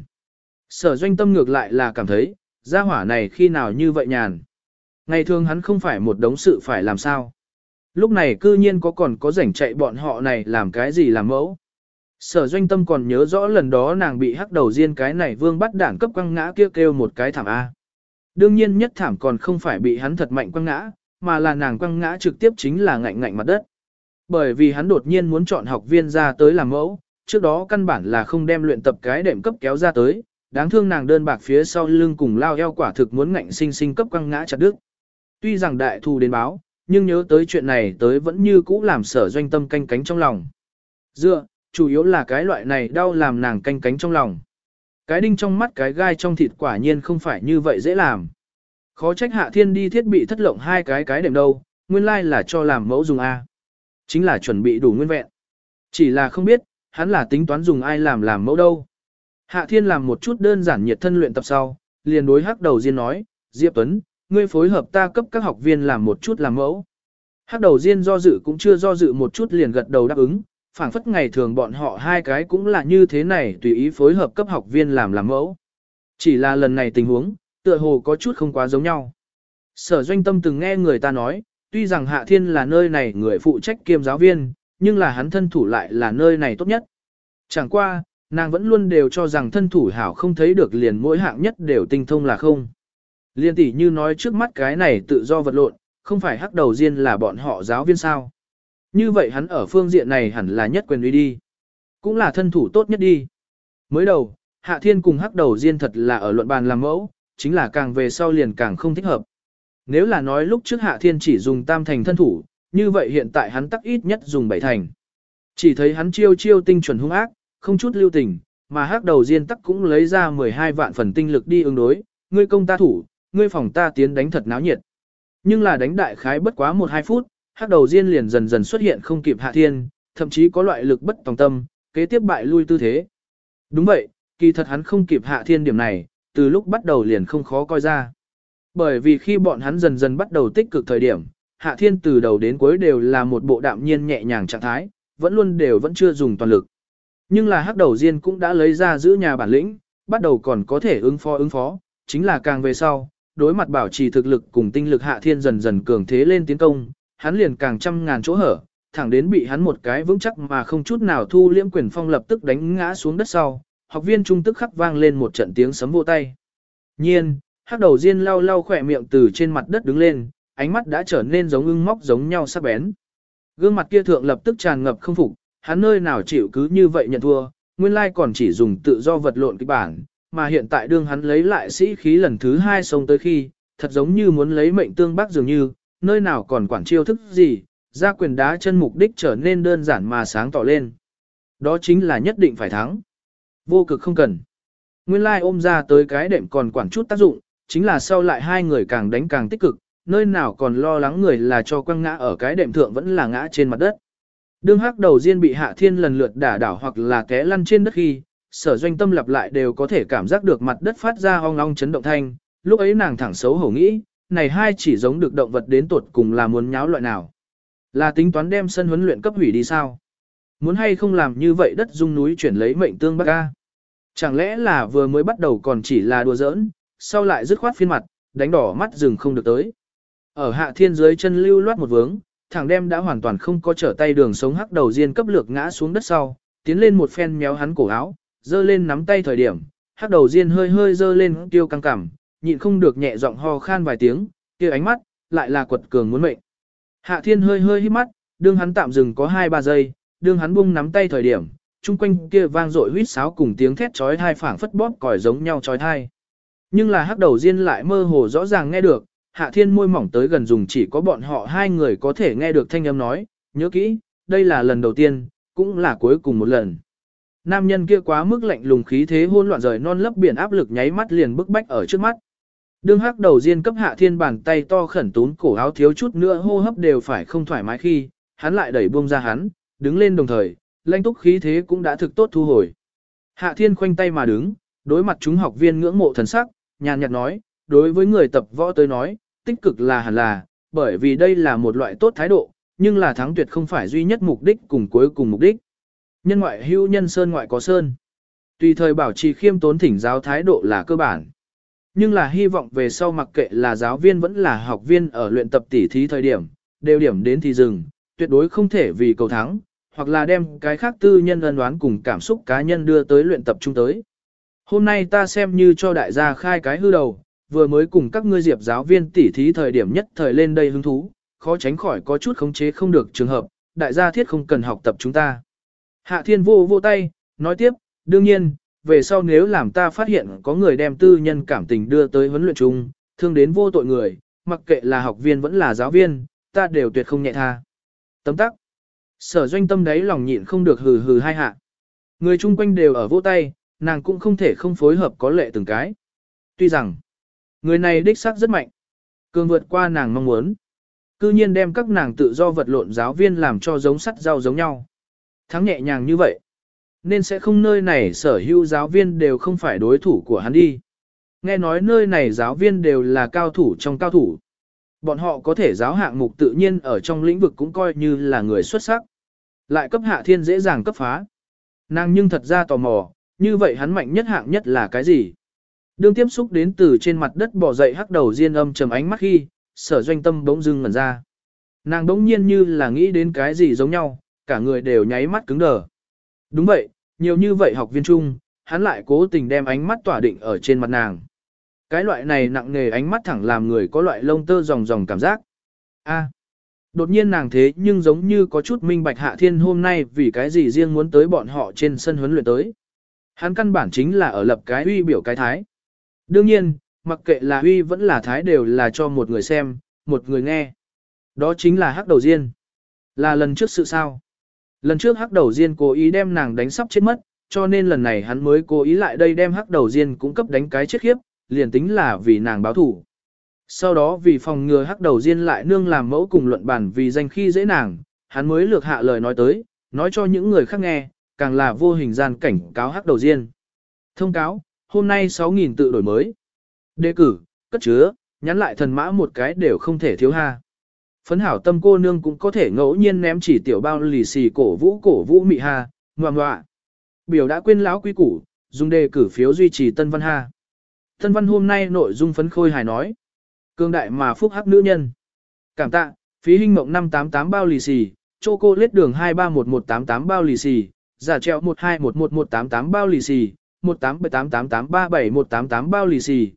Sở Doanh Tâm ngược lại là cảm thấy, gia hỏa này khi nào như vậy nhàn. Ngày thường hắn không phải một đống sự phải làm sao. Lúc này cư nhiên còn có rảnh chạy bọn họ này làm cái gì làm mẫu. Sở Doanh Tâm còn nhớ rõ lần đó nàng bị hắc đầu Diên cái này vương bắt đảng cấp quăng ngã kêu một cái thảm A. Đương nhiên nhất thảm còn không phải bị hắn thật mạnh quăng ngã, mà là nàng quăng ngã trực tiếp chính là ngạnh mặt đất. Bởi vì hắn đột nhiên muốn chọn học viên ra tới làm mẫu, trước đó căn bản là không đem luyện tập cái đệm cấp kéo ra tới, đáng thương nàng đơn bạc phía sau lưng cùng lao eo quả thực muốn ngạnh sinh sinh cấp quăng ngã chặt đứt. Tuy rằng đại thù đến báo, nhưng nhớ tới chuyện này tới vẫn như cũ làm Sở Doanh Tâm canh cánh trong lòng. Dựa, chủ yếu là cái loại này đau làm nàng canh cánh trong lòng. Cái đinh trong mắt cái gai trong thịt quả nhiên không phải như vậy dễ làm. Khó trách Hạ Thiên đi thiết bị thất lộng hai cái đệm đâu, nguyên lai là cho làm mẫu dùng A. Chính là chuẩn bị đủ nguyên vẹn. Chỉ là không biết, hắn là tính toán dùng ai làm mẫu đâu. Hạ Thiên làm một chút đơn giản nhiệt thân luyện tập sau, liền đối hắc đầu Diên nói, Diệp Tuấn, ngươi phối hợp ta cấp các học viên làm một chút làm mẫu. Hắc đầu Diên do dự cũng chưa do dự một chút liền gật đầu đáp ứng, phảng phất ngày thường bọn họ hai cái cũng là như thế này tùy ý phối hợp cấp học viên làm mẫu. Chỉ là lần này tình huống, tựa hồ có chút không quá giống nhau. Sở Doanh Tâm từng nghe người ta nói, tuy rằng Hạ Thiên là nơi này người phụ trách kiêm giáo viên, nhưng là hắn thân thủ lại là nơi này tốt nhất. Chẳng qua, nàng vẫn luôn đều cho rằng thân thủ hảo không thấy được liền mỗi hạng nhất đều tinh thông là không. Liên tỷ như nói trước mắt cái này tự do vật lộn, không phải hắc đầu diên là bọn họ giáo viên sao. Như vậy hắn ở phương diện này hẳn là nhất quyền uy đi. Cũng là thân thủ tốt nhất đi. Mới đầu, Hạ Thiên cùng hắc đầu diên thật là ở luận bàn làm mẫu, chính là càng về sau liền càng không thích hợp. Nếu là nói lúc trước Hạ Thiên chỉ dùng tam thành thân thủ, như vậy hiện tại hắn tắc ít nhất dùng bảy thành. Chỉ thấy hắn chiêu chiêu tinh chuẩn hung ác, không chút lưu tình, mà hắc đầu diên tắc cũng lấy ra 12 vạn phần tinh lực đi ứng đối, ngươi công ta thủ, ngươi phòng ta tiến đánh thật náo nhiệt. Nhưng là đánh đại khái bất quá 1-2 phút, hắc đầu diên liền dần dần xuất hiện không kịp Hạ Thiên, thậm chí có loại lực bất tòng tâm, kế tiếp bại lui tư thế. Đúng vậy, kỳ thật hắn không kịp Hạ Thiên điểm này, từ lúc bắt đầu liền không khó coi ra. Bởi vì khi bọn hắn dần dần bắt đầu tích cực thời điểm, Hạ Thiên từ đầu đến cuối đều là một bộ đạm nhiên nhẹ nhàng trạng thái, vẫn chưa dùng toàn lực. Nhưng là hắc đầu diên cũng đã lấy ra giữ nhà bản lĩnh, bắt đầu còn có thể ứng phó, chính là càng về sau, đối mặt bảo trì thực lực cùng tinh lực Hạ Thiên dần dần cường thế lên tiến công, hắn liền càng trăm ngàn chỗ hở, thẳng đến bị hắn một cái vững chắc mà không chút nào thu liễm quyền phong lập tức đánh ngã xuống đất sau, học viên trung tức khắc vang lên một trận tiếng sấm vỗ tay. Nhiên, hắc đầu diên lau lau khỏe miệng từ trên mặt đất đứng lên, ánh mắt đã trở nên giống ưng móc giống nhau sắc bén. Gương mặt kia thượng lập tức tràn ngập không phục, hắn nơi nào chịu cứ như vậy nhận thua, nguyên lai còn chỉ dùng tự do vật lộn kịch bản, mà hiện tại đương hắn lấy lại sĩ khí lần thứ 2 xông tới khi, thật giống như muốn lấy mệnh tương bác dường như, nơi nào còn quản chiêu thức gì, ra quyền đá chân mục đích trở nên đơn giản mà sáng tỏ lên. Đó chính là nhất định phải thắng. Vô cực không cần. Nguyên lai ôm ra tới cái đệm còn quản chút tác dụng, chính là sau lại hai người càng đánh càng tích cực, nơi nào còn lo lắng người là cho quăng ngã ở cái đệm thượng vẫn là ngã trên mặt đất. Đương hắc đầu diên bị Hạ Thiên lần lượt đả đảo hoặc là té lăn trên đất khi, Sở Doanh Tâm lặp lại đều có thể cảm giác được mặt đất phát ra ong ong chấn động thanh, lúc ấy nàng thẳng xấu hổ nghĩ, này hai chỉ giống được động vật đến tuột cùng là muốn nháo loại nào. Là tính toán đem sân huấn luyện cấp hủy đi sao? Muốn hay không làm như vậy đất dung núi chuyển lấy mệnh tương bắc ca? Chẳng lẽ là vừa mới bắt đầu còn chỉ là đùa giỡn, sau lại dứt khoát phiên mặt, đánh đỏ mắt rừng không được tới. Ở Hạ Thiên dưới chân lưu loát một vướng, thằng đem đã hoàn toàn không có trở tay đường sống hắc đầu diên cấp lược ngã xuống đất sau, tiến lên một phen méo hắn cổ áo, giơ lên nắm tay thời điểm, hắc đầu diên hơi hơi giơ lên tiêu căng cảm, nhịn không được nhẹ giọng ho khan vài tiếng, kia ánh mắt lại là quật cường muốn mệnh. Hạ Thiên hơi hơi hít mắt, đương hắn tạm dừng có 2-3 giây, đương hắn buông nắm tay thời điểm, chung quanh kia vang dội huýt sáo cùng tiếng thét chói tai phảng phất bóp còi giống nhau chói tai. Nhưng là hắc đầu diên lại mơ hồ rõ ràng nghe được, Hạ Thiên môi mỏng tới gần dùng chỉ có bọn họ hai người có thể nghe được thanh âm nói, nhớ kỹ, đây là lần đầu tiên, cũng là cuối cùng một lần. Nam nhân kia quá mức lạnh lùng khí thế hỗn loạn rời non lấp biển áp lực nháy mắt liền bức bách ở trước mắt. Đương hắc đầu diên cấp Hạ Thiên bàn tay to khẩn tún cổ áo thiếu chút nữa hô hấp đều phải không thoải mái khi, hắn lại đẩy buông ra hắn, đứng lên đồng thời, lãnh túc khí thế cũng đã thực tốt thu hồi. Hạ Thiên khoanh tay mà đứng, đối mặt chúng học viên ngưỡng mộ thần sắc, nhàn nhạt nói, đối với người tập võ tới nói, tích cực là hẳn là, bởi vì đây là một loại tốt thái độ, nhưng là thắng tuyệt không phải duy nhất mục đích cùng cuối cùng mục đích. Nhân ngoại hữu nhân sơn ngoại có sơn. Tùy thời bảo trì khiêm tốn thỉnh giáo thái độ là cơ bản. Nhưng là hy vọng về sau mặc kệ là giáo viên vẫn là học viên ở luyện tập tỉ thí thời điểm, đều điểm đến thì dừng, tuyệt đối không thể vì cầu thắng, hoặc là đem cái khác tư nhân ân đoán cùng cảm xúc cá nhân đưa tới luyện tập chung tới. Hôm nay ta xem như cho đại gia khai cái hư đầu, vừa mới cùng các ngươi diệp giáo viên tỉ thí thời điểm nhất thời lên đây hứng thú, khó tránh khỏi có chút khống chế không được trường hợp, đại gia thiết không cần học tập chúng ta. Hạ Thiên vô tay, nói tiếp, đương nhiên, về sau nếu làm ta phát hiện có người đem tư nhân cảm tình đưa tới huấn luyện chung, thương đến vô tội người, mặc kệ là học viên vẫn là giáo viên, ta đều tuyệt không nhẹ tha. Tấm tắc. Sở Doanh Tâm đấy lòng nhịn không được hừ hừ hai hạ. Người chung quanh đều ở vỗ tay, nàng cũng không thể không phối hợp có lệ từng cái. Tuy rằng, người này đích xác rất mạnh, cường vượt qua nàng mong muốn. Cư nhiên đem các nàng tự do vật lộn giáo viên làm cho giống sắt rau giống nhau. Thắng nhẹ nhàng như vậy, nên sẽ không nơi này sở hữu giáo viên đều không phải đối thủ của hắn đi. Nghe nói nơi này giáo viên đều là cao thủ trong cao thủ. Bọn họ có thể giáo hạng mục tự nhiên ở trong lĩnh vực cũng coi như là người xuất sắc. Lại cấp Hạ Thiên dễ dàng cấp phá. Nàng nhưng thật ra tò mò, như vậy hắn mạnh nhất hạng nhất là cái gì? Đương tiếp xúc đến từ trên mặt đất bò dậy hắc đầu diên âm trầm ánh mắt khi, Sở Doanh Tâm bỗng dưng ngẩn ra. Nàng bỗng nhiên như là nghĩ đến cái gì giống nhau, cả người đều nháy mắt cứng đờ. Đúng vậy, nhiều như vậy học viên chung, hắn lại cố tình đem ánh mắt tỏa định ở trên mặt nàng. Cái loại này nặng nề ánh mắt thẳng làm người có loại lông tơ ròng ròng cảm giác. A. Đột nhiên nàng thế nhưng giống như có chút minh bạch Hạ Thiên hôm nay vì cái gì riêng muốn tới bọn họ trên sân huấn luyện tới. Hắn căn bản chính là ở lập cái uy biểu cái thái. Đương nhiên, mặc kệ là uy vẫn là thái đều là cho một người xem, một người nghe. Đó chính là Hắc Đầu Diên. Là lần trước sự sao? Lần trước Hắc Đầu Diên cố ý đem nàng đánh sắp chết mất, cho nên lần này hắn mới cố ý lại đây đem Hắc Đầu Diên cũng cấp đánh cái chết khiếp, liền tính là vì nàng báo thủ. Sau đó vì phòng ngừa Hắc Đầu Diên lại nương làm mẫu cùng luận bản vì danh khi dễ nàng, hắn mới lược hạ lời nói tới, nói cho những người khác nghe, càng là vô hình gian cảnh cáo Hắc Đầu Diên. Thông cáo, hôm nay 6.000 tự đổi mới. Đề cử, cất chứa, nhắn lại thần mã một cái đều không thể thiếu ha. Phấn hảo tâm cô nương cũng có thể ngẫu nhiên ném chỉ tiểu bao lì xì cổ vũ mị ha, ngoạm ngoạ. Biểu đã quên lão quý củ, dùng đề cử phiếu duy trì Tân Văn ha. Tân Văn hôm nay nội dung phấn khôi hài nói. Cương đại mà phúc hắc nữ nhân. Cảm tạ, phí hình mộng 588 bao lì xì, chocolate đường 2311188 bao lì xì, giả treo 1211188 bao lì xì, 18788837188 bao lì xì,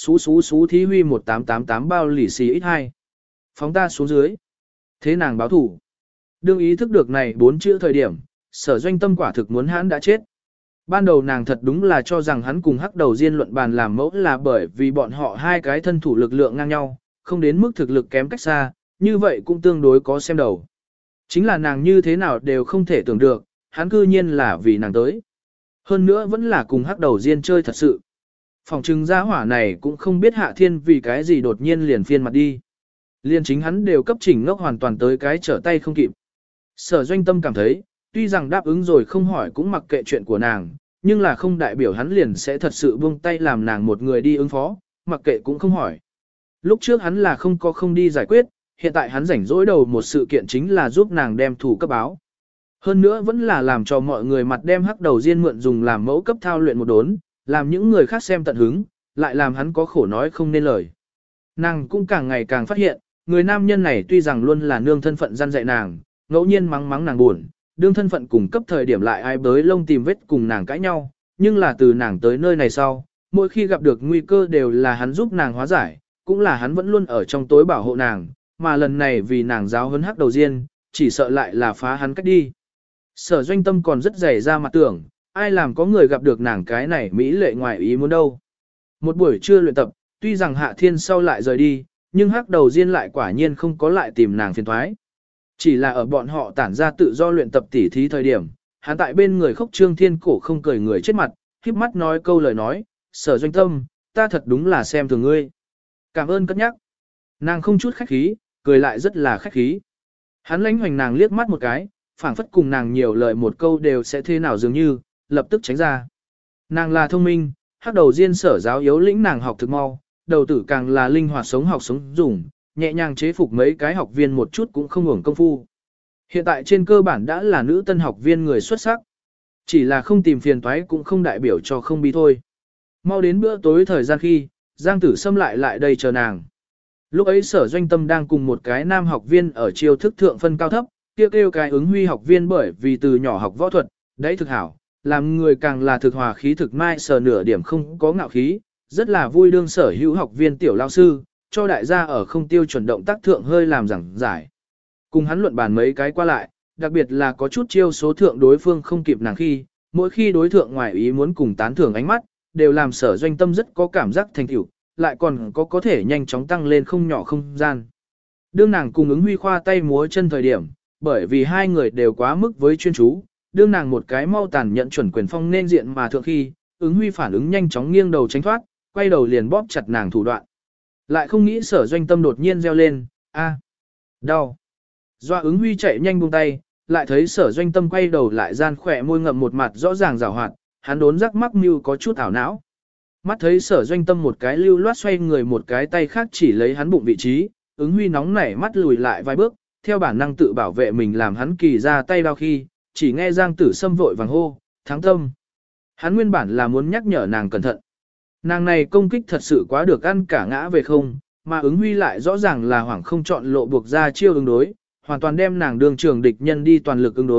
xú thí huy 1888 bao lì xì ít 2. Phóng ta xuống dưới. Thế nàng báo thủ. Đương ý thức được này 4 chữ thời điểm, Sở Doanh Tâm quả thực muốn hắn đã chết. Ban đầu nàng thật đúng là cho rằng hắn cùng Hắc Đầu Diên luận bàn làm mẫu là bởi vì bọn họ hai cái thân thủ lực lượng ngang nhau, không đến mức thực lực kém cách xa, như vậy cũng tương đối có xem đầu. Chính là nàng như thế nào đều không thể tưởng được, hắn cư nhiên là vì nàng tới. Hơn nữa vẫn là cùng Hắc Đầu Diên chơi thật sự. Phòng trừng gia hỏa này cũng không biết Hạ Thiên vì cái gì đột nhiên liền phiên mặt đi. Liên chính hắn đều cấp chỉnh ngốc hoàn toàn tới cái trở tay không kịp. Sở Doanh Tâm cảm thấy, tuy rằng đáp ứng rồi không hỏi cũng mặc kệ chuyện của nàng, nhưng là không đại biểu hắn liền sẽ thật sự buông tay làm nàng một người đi ứng phó, mặc kệ cũng không hỏi. Lúc trước hắn là không đi giải quyết, hiện tại hắn rảnh rỗi đầu một sự kiện chính là giúp nàng đem thủ cấp báo. Hơn nữa vẫn là làm cho mọi người mặt đem Hắc Đầu Diên mượn dùng làm mẫu cấp thao luyện một đốn, làm những người khác xem tận hứng, lại làm hắn có khổ nói không nên lời. Nàng cũng càng ngày càng phát hiện, người nam nhân này tuy rằng luôn là nương thân phận gian dạy nàng, ngẫu nhiên mắng nàng buồn, đương thân phận cùng cấp thời điểm lại ai bới lông tìm vết cùng nàng cãi nhau, nhưng là từ nàng tới nơi này sau, mỗi khi gặp được nguy cơ đều là hắn giúp nàng hóa giải, cũng là hắn vẫn luôn ở trong tối bảo hộ nàng, mà lần này vì nàng giáo huấn Hắc Đầu Diên, chỉ sợ lại là phá hắn cách đi. Sở Doanh Tâm còn rất dày ra mặt tưởng, ai làm có người gặp được nàng cái này mỹ lệ ngoài ý muốn đâu. Một buổi trưa luyện tập, tuy rằng Hạ Thiên sau lại rời đi, nhưng Hắc Đầu Diên lại quả nhiên không có lại tìm nàng phiền thoái. Chỉ là ở bọn họ tản ra tự do luyện tập tỉ thí thời điểm, hắn tại bên người Khốc Trương Thiên cổ không cười người chết mặt, híp mắt nói câu lời nói, Sở Doanh Tâm, ta thật đúng là xem thường ngươi. Cảm ơn cất nhắc. Nàng không chút khách khí, cười lại rất là khách khí. Hắn lãnh hoành nàng liếc mắt một cái, phảng phất cùng nàng nhiều lời một câu đều sẽ thế nào dường như, lập tức tránh ra. Nàng là thông minh, Hắc Đầu Diên Sở giáo yếu lĩnh nàng học thực mau, đầu tử càng là linh hoạt sống học sống dùng, nhẹ nhàng chế phục mấy cái học viên một chút cũng không hưởng công phu. Hiện tại trên cơ bản đã là nữ tân học viên người xuất sắc. Chỉ là không tìm phiền toái cũng không đại biểu cho không bi thôi. Mau đến bữa tối thời gian khi, Giang Tử Sâm lại đây chờ nàng. Lúc ấy Sở Doanh Tâm đang cùng một cái nam học viên ở chiêu thức thượng phân cao thấp, kêu cái ứng huy học viên bởi vì từ nhỏ học võ thuật, đấy thực hảo, làm người càng là thực hòa khí thực mai sở nửa điểm không có ngạo khí, rất là vui đương sở hữu học viên tiểu lao sư, cho đại gia ở không tiêu chuẩn động tác thượng hơi làm giảng giải. Cùng hắn luận bàn mấy cái qua lại, đặc biệt là có chút chiêu số thượng đối phương không kịp nàng khi, mỗi khi đối thượng ngoài ý muốn cùng tán thưởng ánh mắt, đều làm Sở Doanh Tâm rất có cảm giác thành tựu, lại còn có thể nhanh chóng tăng lên không nhỏ không gian. Đương nàng cùng ứng huy khoa tay múa chân thời điểm, bởi vì hai người đều quá mức với chuyên chú, đương nàng một cái mau tàn nhận chuẩn quyền phong nên diện mà thượng khi, ứng huy phản ứng nhanh chóng nghiêng đầu tránh thoát, quay đầu liền bóp chặt nàng thủ đoạn. Lại không nghĩ Sở Doanh Tâm đột nhiên reo lên, a, đau. Doa ứng huy chạy nhanh buông tay, lại thấy Sở Doanh Tâm quay đầu lại gian khỏe môi ngậm một mặt rõ ràng rào hoạt, hắn đốn rắc mắc mưu có chút ảo não. Mắt thấy Sở Doanh Tâm một cái lưu loát xoay người một cái tay khác chỉ lấy hắn bụng vị trí, ứng huy nóng nảy mắt lùi lại vài bước, theo bản năng tự bảo vệ mình làm hắn kỳ ra tay đau khi, chỉ nghe Giang Tử Sâm vội vàng hô, Thắng Tâm. Hắn nguyên bản là muốn nhắc nhở nàng cẩn thận. Nàng này công kích thật sự quá được ăn cả ngã về không, mà ứng huy lại rõ ràng là hoảng không chọn lộ buộc ra chiêu ứng đối, hoàn toàn đem nàng đường trường địch nhân đi toàn lực ứng đối,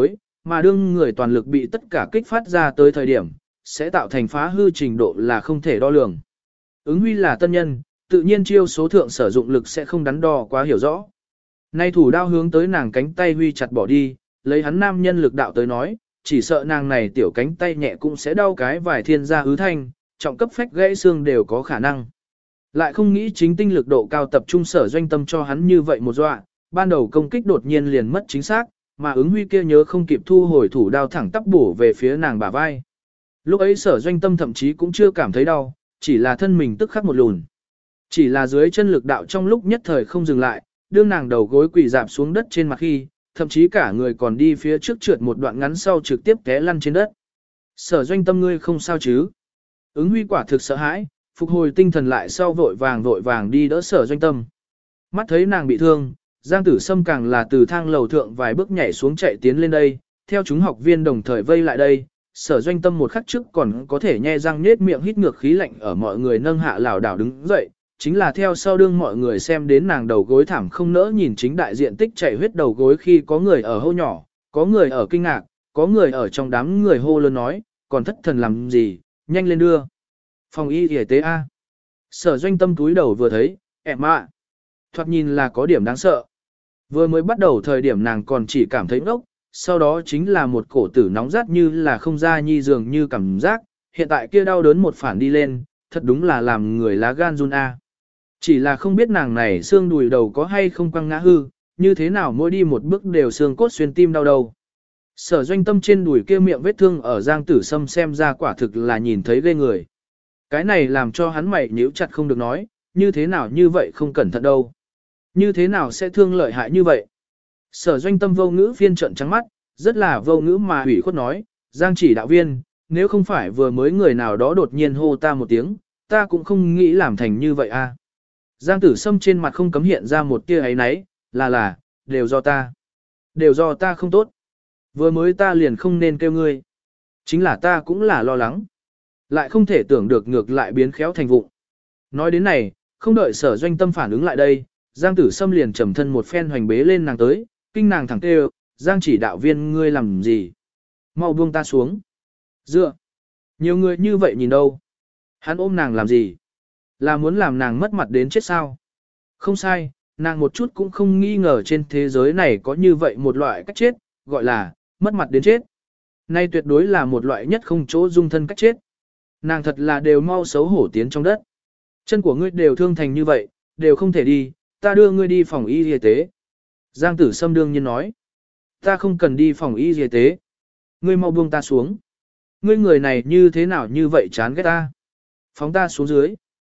mà đương người toàn lực bị tất cả kích phát ra tới thời điểm, sẽ tạo thành phá hư trình độ là không thể đo lường. Ứng Huy là tân nhân, tự nhiên chiêu số thượng sử dụng lực sẽ không đắn đo quá hiểu rõ. Nay thủ đao hướng tới nàng cánh tay Huy chặt bỏ đi, lấy hắn nam nhân lực đạo tới nói, chỉ sợ nàng này tiểu cánh tay nhẹ cũng sẽ đau cái vài thiên gia hứ thanh, trọng cấp phách gãy xương đều có khả năng. Lại không nghĩ chính tinh lực độ cao tập trung Sở Doanh Tâm cho hắn như vậy một dọa, ban đầu công kích đột nhiên liền mất chính xác, mà Ứng Huy kia nhớ không kịp thu hồi thủ đao thẳng tắp bổ về phía nàng bả vai. Lúc ấy Sở Doanh Tâm thậm chí cũng chưa cảm thấy đau, chỉ là thân mình tức khắc một lùn. Chỉ là dưới chân lực đạo trong lúc nhất thời không dừng lại, đương nàng đầu gối quỳ dạp xuống đất trên mặt khi, thậm chí cả người còn đi phía trước trượt một đoạn ngắn sau trực tiếp té lăn trên đất. Sở Doanh Tâm ngươi không sao chứ? Ứng Huy quả thực sợ hãi, phục hồi tinh thần lại sau vội vàng đi đỡ Sở Doanh Tâm. Mắt thấy nàng bị thương, Giang Tử Sâm càng là từ thang lầu thượng vài bước nhảy xuống chạy tiến lên đây, theo chúng học viên đồng thời vây lại đây. Sở Doanh Tâm một khắc trước còn có thể nhe răng nết miệng hít ngược khí lạnh ở mọi người nâng hạ lảo đảo đứng dậy, chính là theo sau đương mọi người xem đến nàng đầu gối thảm không nỡ nhìn chính đại diện tích chảy huyết đầu gối khi có người ở hô nhỏ, có người ở kinh ngạc, có người ở trong đám người hô lớn nói, còn thất thần làm gì, nhanh lên đưa. Phòng y y tế A. Sở Doanh Tâm túi đầu vừa thấy, em ạ. Thoạt nhìn là có điểm đáng sợ. Vừa mới bắt đầu thời điểm nàng còn chỉ cảm thấy ngốc, sau đó chính là một cổ tử nóng rát như là không ra nhi dường như cảm giác, hiện tại kia đau đớn một phản đi lên, thật đúng là làm người lá gan run A. Chỉ là không biết nàng này xương đùi đầu có hay không quăng ngã hư, như thế nào mỗi đi một bước đều xương cốt xuyên tim đau đầu. Sở Doanh Tâm trên đùi kia miệng vết thương ở Giang Tử Sâm xem ra quả thực là nhìn thấy ghê người. Cái này làm cho hắn mày nhíu chặt không được nói, như thế nào như vậy không cẩn thận đâu. Như thế nào sẽ thương lợi hại như vậy. Sở Doanh Tâm vô ngữ phiên trận trắng mắt, rất là vô ngữ mà ủy khuất nói, Giang chỉ đạo viên, nếu không phải vừa mới người nào đó đột nhiên hô ta một tiếng, ta cũng không nghĩ làm thành như vậy a. Giang Tử Sâm trên mặt không cấm hiện ra một tia ấy náy, là, đều do ta. Đều do ta không tốt. Vừa mới ta liền không nên kêu ngươi. Chính là ta cũng là lo lắng. Lại không thể tưởng được ngược lại biến khéo thành vụng. Nói đến này, không đợi Sở Doanh Tâm phản ứng lại đây, Giang Tử Sâm liền trầm thân một phen hoành bế lên nàng tới, kinh nàng thẳng kêu, Giang chỉ đạo viên ngươi làm gì? Mau buông ta xuống. Dựa. Nhiều người như vậy nhìn đâu? Hắn ôm nàng làm gì? Là muốn làm nàng mất mặt đến chết sao? Không sai, nàng một chút cũng không nghi ngờ trên thế giới này có như vậy một loại cách chết, gọi là, mất mặt đến chết. Nay tuyệt đối là một loại nhất không chỗ dung thân cách chết. Nàng thật là đều mau xấu hổ tiến trong đất. Chân của ngươi đều thương thành như vậy, đều không thể đi, ta đưa ngươi đi phòng y y tế. Giang Tử Sâm đương nhiên nói. Ta không cần đi phòng y y tế. Ngươi mau buông ta xuống. Ngươi người này như thế nào như vậy chán ghét ta. Phóng ta xuống dưới.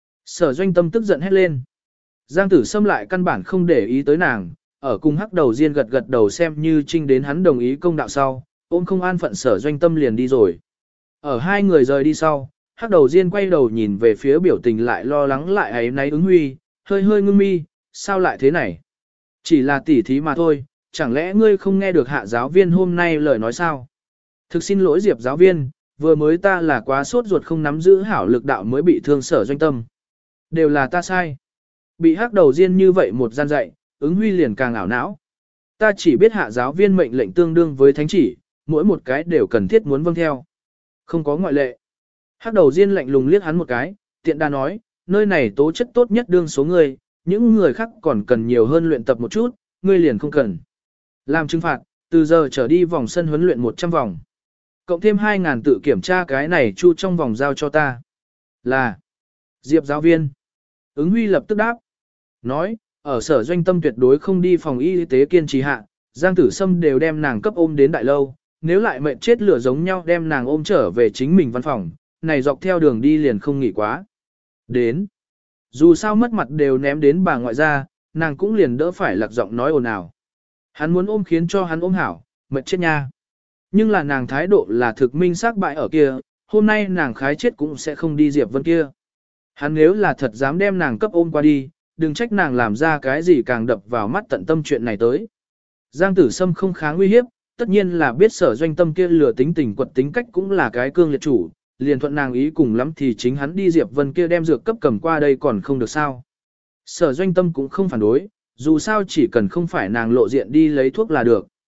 Sở Doanh Tâm tức giận hét lên. Giang Tử Sâm lại căn bản không để ý tới nàng, ở cùng hắc đầu Diên gật gật đầu xem như trinh đến hắn đồng ý công đạo sau, ôm không an phận Sở Doanh Tâm liền đi rồi. Ở hai người rời đi sau, hắc đầu Diên quay đầu nhìn về phía biểu tình lại lo lắng lại ấy náy Ứng Huy, hơi hơi ngưng mi, sao lại thế này? Chỉ là tỉ thí mà thôi, chẳng lẽ ngươi không nghe được hạ giáo viên hôm nay lời nói sao? Thực xin lỗi Diệp giáo viên, vừa mới ta là quá sốt ruột không nắm giữ hảo lực đạo mới bị thương Sở Doanh Tâm. Đều là ta sai. Bị hắc đầu Diên như vậy một gian dạy, Ứng Huy liền càng ảo não. Ta chỉ biết hạ giáo viên mệnh lệnh tương đương với thánh chỉ, mỗi một cái đều cần thiết muốn vâng theo. Không có ngoại lệ. Hắc đầu Diên lạnh lùng liếc hắn một cái, tiện đa nói, nơi này tố chất tốt nhất đương số người, những người khác còn cần nhiều hơn luyện tập một chút, ngươi liền không cần. Làm trừng phạt, từ giờ trở đi vòng sân huấn luyện 100 vòng. Cộng thêm 2.000 tự kiểm tra cái này chu trong vòng giao cho ta. Là Diệp giáo viên. Ứng Huy lập tức đáp. Nói, ở Sở Doanh Tâm tuyệt đối không đi phòng y tế kiên trì hạ, Giang Tử Sâm đều đem nàng cấp ôm đến đại lâu, nếu lại mệnh chết lửa giống nhau đem nàng ôm trở về chính mình văn phòng, này dọc theo đường đi liền không nghỉ quá. Đến. Dù sao mất mặt đều ném đến bà ngoại ra, nàng cũng liền đỡ phải lạc giọng nói ồn ào. Hắn muốn ôm khiến cho hắn ôm hảo, mệt chết nha. Nhưng là nàng thái độ là thực minh xác bại ở kia, hôm nay nàng khái chết cũng sẽ không đi Diệp Vân kia. Hắn nếu là thật dám đem nàng cấp ôm qua đi, đừng trách nàng làm ra cái gì càng đập vào mắt tận tâm chuyện này tới. Giang Tử Sâm không kháng uy hiếp, tất nhiên là biết Sở Doanh Tâm kia lừa tính tình quật tính cách cũng là cái cương liệt chủ, liền thuận nàng ý cùng lắm thì chính hắn đi Diệp Vân kia đem dược cấp cầm qua đây còn không được sao. Sở Doanh Tâm cũng không phản đối, dù sao chỉ cần không phải nàng lộ diện đi lấy thuốc là được.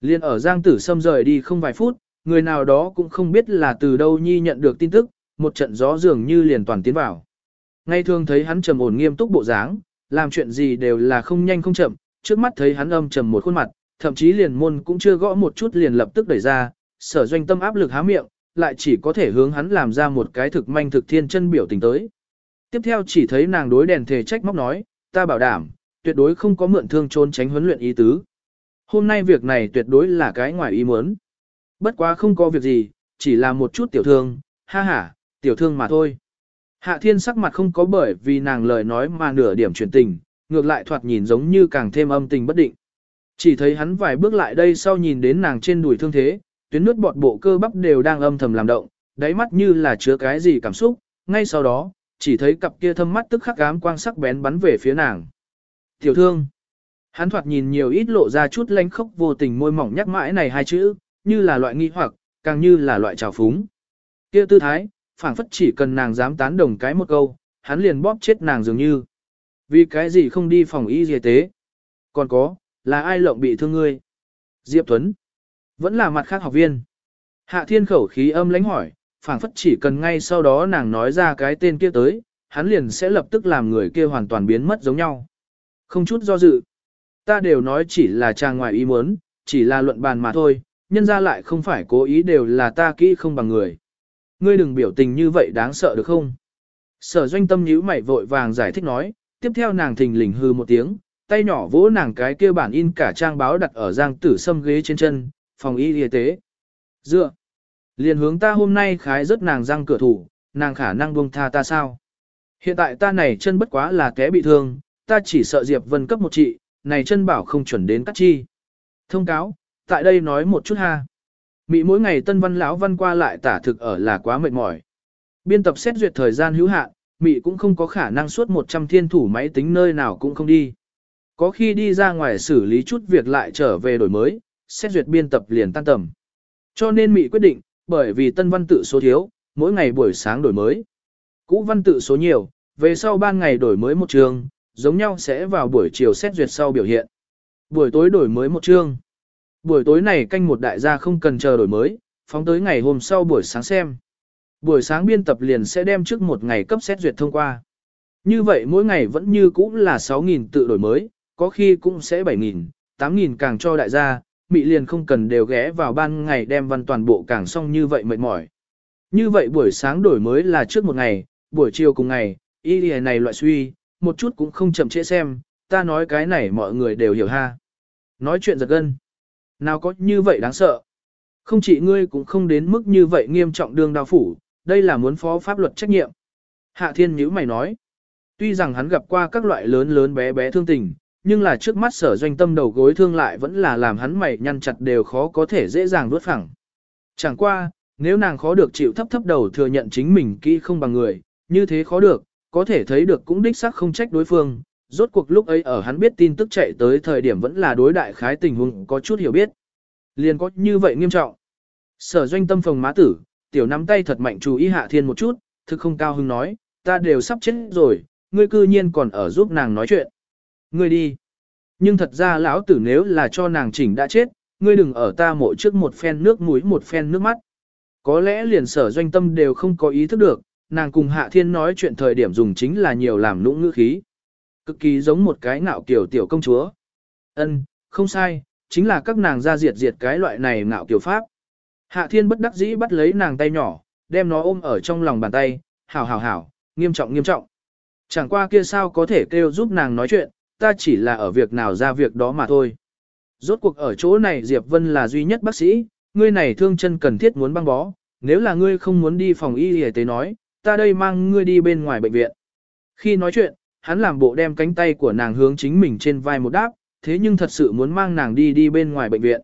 Liên ở Giang Tử Sâm rời đi không vài phút, người nào đó cũng không biết là từ đâu nhi nhận được tin tức, một trận gió dường như liền toàn tiến vào. Ngay thường thấy hắn trầm ổn nghiêm túc bộ dáng, làm chuyện gì đều là không nhanh không chậm, trước mắt thấy hắn âm trầm một khuôn mặt, thậm chí liền môn cũng chưa gõ một chút liền lập tức đẩy ra, Sở Doanh Tâm áp lực há miệng, lại chỉ có thể hướng hắn làm ra một cái thực manh thực thiên chân biểu tình tới. Tiếp theo chỉ thấy nàng đối đèn thể trách móc nói, ta bảo đảm, tuyệt đối không có mượn thương trốn tránh huấn luyện ý tứ. Hôm nay việc này tuyệt đối là cái ngoài ý muốn. Bất quá không có việc gì, chỉ là một chút tiểu thương, ha ha, tiểu thương mà thôi. Hạ Thiên sắc mặt không có bởi vì nàng lời nói mà nửa điểm chuyển tình, ngược lại thoạt nhìn giống như càng thêm âm tình bất định. Chỉ thấy hắn vài bước lại đây sau nhìn đến nàng trên đùi thương thế, tuyến nước bọt bộ cơ bắp đều đang âm thầm làm động, đáy mắt như là chứa cái gì cảm xúc, ngay sau đó, chỉ thấy cặp kia thâm mắt tức khắc ám quang sắc bén bắn về phía nàng. Tiểu thương. Hắn thoạt nhìn nhiều ít lộ ra chút lanh khốc vô tình môi mỏng nhắc mãi này hai chữ, như là loại nghi hoặc, càng như là loại trào phúng. Kia tư thái, phảng phất chỉ cần nàng dám tán đồng cái một câu, hắn liền bóp chết nàng dường như. Vì cái gì không đi phòng y y tế? Còn có, là ai lộng bị thương ngươi? Diệp Tuấn. Vẫn là mặt khác học viên. Hạ Thiên khẩu khí âm lãnh hỏi, phảng phất chỉ cần ngay sau đó nàng nói ra cái tên kia tới, hắn liền sẽ lập tức làm người kia hoàn toàn biến mất giống nhau. Không chút do dự. Ta đều nói chỉ là chàng ngoài ý muốn, chỉ là luận bàn mà thôi, nhân ra lại không phải cố ý đều là ta kỹ không bằng người. Ngươi đừng biểu tình như vậy đáng sợ được không? Sở Doanh Tâm nhíu mày vội vàng giải thích nói, tiếp theo nàng thình lình hư một tiếng, tay nhỏ vỗ nàng cái kia bản in cả trang báo đặt ở Giang Tử Sâm ghế trên chân, phòng y y tế. Dựa. Liền hướng ta hôm nay khái rất nàng răng cửa thủ, nàng khả năng buông tha ta sao? Hiện tại ta này chân bất quá là té bị thương, ta chỉ sợ Diệp Vân cấp một trị, này chân bảo không chuẩn đến cắt chi. Thông cáo, tại đây nói một chút ha. Mị mỗi ngày tân văn lão văn qua lại tả thực ở là quá mệt mỏi. Biên tập xét duyệt thời gian hữu hạn, Mị cũng không có khả năng suốt 100 thiên thủ máy tính nơi nào cũng không đi. Có khi đi ra ngoài xử lý chút việc lại trở về đổi mới, xét duyệt biên tập liền tan tầm. Cho nên Mị quyết định, bởi vì tân văn tự số thiếu, mỗi ngày buổi sáng đổi mới. Cũ văn tự số nhiều, về sau ban ngày đổi mới một chương, giống nhau sẽ vào buổi chiều xét duyệt sau biểu hiện. Buổi tối đổi mới một chương. Buổi tối này canh một đại gia không cần chờ đổi mới, phóng tới ngày hôm sau buổi sáng xem. Buổi sáng biên tập liền sẽ đem trước một ngày cấp xét duyệt thông qua. Như vậy mỗi ngày vẫn như cũ là 6.000 tự đổi mới, có khi cũng sẽ 7.000, 8.000 càng cho đại gia, Mị liền không cần đều ghé vào ban ngày đem văn toàn bộ càng xong như vậy mệt mỏi. Như vậy buổi sáng đổi mới là trước một ngày, buổi chiều cùng ngày, ý này loại suy, một chút cũng không chậm trễ xem, ta nói cái này mọi người đều hiểu ha. Nói chuyện giật gân. Nào có như vậy đáng sợ. Không chỉ ngươi cũng không đến mức như vậy nghiêm trọng đương đao phủ, đây là muốn phó pháp luật trách nhiệm. Hạ Thiên nhíu mày nói. Tuy rằng hắn gặp qua các loại lớn lớn bé bé thương tình, nhưng là trước mắt Sở Doanh Tâm đầu gối thương lại vẫn là làm hắn mày nhăn chặt đều khó có thể dễ dàng đuốt phẳng. Chẳng qua, nếu nàng khó được chịu thấp thấp đầu thừa nhận chính mình kỹ không bằng người, như thế khó được, có thể thấy được cũng đích xác không trách đối phương. Rốt cuộc lúc ấy ở hắn biết tin tức chạy tới thời điểm vẫn là đối đại khái tình huống có chút hiểu biết. Liền có như vậy nghiêm trọng. Sở Doanh Tâm phòng má tử, tiểu nắm tay thật mạnh chú ý Hạ Thiên một chút, thực không cao hứng nói, ta đều sắp chết rồi, ngươi cư nhiên còn ở giúp nàng nói chuyện. Ngươi đi. Nhưng thật ra lão tử nếu là cho nàng chỉnh đã chết, ngươi đừng ở ta mộ trước một phen nước mũi một phen nước mắt. Có lẽ liền Sở Doanh Tâm đều không có ý thức được, nàng cùng Hạ Thiên nói chuyện thời điểm dùng chính là nhiều làm nũng ngữ khí. Cực kỳ giống một cái ngạo kiểu tiểu công chúa. Ân, không sai, chính là các nàng ra diệt cái loại này ngạo kiểu pháp. Hạ Thiên bất đắc dĩ bắt lấy nàng tay nhỏ, đem nó ôm ở trong lòng bàn tay, hảo hảo hảo, nghiêm trọng nghiêm trọng. Chẳng qua kia sao có thể kêu giúp nàng nói chuyện, ta chỉ là ở việc nào ra việc đó mà thôi. Rốt cuộc ở chỗ này Diệp Vân là duy nhất bác sĩ, ngươi này thương chân cần thiết muốn băng bó, nếu là ngươi không muốn đi phòng y y tế nói, ta đây mang ngươi đi bên ngoài bệnh viện. Khi nói chuyện, hắn làm bộ đem cánh tay của nàng hướng chính mình trên vai một đáp, thế nhưng thật sự muốn mang nàng đi bên ngoài bệnh viện.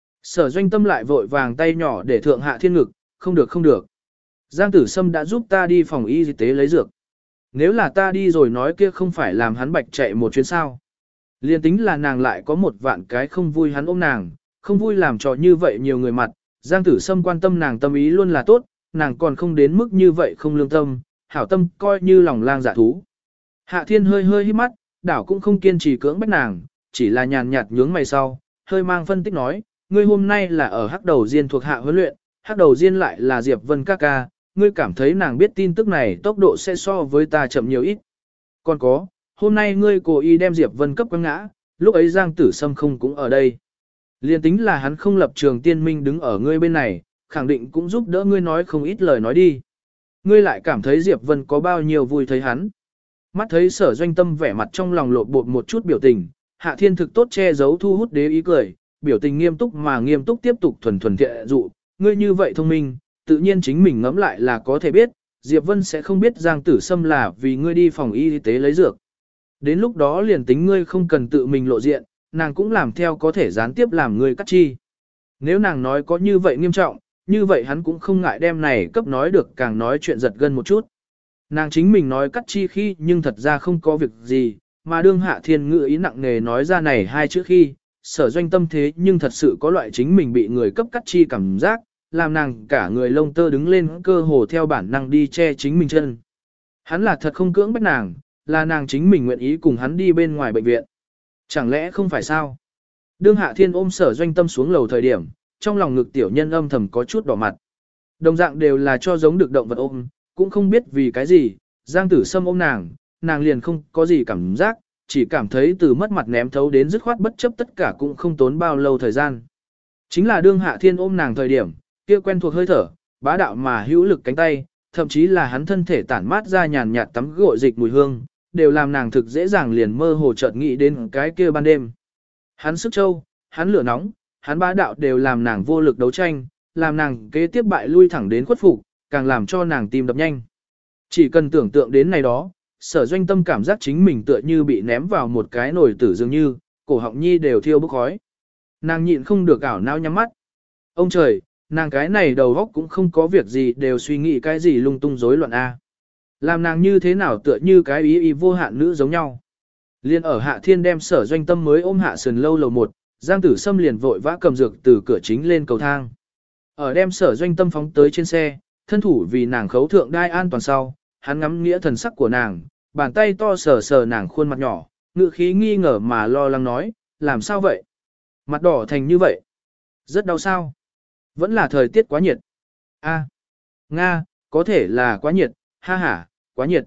Sở Doanh Tâm lại vội vàng tay nhỏ để thượng Hạ Thiên ngực, không được không được. Giang Tử Sâm đã giúp ta đi phòng y tế lấy dược. Nếu là ta đi rồi nói kia không phải làm hắn bạch chạy một chuyến sao. Liên tính là nàng lại có một vạn cái không vui hắn ôm nàng, không vui làm trò như vậy nhiều người mặt, Giang Tử Sâm quan tâm nàng tâm ý luôn là tốt, nàng còn không đến mức như vậy không lương tâm, hảo tâm coi như lòng lang dạ thú. Hạ Thiên hơi hơi hít mắt, đảo cũng không kiên trì cưỡng bách nàng, chỉ là nhàn nhạt nhướng mày sau, hơi mang phân tích nói, ngươi hôm nay là ở Hắc Đầu Diên thuộc hạ huấn luyện, Hắc Đầu Diên lại là Diệp Vân ca ca, ngươi cảm thấy nàng biết tin tức này tốc độ sẽ so với ta chậm nhiều ít. Còn có, hôm nay ngươi cố ý đem Diệp Vân cấp quăng ngã, lúc ấy Giang Tử Sâm không cũng ở đây. Liên tính là hắn không lập trường tiên minh đứng ở ngươi bên này, khẳng định cũng giúp đỡ ngươi nói không ít lời nói đi. Ngươi lại cảm thấy Diệp Vân có bao nhiêu vui thấy hắn. Mắt thấy Sở Doanh Tâm vẻ mặt trong lòng lộn bột một chút biểu tình, Hạ Thiên thực tốt che giấu thu hút đế ý cười, biểu tình nghiêm túc mà nghiêm túc tiếp tục thuần thuần thiện dụ, ngươi như vậy thông minh, tự nhiên chính mình ngẫm lại là có thể biết, Diệp Vân sẽ không biết Giang Tử Sâm là vì ngươi đi phòng y tế lấy dược. Đến lúc đó liền tính ngươi không cần tự mình lộ diện, nàng cũng làm theo có thể gián tiếp làm ngươi cắt chi. Nếu nàng nói có như vậy nghiêm trọng, như vậy hắn cũng không ngại đem này cấp nói được càng nói chuyện giật gân một chút. Nàng chính mình nói cắt chi khi nhưng thật ra không có việc gì, mà đương Hạ Thiên ngữ ý nặng nề nói ra này hai chữ khi, Sở Doanh Tâm thế nhưng thật sự có loại chính mình bị người cấp cắt chi cảm giác, làm nàng cả người lông tơ đứng lên cơ hồ theo bản năng đi che chính mình chân. Hắn là thật không cưỡng bách nàng, là nàng chính mình nguyện ý cùng hắn đi bên ngoài bệnh viện. Chẳng lẽ không phải sao? Đương Hạ Thiên ôm Sở Doanh Tâm xuống lầu thời điểm, trong lòng ngực tiểu nhân âm thầm có chút đỏ mặt. Đồng dạng đều là cho giống được động vật ôm, cũng không biết vì cái gì, Giang Tử Sâm ôm nàng, nàng liền không có gì cảm giác, chỉ cảm thấy từ mất mặt ném thấu đến dứt khoát bất chấp tất cả cũng không tốn bao lâu thời gian. Chính là đương Hạ Thiên ôm nàng thời điểm, kia quen thuộc hơi thở, bá đạo mà hữu lực cánh tay, thậm chí là hắn thân thể tản mát ra nhàn nhạt tắm gội dịch mùi hương, đều làm nàng thực dễ dàng liền mơ hồ chợt nghĩ đến cái kia ban đêm. Hắn sức trâu, hắn lửa nóng, hắn bá đạo đều làm nàng vô lực đấu tranh, làm nàng kế tiếp bại lui thẳng đến khuất phục, càng làm cho nàng tim đập nhanh. Chỉ cần tưởng tượng đến này đó, Sở Doanh Tâm cảm giác chính mình tựa như bị ném vào một cái nồi tử dường như, cổ họng nhi đều thiêu bốc khói. Nàng nhịn không được ảo não nhắm mắt. Ông trời, nàng cái này đầu óc cũng không có việc gì đều suy nghĩ cái gì lung tung rối loạn a. Làm nàng như thế nào tựa như cái ý vô hạn nữ giống nhau. Liên ở Hạ Thiên đem Sở Doanh Tâm mới ôm hạ sườn lâu lầu 1, Giang Tử Sâm liền vội vã cầm dược từ cửa chính lên cầu thang. Ở đem Sở Doanh Tâm phóng tới trên xe, thân thủ vì nàng khấu thượng đai an toàn sau, hắn ngắm nghĩa thần sắc của nàng, bàn tay to sờ sờ nàng khuôn mặt nhỏ, ngự khí nghi ngờ mà lo lắng nói, làm sao vậy? Mặt đỏ thành như vậy. Rất đau sao? Vẫn là thời tiết quá nhiệt. A, Nga, có thể là quá nhiệt, ha ha, quá nhiệt.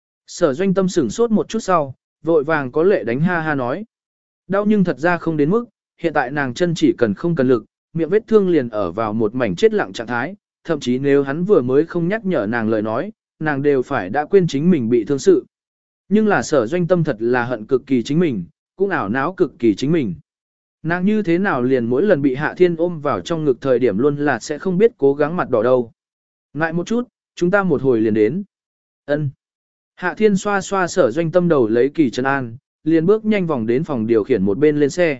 Sở Doanh Tâm sửng sốt một chút sau, vội vàng có lệ đánh ha ha nói. Đau nhưng thật ra không đến mức, hiện tại nàng chân chỉ cần không cần lực, miệng vết thương liền ở vào một mảnh chết lặng trạng thái, thậm chí nếu hắn vừa mới không nhắc nhở nàng lời nói, nàng đều phải đã quên chính mình bị thương sự. Nhưng là Sở Doanh Tâm thật là hận cực kỳ chính mình, cũng ảo não cực kỳ chính mình. Nàng như thế nào liền mỗi lần bị Hạ Thiên ôm vào trong ngực thời điểm luôn là sẽ không biết cố gắng mặt đỏ đâu. Ngại một chút, chúng ta một hồi liền đến. Ân. Hạ Thiên xoa xoa Sở Doanh Tâm đầu lấy kỳ chân an, liền bước nhanh vòng đến phòng điều khiển một bên lên xe.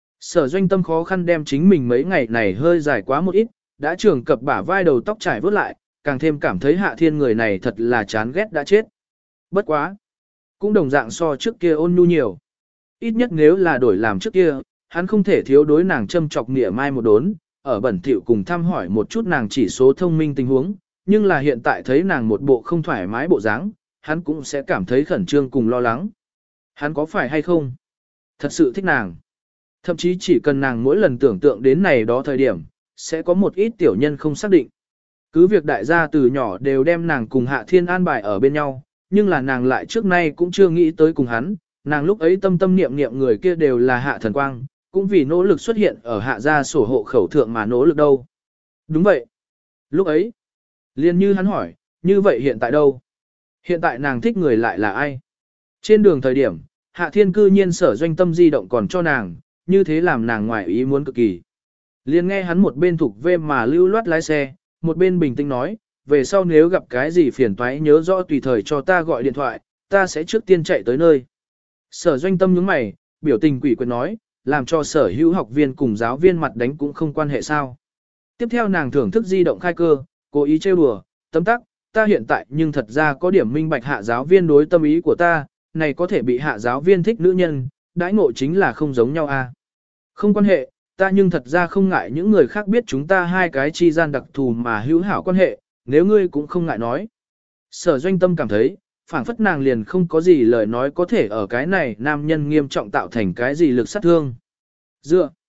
Sở Doanh Tâm khó khăn đem chính mình mấy ngày này hơi dài quá một ít, đã trường cập bả vai đầu tóc trải vớt lại, càng thêm cảm thấy Hạ Thiên người này thật là chán ghét đã chết. Bất quá. Cũng đồng dạng so trước kia ôn nhu nhiều. Ít nhất nếu là đổi làm trước kia, hắn không thể thiếu đối nàng châm chọc nịa mai một đốn, ở bẩn thỉu cùng thăm hỏi một chút nàng chỉ số thông minh tình huống, nhưng là hiện tại thấy nàng một bộ không thoải mái bộ dáng, hắn cũng sẽ cảm thấy khẩn trương cùng lo lắng. Hắn có phải hay không? Thật sự thích nàng. Thậm chí chỉ cần nàng mỗi lần tưởng tượng đến này đó thời điểm, sẽ có một ít tiểu nhân không xác định. Cứ việc đại gia từ nhỏ đều đem nàng cùng Hạ Thiên an bài ở bên nhau, nhưng là nàng lại trước nay cũng chưa nghĩ tới cùng hắn, nàng lúc ấy tâm tâm niệm niệm người kia đều là Hạ Thần Quang, cũng vì nỗ lực xuất hiện ở Hạ gia sổ hộ khẩu thượng mà nỗ lực đâu. Đúng vậy. Lúc ấy, liền như hắn hỏi, như vậy hiện tại đâu? Hiện tại nàng thích người lại là ai? Trên đường thời điểm, Hạ Thiên cư nhiên Sở Doanh Tâm di động còn cho nàng, như thế làm nàng ngoài ý muốn cực kỳ. Liền nghe hắn một bên thuộc về mà lưu loát lái xe, một bên bình tĩnh nói, về sau nếu gặp cái gì phiền toái nhớ rõ tùy thời cho ta gọi điện thoại, ta sẽ trước tiên chạy tới nơi. Sở Doanh Tâm nhướng mày, biểu tình quỷ quyệt nói, làm cho sở hữu học viên cùng giáo viên mặt đánh cũng không quan hệ sao. Tiếp theo nàng thưởng thức di động khai cơ, cố ý trêu đùa, tấm tắc, ta hiện tại nhưng thật ra có điểm minh bạch Hạ giáo viên đối tâm ý của ta, này có thể bị Hạ giáo viên thích nữ nhân, đãi ngộ chính là không giống nhau à. Không quan hệ, ta nhưng thật ra không ngại những người khác biết chúng ta hai cái chi gian đặc thù mà hữu hảo quan hệ, nếu ngươi cũng không ngại nói. Sở Doanh Tâm cảm thấy, phảng phất nàng liền không có gì lời nói có thể ở cái này nam nhân nghiêm trọng tạo thành cái gì lực sát thương. Dựa.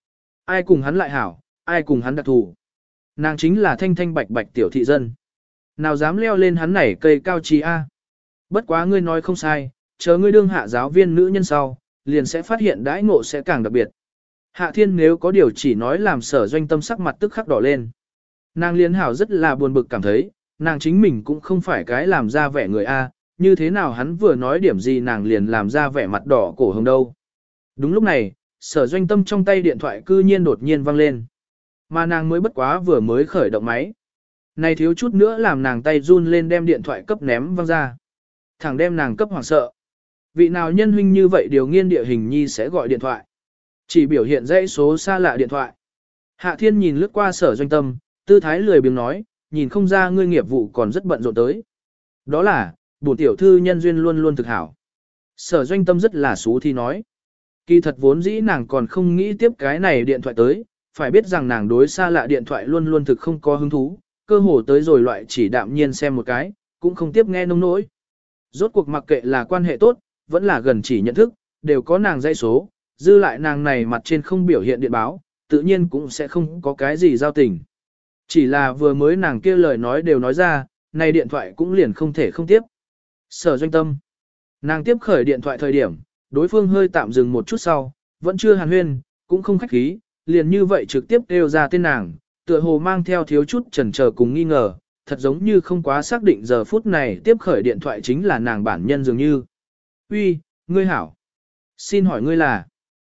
Ai cùng hắn lại hảo, ai cùng hắn đặc thù. Nàng chính là thanh thanh bạch bạch tiểu thị dân. Nào dám leo lên hắn này cây cao trí A. Bất quá ngươi nói không sai, chờ ngươi đương hạ giáo viên nữ nhân sau, liền sẽ phát hiện đãi ngộ sẽ càng đặc biệt. Hạ Thiên nếu có điều chỉ nói làm Sở Doanh Tâm sắc mặt tức khắc đỏ lên. Nàng liên hảo rất là buồn bực cảm thấy, nàng chính mình cũng không phải cái làm ra vẻ người A, như thế nào hắn vừa nói điểm gì nàng liền làm ra vẻ mặt đỏ cổ hồng đâu. Đúng lúc này, Sở Doanh Tâm trong tay điện thoại cư nhiên đột nhiên vang lên. Mà nàng mới bất quá vừa mới khởi động máy. Này thiếu chút nữa làm nàng tay run lên đem điện thoại cấp ném văng ra. Thẳng đem nàng cấp hoảng sợ. Vị nào nhân huynh như vậy điều nghiên địa hình nhi sẽ gọi điện thoại. Chỉ biểu hiện dãy số xa lạ điện thoại. Hạ Thiên nhìn lướt qua Sở Doanh Tâm, tư thái lười biếng nói, nhìn không ra ngươi nghiệp vụ còn rất bận rộn tới. Đó là, bổn tiểu thư nhân duyên luôn luôn thực hảo. Sở Doanh Tâm rất là xú thi nói. Kỳ thật vốn dĩ nàng còn không nghĩ tiếp cái này điện thoại tới, phải biết rằng nàng đối xa lạ điện thoại luôn luôn thực không có hứng thú, cơ hồ tới rồi loại chỉ đạm nhiên xem một cái, cũng không tiếp nghe nông nỗi. Rốt cuộc mặc kệ là quan hệ tốt, vẫn là gần chỉ nhận thức, đều có nàng dãy số, dư lại nàng này mặt trên không biểu hiện điện báo, tự nhiên cũng sẽ không có cái gì giao tình. Chỉ là vừa mới nàng kia lời nói đều nói ra, này điện thoại cũng liền không thể không tiếp. Sở Doanh Tâm. Nàng tiếp khởi điện thoại thời điểm, đối phương hơi tạm dừng một chút sau, vẫn chưa hàn huyên, cũng không khách khí, liền như vậy trực tiếp kêu ra tên nàng, tựa hồ mang theo thiếu chút chần chờ cùng nghi ngờ, thật giống như không quá xác định giờ phút này tiếp khởi điện thoại chính là nàng bản nhân dường như. Uy, ngươi hảo. Xin hỏi ngươi là?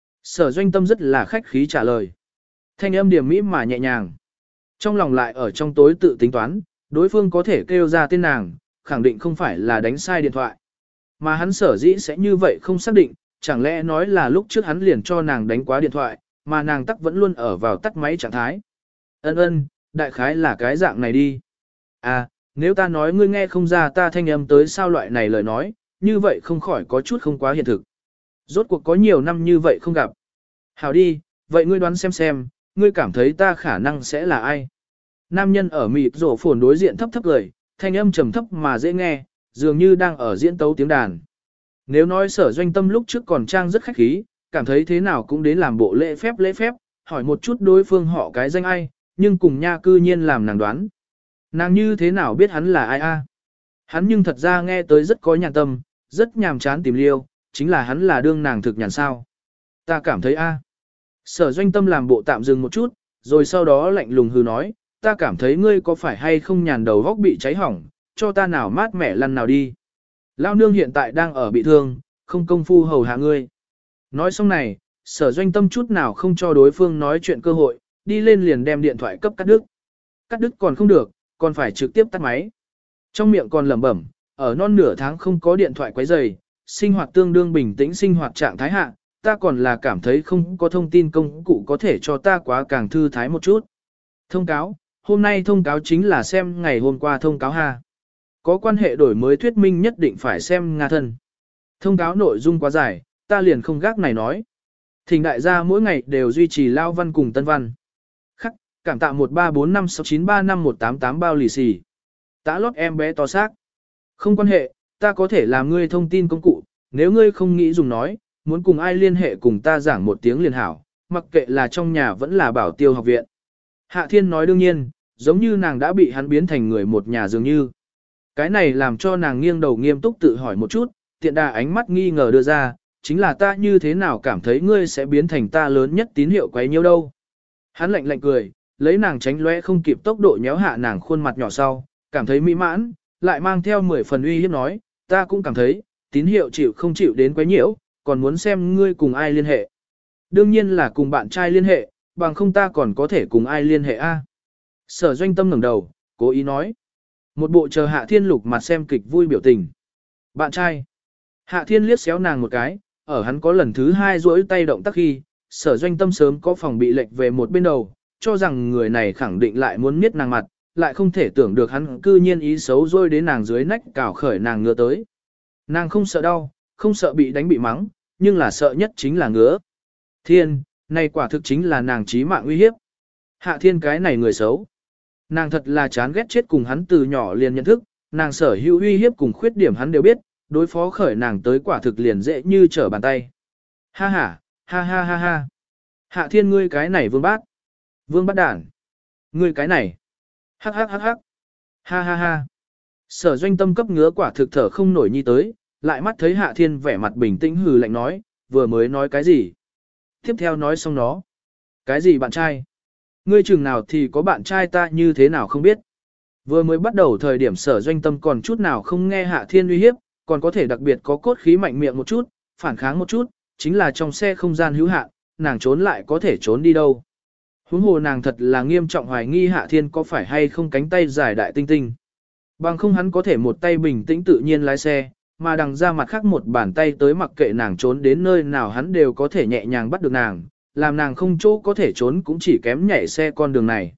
Sở Doanh Tâm rất là khách khí trả lời. Thanh âm điềm mỹ mà nhẹ nhàng. Trong lòng lại ở trong tối tự tính toán, đối phương có thể kêu ra tên nàng, khẳng định không phải là đánh sai điện thoại. Mà hắn sở dĩ sẽ như vậy không xác định, chẳng lẽ nói là lúc trước hắn liền cho nàng đánh quá điện thoại, mà nàng tắc vẫn luôn ở vào tắt máy trạng thái. Ân, đại khái là cái dạng này đi. À, nếu ta nói ngươi nghe không ra ta thanh âm tới sao loại này lời nói, như vậy không khỏi có chút không quá hiện thực. Rốt cuộc có nhiều năm như vậy không gặp. Hảo đi, vậy ngươi đoán xem, ngươi cảm thấy ta khả năng sẽ là ai? Nam nhân ở mịt rổ phồn đối diện thấp thấp cười, thanh âm trầm thấp mà dễ nghe, dường như đang ở diễn tấu tiếng đàn. Nếu nói Sở Doanh Tâm lúc trước còn trang rất khách khí, cảm thấy thế nào cũng đến làm bộ lễ phép, hỏi một chút đối phương họ cái danh ai, nhưng cùng nha cư nhiên làm nàng đoán. Nàng như thế nào biết hắn là ai a? Hắn nhưng thật ra nghe tới rất có nhàn tâm, rất nhàm chán tìm liêu, chính là hắn là đương nàng thực nhàn sao. Ta cảm thấy a. Sở Doanh Tâm làm bộ tạm dừng một chút, rồi sau đó lạnh lùng hừ nói, ta cảm thấy ngươi có phải hay không nhàn đầu góc bị cháy hỏng, cho ta nào mát mẻ lăn nào đi. Lao nương hiện tại đang ở bị thương, không công phu hầu hạ ngươi. Nói xong này, Sở Doanh Tâm chút nào không cho đối phương nói chuyện cơ hội, đi lên liền đem điện thoại cấp cắt đứt. Cắt đứt còn không được, còn phải trực tiếp tắt máy. Trong miệng còn lẩm bẩm, ở non nửa tháng không có điện thoại quấy rầy, sinh hoạt tương đương bình tĩnh sinh hoạt trạng thái hạ, ta còn là cảm thấy không có thông tin công cụ có thể cho ta quá càng thư thái một chút. Thông cáo, hôm nay thông cáo chính là xem ngày hôm qua thông cáo ha. Có quan hệ đổi mới thuyết minh nhất định phải xem Nga thân. Thông cáo nội dung quá dài, ta liền không gác này nói. Thỉnh đại gia mỗi ngày đều duy trì lao văn cùng tân văn. Khắc, cảm tạ 134569351888 bao lì xì. Tã lót em bé to xác. Không quan hệ, ta có thể làm ngươi thông tin công cụ, nếu ngươi không nghĩ dùng nói, muốn cùng ai liên hệ cùng ta giảng một tiếng liền hảo, mặc kệ là trong nhà vẫn là bảo tiêu học viện. Hạ Thiên nói đương nhiên, giống như nàng đã bị hắn biến thành người một nhà dường như. Cái này làm cho nàng nghiêng đầu nghiêm túc tự hỏi một chút, tiện đà ánh mắt nghi ngờ đưa ra, chính là ta như thế nào cảm thấy ngươi sẽ biến thành ta lớn nhất tín hiệu quấy nhiêu đâu. Hắn lạnh lạnh cười, lấy nàng tránh lóe không kịp tốc độ nhéo hạ nàng khuôn mặt nhỏ sau, cảm thấy mỹ mãn, lại mang theo 10 phần uy hiếp nói, ta cũng cảm thấy, tín hiệu chịu không chịu đến quấy nhiễu, còn muốn xem ngươi cùng ai liên hệ. Đương nhiên là cùng bạn trai liên hệ, bằng không ta còn có thể cùng ai liên hệ a? Sở Doanh Tâm ngẩng đầu, cố ý nói. Một bộ chờ Hạ Thiên lục mặt xem kịch vui biểu tình. Bạn trai. Hạ Thiên liếc xéo nàng một cái, ở hắn có lần thứ 2 duỗi tay động tác khi, Sở Doanh Tâm sớm có phòng bị lệch về một bên đầu, cho rằng người này khẳng định lại muốn miết nàng mặt, lại không thể tưởng được hắn cư nhiên ý xấu rôi đến nàng dưới nách cào khởi nàng ngứa tới. Nàng không sợ đau, không sợ bị đánh bị mắng, nhưng là sợ nhất chính là ngứa. Thiên, này quả thực chính là nàng chí mạng uy hiếp. Hạ Thiên cái này người xấu. Nàng thật là chán ghét chết cùng hắn từ nhỏ liền nhận thức, nàng sở hữu uy hiếp cùng khuyết điểm hắn đều biết, đối phó khởi nàng tới quả thực liền dễ như trở bàn tay. Ha ha, ha ha ha ha. Hạ Thiên ngươi cái này vương bát. Vương bát đản. Ngươi cái này. Hắc hắc hắc hắc. Ha ha ha. Sở Doanh Tâm cấp ngứa quả thực thở không nổi nhi tới, lại mắt thấy Hạ Thiên vẻ mặt bình tĩnh hừ lạnh nói, vừa mới nói cái gì? Tiếp theo nói xong đó. Cái gì bạn trai? Ngươi chừng nào thì có bạn trai ta như thế nào không biết? Vừa mới bắt đầu thời điểm Sở Doanh Tâm còn chút nào không nghe Hạ Thiên uy hiếp, còn có thể đặc biệt có cốt khí mạnh miệng một chút, phản kháng một chút, chính là trong xe không gian hữu hạn, nàng trốn lại có thể trốn đi đâu. Huống hồ nàng thật là nghiêm trọng hoài nghi Hạ Thiên có phải hay không cánh tay dài đại tinh tinh. Bằng không hắn có thể một tay bình tĩnh tự nhiên lái xe, mà đằng ra mặt khác một bàn tay tới mặc kệ nàng trốn đến nơi nào hắn đều có thể nhẹ nhàng bắt được nàng, làm nàng không chỗ có thể trốn cũng chỉ kém nhảy xe con đường này.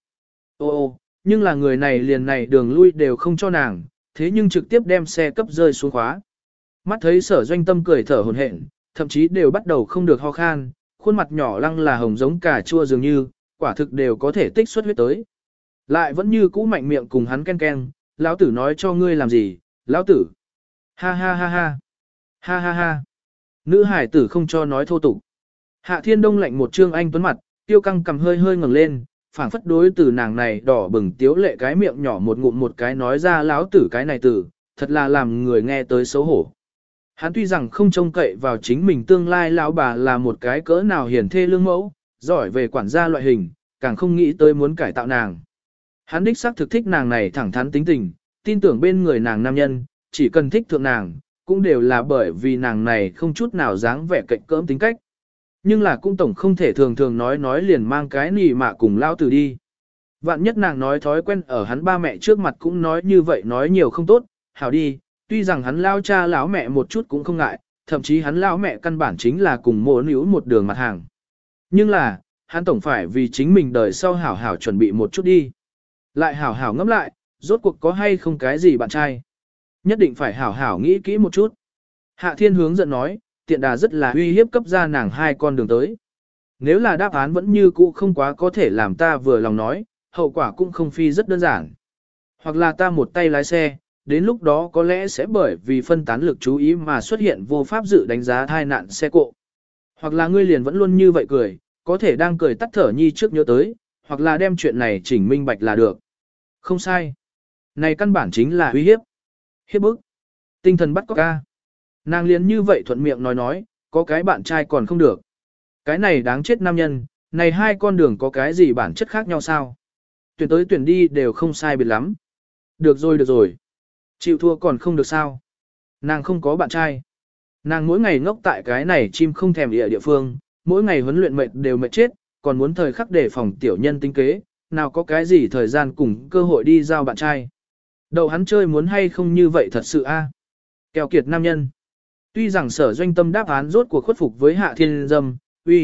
Ô, nhưng là người này liền này đường lui đều không cho nàng, thế nhưng trực tiếp đem xe cấp rơi xuống khóa. Mắt thấy Sở Doanh Tâm cười thở hổn hển, thậm chí đều bắt đầu không được ho khan, khuôn mặt nhỏ lăng là hồng giống cà chua dường như, quả thực đều có thể tích xuất huyết tới. Lại vẫn như cũ mạnh miệng cùng hắn ken ken, lão tử nói cho ngươi làm gì, lão tử. Ha ha ha ha. Ha ha ha. Nữ hải tử không cho nói thô tục. Hạ Thiên Đông lạnh một trương anh tuấn mặt, tiêu căng cầm hơi hơi ngẩng lên, phảng phất đối từ nàng này đỏ bừng tiếu lệ cái miệng nhỏ một ngụm một cái nói ra lão tử cái này tử, thật là làm người nghe tới xấu hổ. Hắn tuy rằng không trông cậy vào chính mình tương lai lão bà là một cái cỡ nào hiền thê lương mẫu, giỏi về quản gia loại hình, càng không nghĩ tới muốn cải tạo nàng. Hắn đích xác thực thích nàng này thẳng thắn tính tình, tin tưởng bên người nàng nam nhân, chỉ cần thích thượng nàng, cũng đều là bởi vì nàng này không chút nào dáng vẻ cạnh cỡm tính cách. Nhưng là cũng tổng không thể thường thường nói liền mang cái nỉ mạ cùng lao tử đi. Vạn nhất nàng nói thói quen ở hắn ba mẹ trước mặt cũng nói như vậy nói nhiều không tốt, hảo đi, tuy rằng hắn lao cha lão mẹ một chút cũng không ngại, thậm chí hắn lão mẹ căn bản chính là cùng mô níu một đường mặt hàng. Nhưng là, hắn tổng phải vì chính mình đời sau hảo hảo chuẩn bị một chút đi. Lại hảo hảo ngẫm lại, rốt cuộc có hay không cái gì bạn trai. Nhất định phải hảo hảo nghĩ kỹ một chút. Hạ Thiên hướng giận nói, tiện đà rất là uy hiếp cấp ra nàng hai con đường tới. Nếu là đáp án vẫn như cũ không quá có thể làm ta vừa lòng nói, hậu quả cũng không phi rất đơn giản. Hoặc là ta một tay lái xe, đến lúc đó có lẽ sẽ bởi vì phân tán lực chú ý mà xuất hiện vô pháp dự đánh giá thai nạn xe cộ. Hoặc là ngươi liền vẫn luôn như vậy cười, có thể đang cười tắt thở nhi trước nhớ tới, hoặc là đem chuyện này chỉnh minh bạch là được. Không sai. Này căn bản chính là uy hiếp. Hiếp bức. Tinh thần bắt cóc ca. Nàng liền như vậy thuận miệng nói, có cái bạn trai còn không được. Cái này đáng chết nam nhân, này hai con đường có cái gì bản chất khác nhau sao? Tuyển tới tuyển đi đều không sai biệt lắm. Được rồi. Chịu thua còn không được sao? Nàng không có bạn trai. Nàng mỗi ngày ngốc tại cái này chim không thèm địa phương, mỗi ngày huấn luyện mệt đều mệt chết, còn muốn thời khắc để phòng tiểu nhân tính kế, nào có cái gì thời gian cùng cơ hội đi giao bạn trai. Đầu hắn chơi muốn hay không như vậy thật sự a? Keo kiệt nam nhân. Tuy rằng Sở Doanh Tâm đáp án rốt cuộc khuất phục với Hạ Thiên Dâm,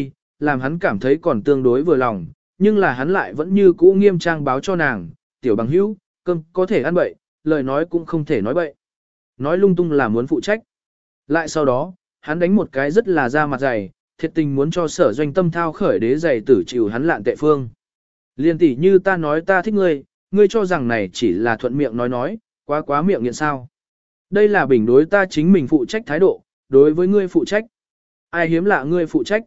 làm hắn cảm thấy còn tương đối vừa lòng, nhưng là hắn lại vẫn như cũ nghiêm trang báo cho nàng, tiểu bằng hữu, cơm có thể ăn bậy, lời nói cũng không thể nói bậy. Nói lung tung là muốn phụ trách. Lại sau đó, hắn đánh một cái rất là ra mặt dày, thiệt tình muốn cho Sở Doanh Tâm thao khởi đế giày tử chịu hắn lạn tệ phương. Liên tỷ như ta nói ta thích ngươi, ngươi cho rằng này chỉ là thuận miệng nói, quá miệng nghiện sao. Đây là bình đối ta chính mình phụ trách thái độ, đối với ngươi phụ trách. Ai hiếm lạ ngươi phụ trách.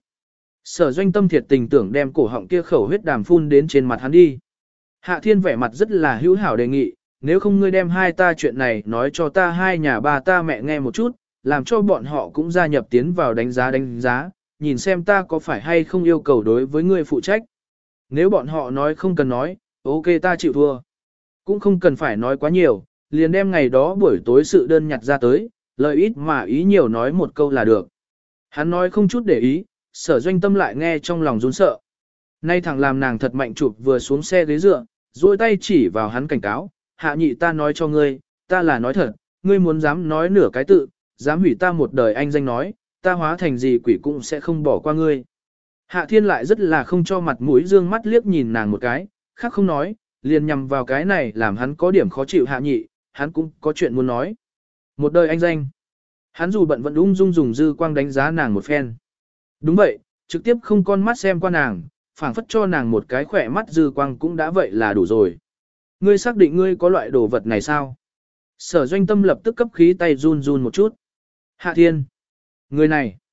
Sở Doanh Tâm thiệt tình tưởng đem cổ họng kia khẩu huyết đàm phun đến trên mặt hắn đi. Hạ Thiên vẻ mặt rất là hữu hảo đề nghị, nếu không ngươi đem hai ta chuyện này nói cho ta hai nhà ba ta mẹ nghe một chút, làm cho bọn họ cũng gia nhập tiến vào đánh giá, nhìn xem ta có phải hay không yêu cầu đối với ngươi phụ trách. Nếu bọn họ nói không cần nói, ok ta chịu thua. Cũng không cần phải nói quá nhiều, liền đem ngày đó buổi tối sự đơn nhặt ra tới, lời ít mà ý nhiều nói một câu là được. Hắn nói không chút để ý, Sở Doanh Tâm lại nghe trong lòng run sợ. Nay thằng làm nàng thật mạnh chụp vừa xuống xe ghế dựa, duỗi tay chỉ vào hắn cảnh cáo, Hạ nhị ta nói cho ngươi, ta là nói thật, ngươi muốn dám nói nửa cái tự, dám hủy ta một đời anh danh nói, ta hóa thành gì quỷ cũng sẽ không bỏ qua ngươi. Hạ Thiên lại rất là không cho mặt mũi dương mắt liếc nhìn nàng một cái, khác không nói, liền nhằm vào cái này làm hắn có điểm khó chịu Hạ nhị, hắn cũng có chuyện muốn nói. Một đời anh danh. Hắn dù bận vẫn ung dung dùng dư quang đánh giá nàng một phen. Đúng vậy, trực tiếp không con mắt xem qua nàng, phảng phất cho nàng một cái khỏe mắt dư quang cũng đã vậy là đủ rồi. Ngươi xác định ngươi có loại đồ vật này sao? Sở Doanh Tâm lập tức cấp khí tay run run một chút. Hạ Thiên. Người này.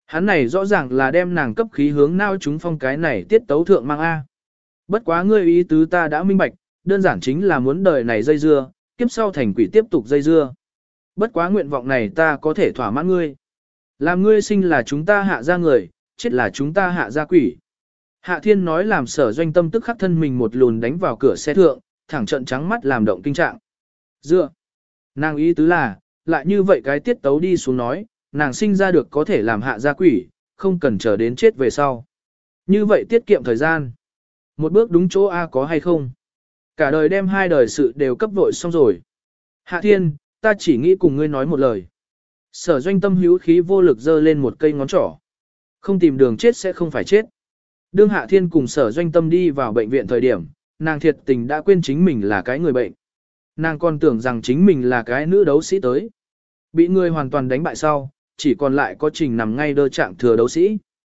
Hắn này rõ ràng là đem nàng cấp khí hướng nao chúng phong cái này tiết tấu thượng mang A. Bất quá ngươi ý tứ ta đã minh bạch, đơn giản chính là muốn đời này dây dưa, kiếp sau thành quỷ tiếp tục dây dưa. Bất quá nguyện vọng này ta có thể thỏa mãn ngươi. Làm ngươi sinh là chúng ta hạ ra người, chết là chúng ta hạ ra quỷ. Hạ Thiên nói làm Sở Doanh Tâm tức khắc thân mình một lùn đánh vào cửa xe thượng, thẳng trận trắng mắt làm động kinh trạng. Dựa. Nàng ý tứ là, lại như vậy cái tiết tấu đi xuống nói, nàng sinh ra được có thể làm hạ ra quỷ, không cần chờ đến chết về sau. Như vậy tiết kiệm thời gian. Một bước đúng chỗ A có hay không? Cả đời đem hai đời sự đều cấp vội xong rồi. Hạ Thiên, ta chỉ nghĩ cùng ngươi nói một lời. Sở Doanh Tâm hữu khí vô lực giơ lên một cây ngón trỏ. Không tìm đường chết sẽ không phải chết. Đương Hạ Thiên cùng Sở Doanh Tâm đi vào bệnh viện thời điểm, nàng thiệt tình đã quên chính mình là cái người bệnh. Nàng còn tưởng rằng chính mình là cái nữ đấu sĩ tới. Bị người hoàn toàn đánh bại sau, chỉ còn lại có Trình nằm ngay đơ trạng thừa đấu sĩ.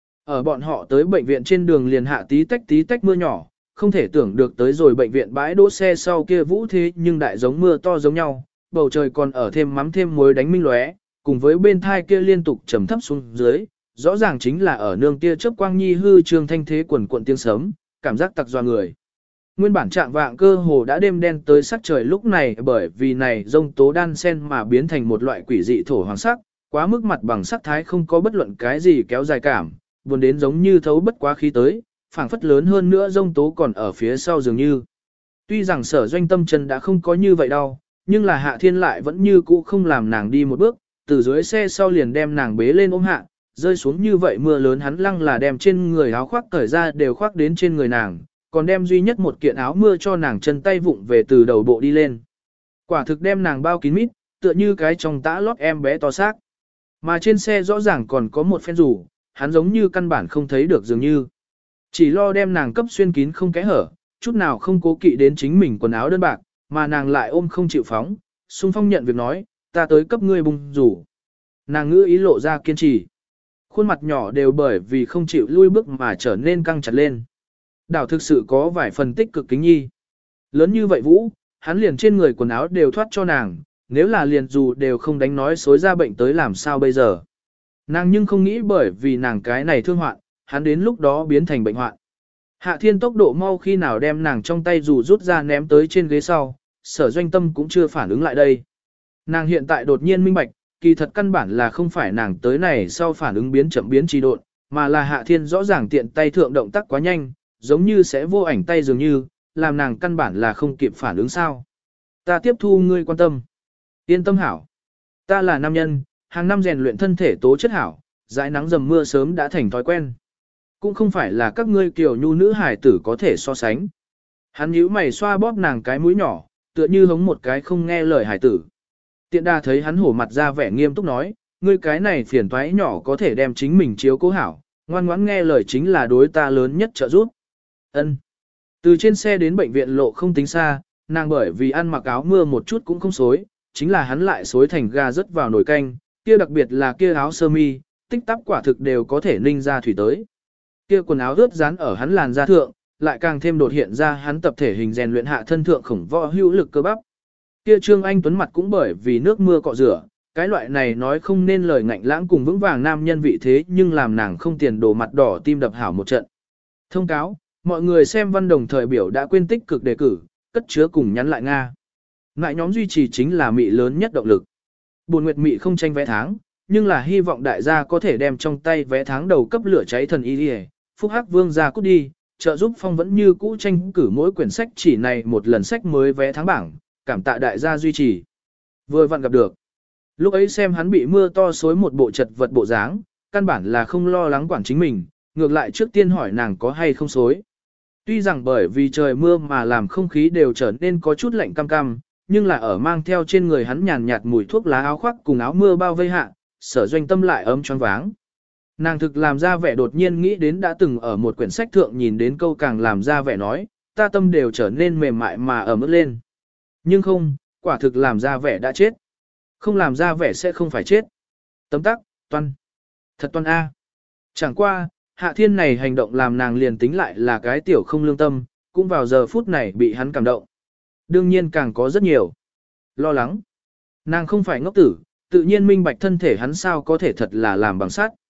Ở bọn họ tới bệnh viện trên đường liền hạ tí tách mưa nhỏ, không thể tưởng được tới rồi bệnh viện bãi đỗ xe sau kia vũ thế nhưng đại giống mưa to giống nhau, bầu trời còn ở thêm mắm thêm muối đánh minh lóe, cùng với bên thai kia liên tục trầm thấp xuống dưới, rõ ràng chính là ở nương tia chớp quang nhi hư trương thanh thế quần cuộn tiếng sấm, cảm giác tặc doa người. Nguyên bản trạng vạng cơ hồ đã đêm đen tới sắc trời lúc này bởi vì này rông tố đan sen mà biến thành một loại quỷ dị thổ hoàng sắc, quá mức mặt bằng sắc thái không có bất luận cái gì kéo dài cảm, buồn đến giống như thấu bất quá khí tới, phảng phất lớn hơn nữa rông tố còn ở phía sau dường như. Tuy rằng Sở Doanh Tâm chân đã không có như vậy đâu, nhưng là Hạ Thiên lại vẫn như cũ không làm nàng đi một bước, từ dưới xe sau liền đem nàng bế lên ôm hạ, rơi xuống như vậy mưa lớn hắn lăng là đem trên người áo khoác cởi ra đều khoác đến trên người nàng, còn đem duy nhất một kiện áo mưa cho nàng chân tay vụng về từ đầu bộ đi lên. Quả thực đem nàng bao kín mít, tựa như cái trong tã lót em bé to xác. Mà trên xe rõ ràng còn có một phen rủ, hắn giống như căn bản không thấy được dường như. Chỉ lo đem nàng cấp xuyên kín không kẽ hở, chút nào không cố kỵ đến chính mình quần áo đơn bạc, mà nàng lại ôm không chịu phóng, xung phong nhận việc nói, ta tới cấp ngươi bùng rủ. Nàng ngữ ý lộ ra kiên trì. Khuôn mặt nhỏ đều bởi vì không chịu lui bước mà trở nên căng chặt lên. Đảo thực sự có vài phần tích cực kính nhi. Lớn như vậy Vũ, hắn liền trên người quần áo đều thoát cho nàng, nếu là liền dù đều không đánh nói xối ra bệnh tới làm sao bây giờ. Nàng nhưng không nghĩ bởi vì nàng cái này thương hoạn, hắn đến lúc đó biến thành bệnh hoạn. Hạ Thiên tốc độ mau khi nào đem nàng trong tay dù rút ra ném tới trên ghế sau, Sở Doanh Tâm cũng chưa phản ứng lại đây. Nàng hiện tại đột nhiên minh bạch, kỳ thật căn bản là không phải nàng tới này sau phản ứng biến chậm biến trì độn, mà là Hạ Thiên rõ ràng tiện tay thượng động tác quá nhanh, giống như sẽ vô ảnh tay dường như, làm nàng căn bản là không kịp phản ứng sao. Ta tiếp thu ngươi quan tâm. Yên tâm hảo. Ta là nam nhân, hàng năm rèn luyện thân thể tố chất hảo, dãi nắng dầm mưa sớm đã thành thói quen. Cũng không phải là các ngươi kiều nhu nữ hải tử có thể so sánh. Hắn nhíu mày xoa bóp nàng cái mũi nhỏ, tựa như hống một cái không nghe lời hải tử. Tiện đa thấy hắn hổ mặt ra vẻ nghiêm túc nói, ngươi cái này phiền toái nhỏ có thể đem chính mình chiếu cố hảo, ngoan ngoãn nghe lời chính là đối ta lớn nhất trợ giúp. Ân. Từ trên xe đến bệnh viện lộ không tính xa, nàng bởi vì ăn mặc áo mưa một chút cũng không xối, chính là hắn lại xối thành ga rớt vào nồi canh, kia đặc biệt là kia áo sơ mi, tích tắp quả thực đều có thể ninh ra thủy tới. Kia quần áo ướt dán ở hắn làn da thượng, lại càng thêm đột hiện ra hắn tập thể hình rèn luyện hạ thân thượng khổng võ hữu lực cơ bắp. Kia Trương Anh Tuấn mặt cũng bởi vì nước mưa cọ rửa, cái loại này nói không nên lời ngạnh lãng cùng vững vàng nam nhân vị thế nhưng làm nàng không tiền đổ mặt đỏ tim đập hảo một trận. Thông cáo, mọi người xem văn đồng thời biểu đã quên tích cực đề cử, cất chứa cùng nhắn lại Nga. Ngại nhóm duy trì chính là mị lớn nhất động lực. Buồn Nguyệt mị không tranh vé tháng, nhưng là hy vọng đại gia có thể đem trong tay vé tháng đầu cấp lửa cháy thần y đi. Phúc Hắc Vương ra cút đi, trợ giúp Phong vẫn như cũ tranh cử mỗi quyển sách chỉ này một lần sách mới vé tháng bảng, cảm tạ đại gia duy trì. Vừa vặn gặp được. Lúc ấy xem hắn bị mưa to xối một bộ chật vật bộ dáng, căn bản là không lo lắng quản chính mình, ngược lại trước tiên hỏi nàng có hay không xối. Tuy rằng bởi vì trời mưa mà làm không khí đều trở nên có chút lạnh cam cam, nhưng là ở mang theo trên người hắn nhàn nhạt mùi thuốc lá áo khoác cùng áo mưa bao vây hạ, Sở Doanh Tâm lại ấm choáng váng. Nàng thực làm ra vẻ đột nhiên nghĩ đến đã từng ở một quyển sách thượng nhìn đến câu càng làm ra vẻ nói, ta tâm đều trở nên mềm mại mà ở mức lên. Nhưng không, quả thực làm ra vẻ đã chết. Không làm ra vẻ sẽ không phải chết. Tấm tắc, toan. Thật toan A. Chẳng qua, Hạ Thiên này hành động làm nàng liền tính lại là cái tiểu không lương tâm, cũng vào giờ phút này bị hắn cảm động. Đương nhiên càng có rất nhiều lo lắng. Nàng không phải ngốc tử, tự nhiên minh bạch thân thể hắn sao có thể thật là làm bằng sắt.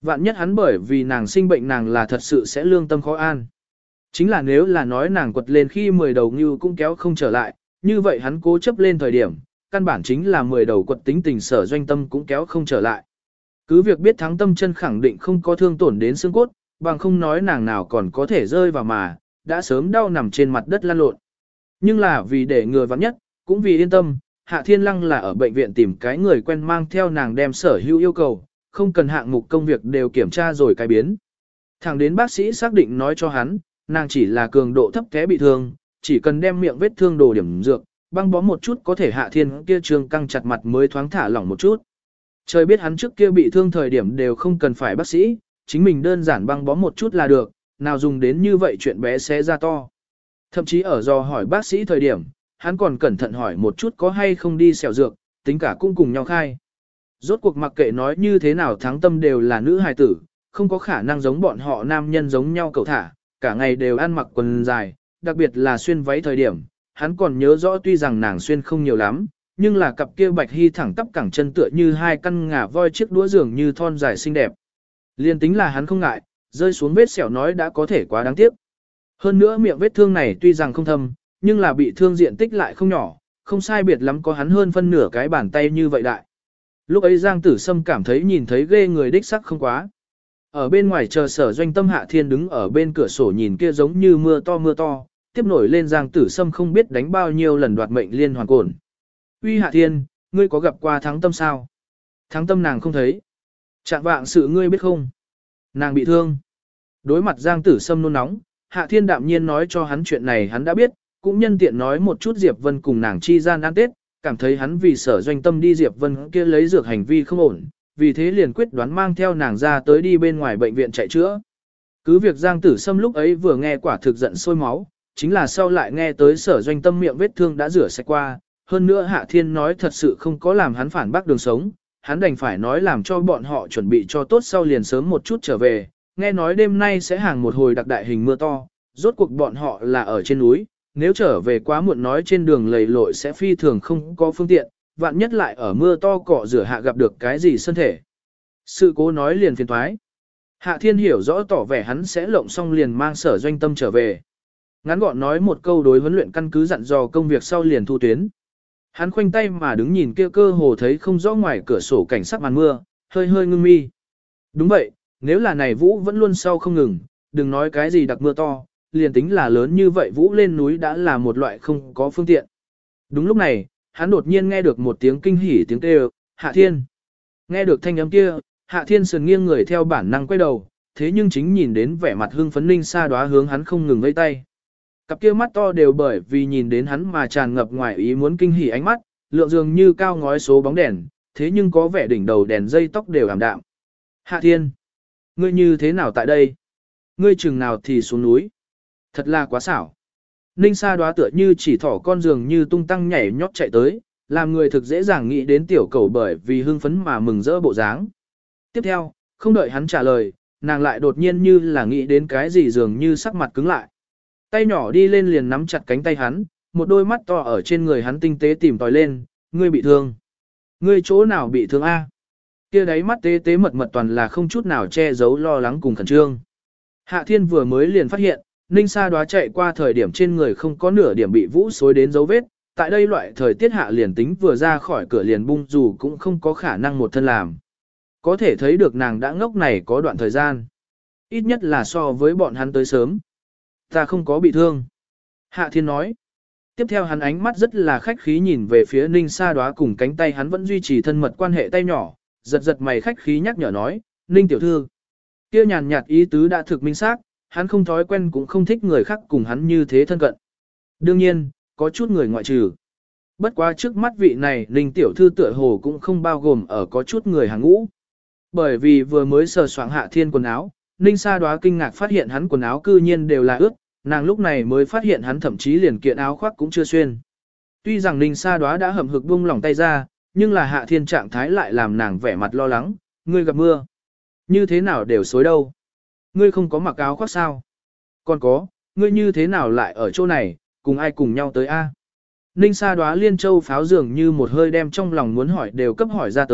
Vạn nhất hắn bởi vì nàng sinh bệnh nàng là thật sự sẽ lương tâm khó an. Chính là nếu là nói nàng quật lên khi 10 đầu ngưu cũng kéo không trở lại, như vậy hắn cố chấp lên thời điểm, căn bản chính là 10 đầu quật tính tình Sở Doanh Tâm cũng kéo không trở lại. Cứ việc biết Thắng Tâm chân khẳng định không có thương tổn đến xương cốt, bằng không nói nàng nào còn có thể rơi vào mà, đã sớm đau nằm trên mặt đất lăn lộn. Nhưng là vì để ngừa vắng nhất, cũng vì yên tâm, Hạ Thiên Lăng là ở bệnh viện tìm cái người quen mang theo nàng đem sở hữu yêu cầu, không cần hạng mục công việc đều kiểm tra rồi cái biến. Thẳng đến bác sĩ xác định nói cho hắn, nàng chỉ là cường độ thấp té bị thương, chỉ cần đem miệng vết thương đồ điểm dược, băng bó một chút có thể Hạ Thiên kia trường căng chặt mặt mới thoáng thả lỏng một chút. Trời biết hắn trước kia bị thương thời điểm đều không cần phải bác sĩ, chính mình đơn giản băng bó một chút là được, nào dùng đến như vậy chuyện bé xé ra to. Thậm chí ở do hỏi bác sĩ thời điểm, hắn còn cẩn thận hỏi một chút có hay không đi xẻo dược, tính cả cũng cùng nhau khai. Rốt cuộc mặc kệ nói như thế nào Thắng Tâm đều là nữ hài tử, không có khả năng giống bọn họ nam nhân giống nhau cầu thả, cả ngày đều ăn mặc quần dài, đặc biệt là xuyên váy thời điểm, hắn còn nhớ rõ tuy rằng nàng xuyên không nhiều lắm, nhưng là cặp kia bạch hy thẳng tắp cẳng chân tựa như hai căn ngà voi chiếc đũa dường như thon dài xinh đẹp. Liên tính là hắn không ngại, rơi xuống vết sẹo nói đã có thể quá đáng tiếc. Hơn nữa miệng vết thương này tuy rằng không thâm, nhưng là bị thương diện tích lại không nhỏ, không sai biệt lắm có hắn hơn phân nửa cái bàn tay như vậy đại. Lúc ấy Giang Tử Sâm cảm thấy nhìn thấy ghê người đích sắc không quá. Ở bên ngoài chờ Sở Doanh Tâm Hạ Thiên đứng ở bên cửa sổ nhìn kia giống như mưa to, tiếp nổi lên Giang Tử Sâm không biết đánh bao nhiêu lần đoạt mệnh liên hoàn cồn. Uy Hạ Thiên, ngươi có gặp qua Thắng Tâm sao? Thắng Tâm nàng không thấy. Trạng vạng sự ngươi biết không? Nàng bị thương. Đối mặt Giang Tử Sâm nôn nóng, Hạ Thiên đạm nhiên nói cho hắn chuyện này hắn đã biết, cũng nhân tiện nói một chút Diệp Vân cùng nàng chi gian ăn Tết, cảm thấy hắn vì Sở Doanh Tâm đi Diệp Vân kia lấy dược hành vi không ổn, vì thế liền quyết đoán mang theo nàng ra tới đi bên ngoài bệnh viện chạy chữa. Cứ việc Giang Tử Sâm lúc ấy vừa nghe quả thực giận sôi máu, chính là sau lại nghe tới Sở Doanh Tâm miệng vết thương đã rửa sạch qua, hơn nữa Hạ Thiên nói thật sự không có làm hắn phản bác đường sống, hắn đành phải nói làm cho bọn họ chuẩn bị cho tốt sau liền sớm một chút trở về, nghe nói đêm nay sẽ hàng một hồi đặc đại hình mưa to, rốt cuộc bọn họ là ở trên núi, nếu trở về quá muộn nói trên đường lầy lội sẽ phi thường không có phương tiện, vạn nhất lại ở mưa to cọ rửa hạ gặp được cái gì thân thể. Sự cố nói liền phiền thoái. Hạ Thiên hiểu rõ tỏ vẻ hắn sẽ lộng xong liền mang Sở Doanh Tâm trở về. Ngắn gọn nói một câu đối huấn luyện căn cứ dặn dò công việc sau liền thu tuyến. Hắn khoanh tay mà đứng nhìn kia cơ hồ thấy không rõ ngoài cửa sổ cảnh sắc màn mưa, hơi hơi ngưng mi. Đúng vậy, nếu là này vũ vẫn luôn sau không ngừng, đừng nói cái gì đặc mưa to, liền tính là lớn như vậy vũ lên núi đã là một loại không có phương tiện. Đúng lúc này, hắn đột nhiên nghe được một tiếng kinh hỉ tiếng kêu, Hạ Thiên. Nghe được thanh âm kia, Hạ Thiên sườn nghiêng người theo bản năng quay đầu, thế nhưng chính nhìn đến vẻ mặt hưng phấn Ninh Sa Đóa hướng hắn không ngừng vẫy tay. Cặp kia mắt to đều bởi vì nhìn đến hắn mà tràn ngập ngoài ý muốn kinh hỉ ánh mắt, lượng dường như cao ngói số bóng đèn, thế nhưng có vẻ đỉnh đầu đèn dây tóc đều ảm đạm. Hạ Thiên, ngươi như thế nào tại đây? Ngươi chừng nào thì xuống núi? Thật là quá xảo. Ninh Sa Đóa tựa như chỉ thỏ con dường như tung tăng nhảy nhót chạy tới, làm người thực dễ dàng nghĩ đến tiểu cầu bởi vì hưng phấn mà mừng rỡ bộ dáng. Tiếp theo, không đợi hắn trả lời, nàng lại đột nhiên như là nghĩ đến cái gì dường như sắc mặt cứng lại. Tay nhỏ đi lên liền nắm chặt cánh tay hắn, một đôi mắt to ở trên người hắn tinh tế tìm tòi lên, ngươi bị thương. Ngươi chỗ nào bị thương a? Kia đáy mắt tế tế mật mật toàn là không chút nào che giấu lo lắng cùng khẩn trương. Hạ Thiên vừa mới liền phát hiện, Ninh Sa Đóa chạy qua thời điểm trên người không có nửa điểm bị vũ xối đến dấu vết, tại đây loại thời tiết hạ liền tính vừa ra khỏi cửa liền bung dù cũng không có khả năng một thân làm. Có thể thấy được nàng đã ngốc này có đoạn thời gian. Ít nhất là so với bọn hắn tới sớm. Ta không có bị thương. Hạ Thiên nói. Tiếp theo hắn ánh mắt rất là khách khí nhìn về phía Ninh Sa Đóa cùng cánh tay hắn vẫn duy trì thân mật quan hệ tay nhỏ, giật giật mày khách khí nhắc nhở nói, Ninh tiểu thư. Kia nhàn nhạt ý tứ đã thực minh xác, hắn không thói quen cũng không thích người khác cùng hắn như thế thân cận. Đương nhiên, có chút người ngoại trừ. Bất quá trước mắt vị này Ninh tiểu thư tựa hồ cũng không bao gồm ở có chút người hàng ngũ. Bởi vì vừa mới sờ soạng Hạ Thiên quần áo, Ninh Sa Đóa kinh ngạc phát hiện hắn quần áo cư nhiên đều là ướt, nàng lúc này mới phát hiện hắn thậm chí liền kiện áo khoác cũng chưa xuyên. Tuy rằng Ninh Sa Đóa đã hậm hực buông lỏng tay ra, nhưng là Hạ Thiên trạng thái lại làm nàng vẻ mặt lo lắng, ngươi gặp mưa. Như thế nào đều xối đâu. Ngươi không có mặc áo khoác sao? Còn có, ngươi như thế nào lại ở chỗ này, cùng ai cùng nhau tới a? Ninh Sa Đóa liên châu pháo dường như một hơi đem trong lòng muốn hỏi đều cấp hỏi ra tới,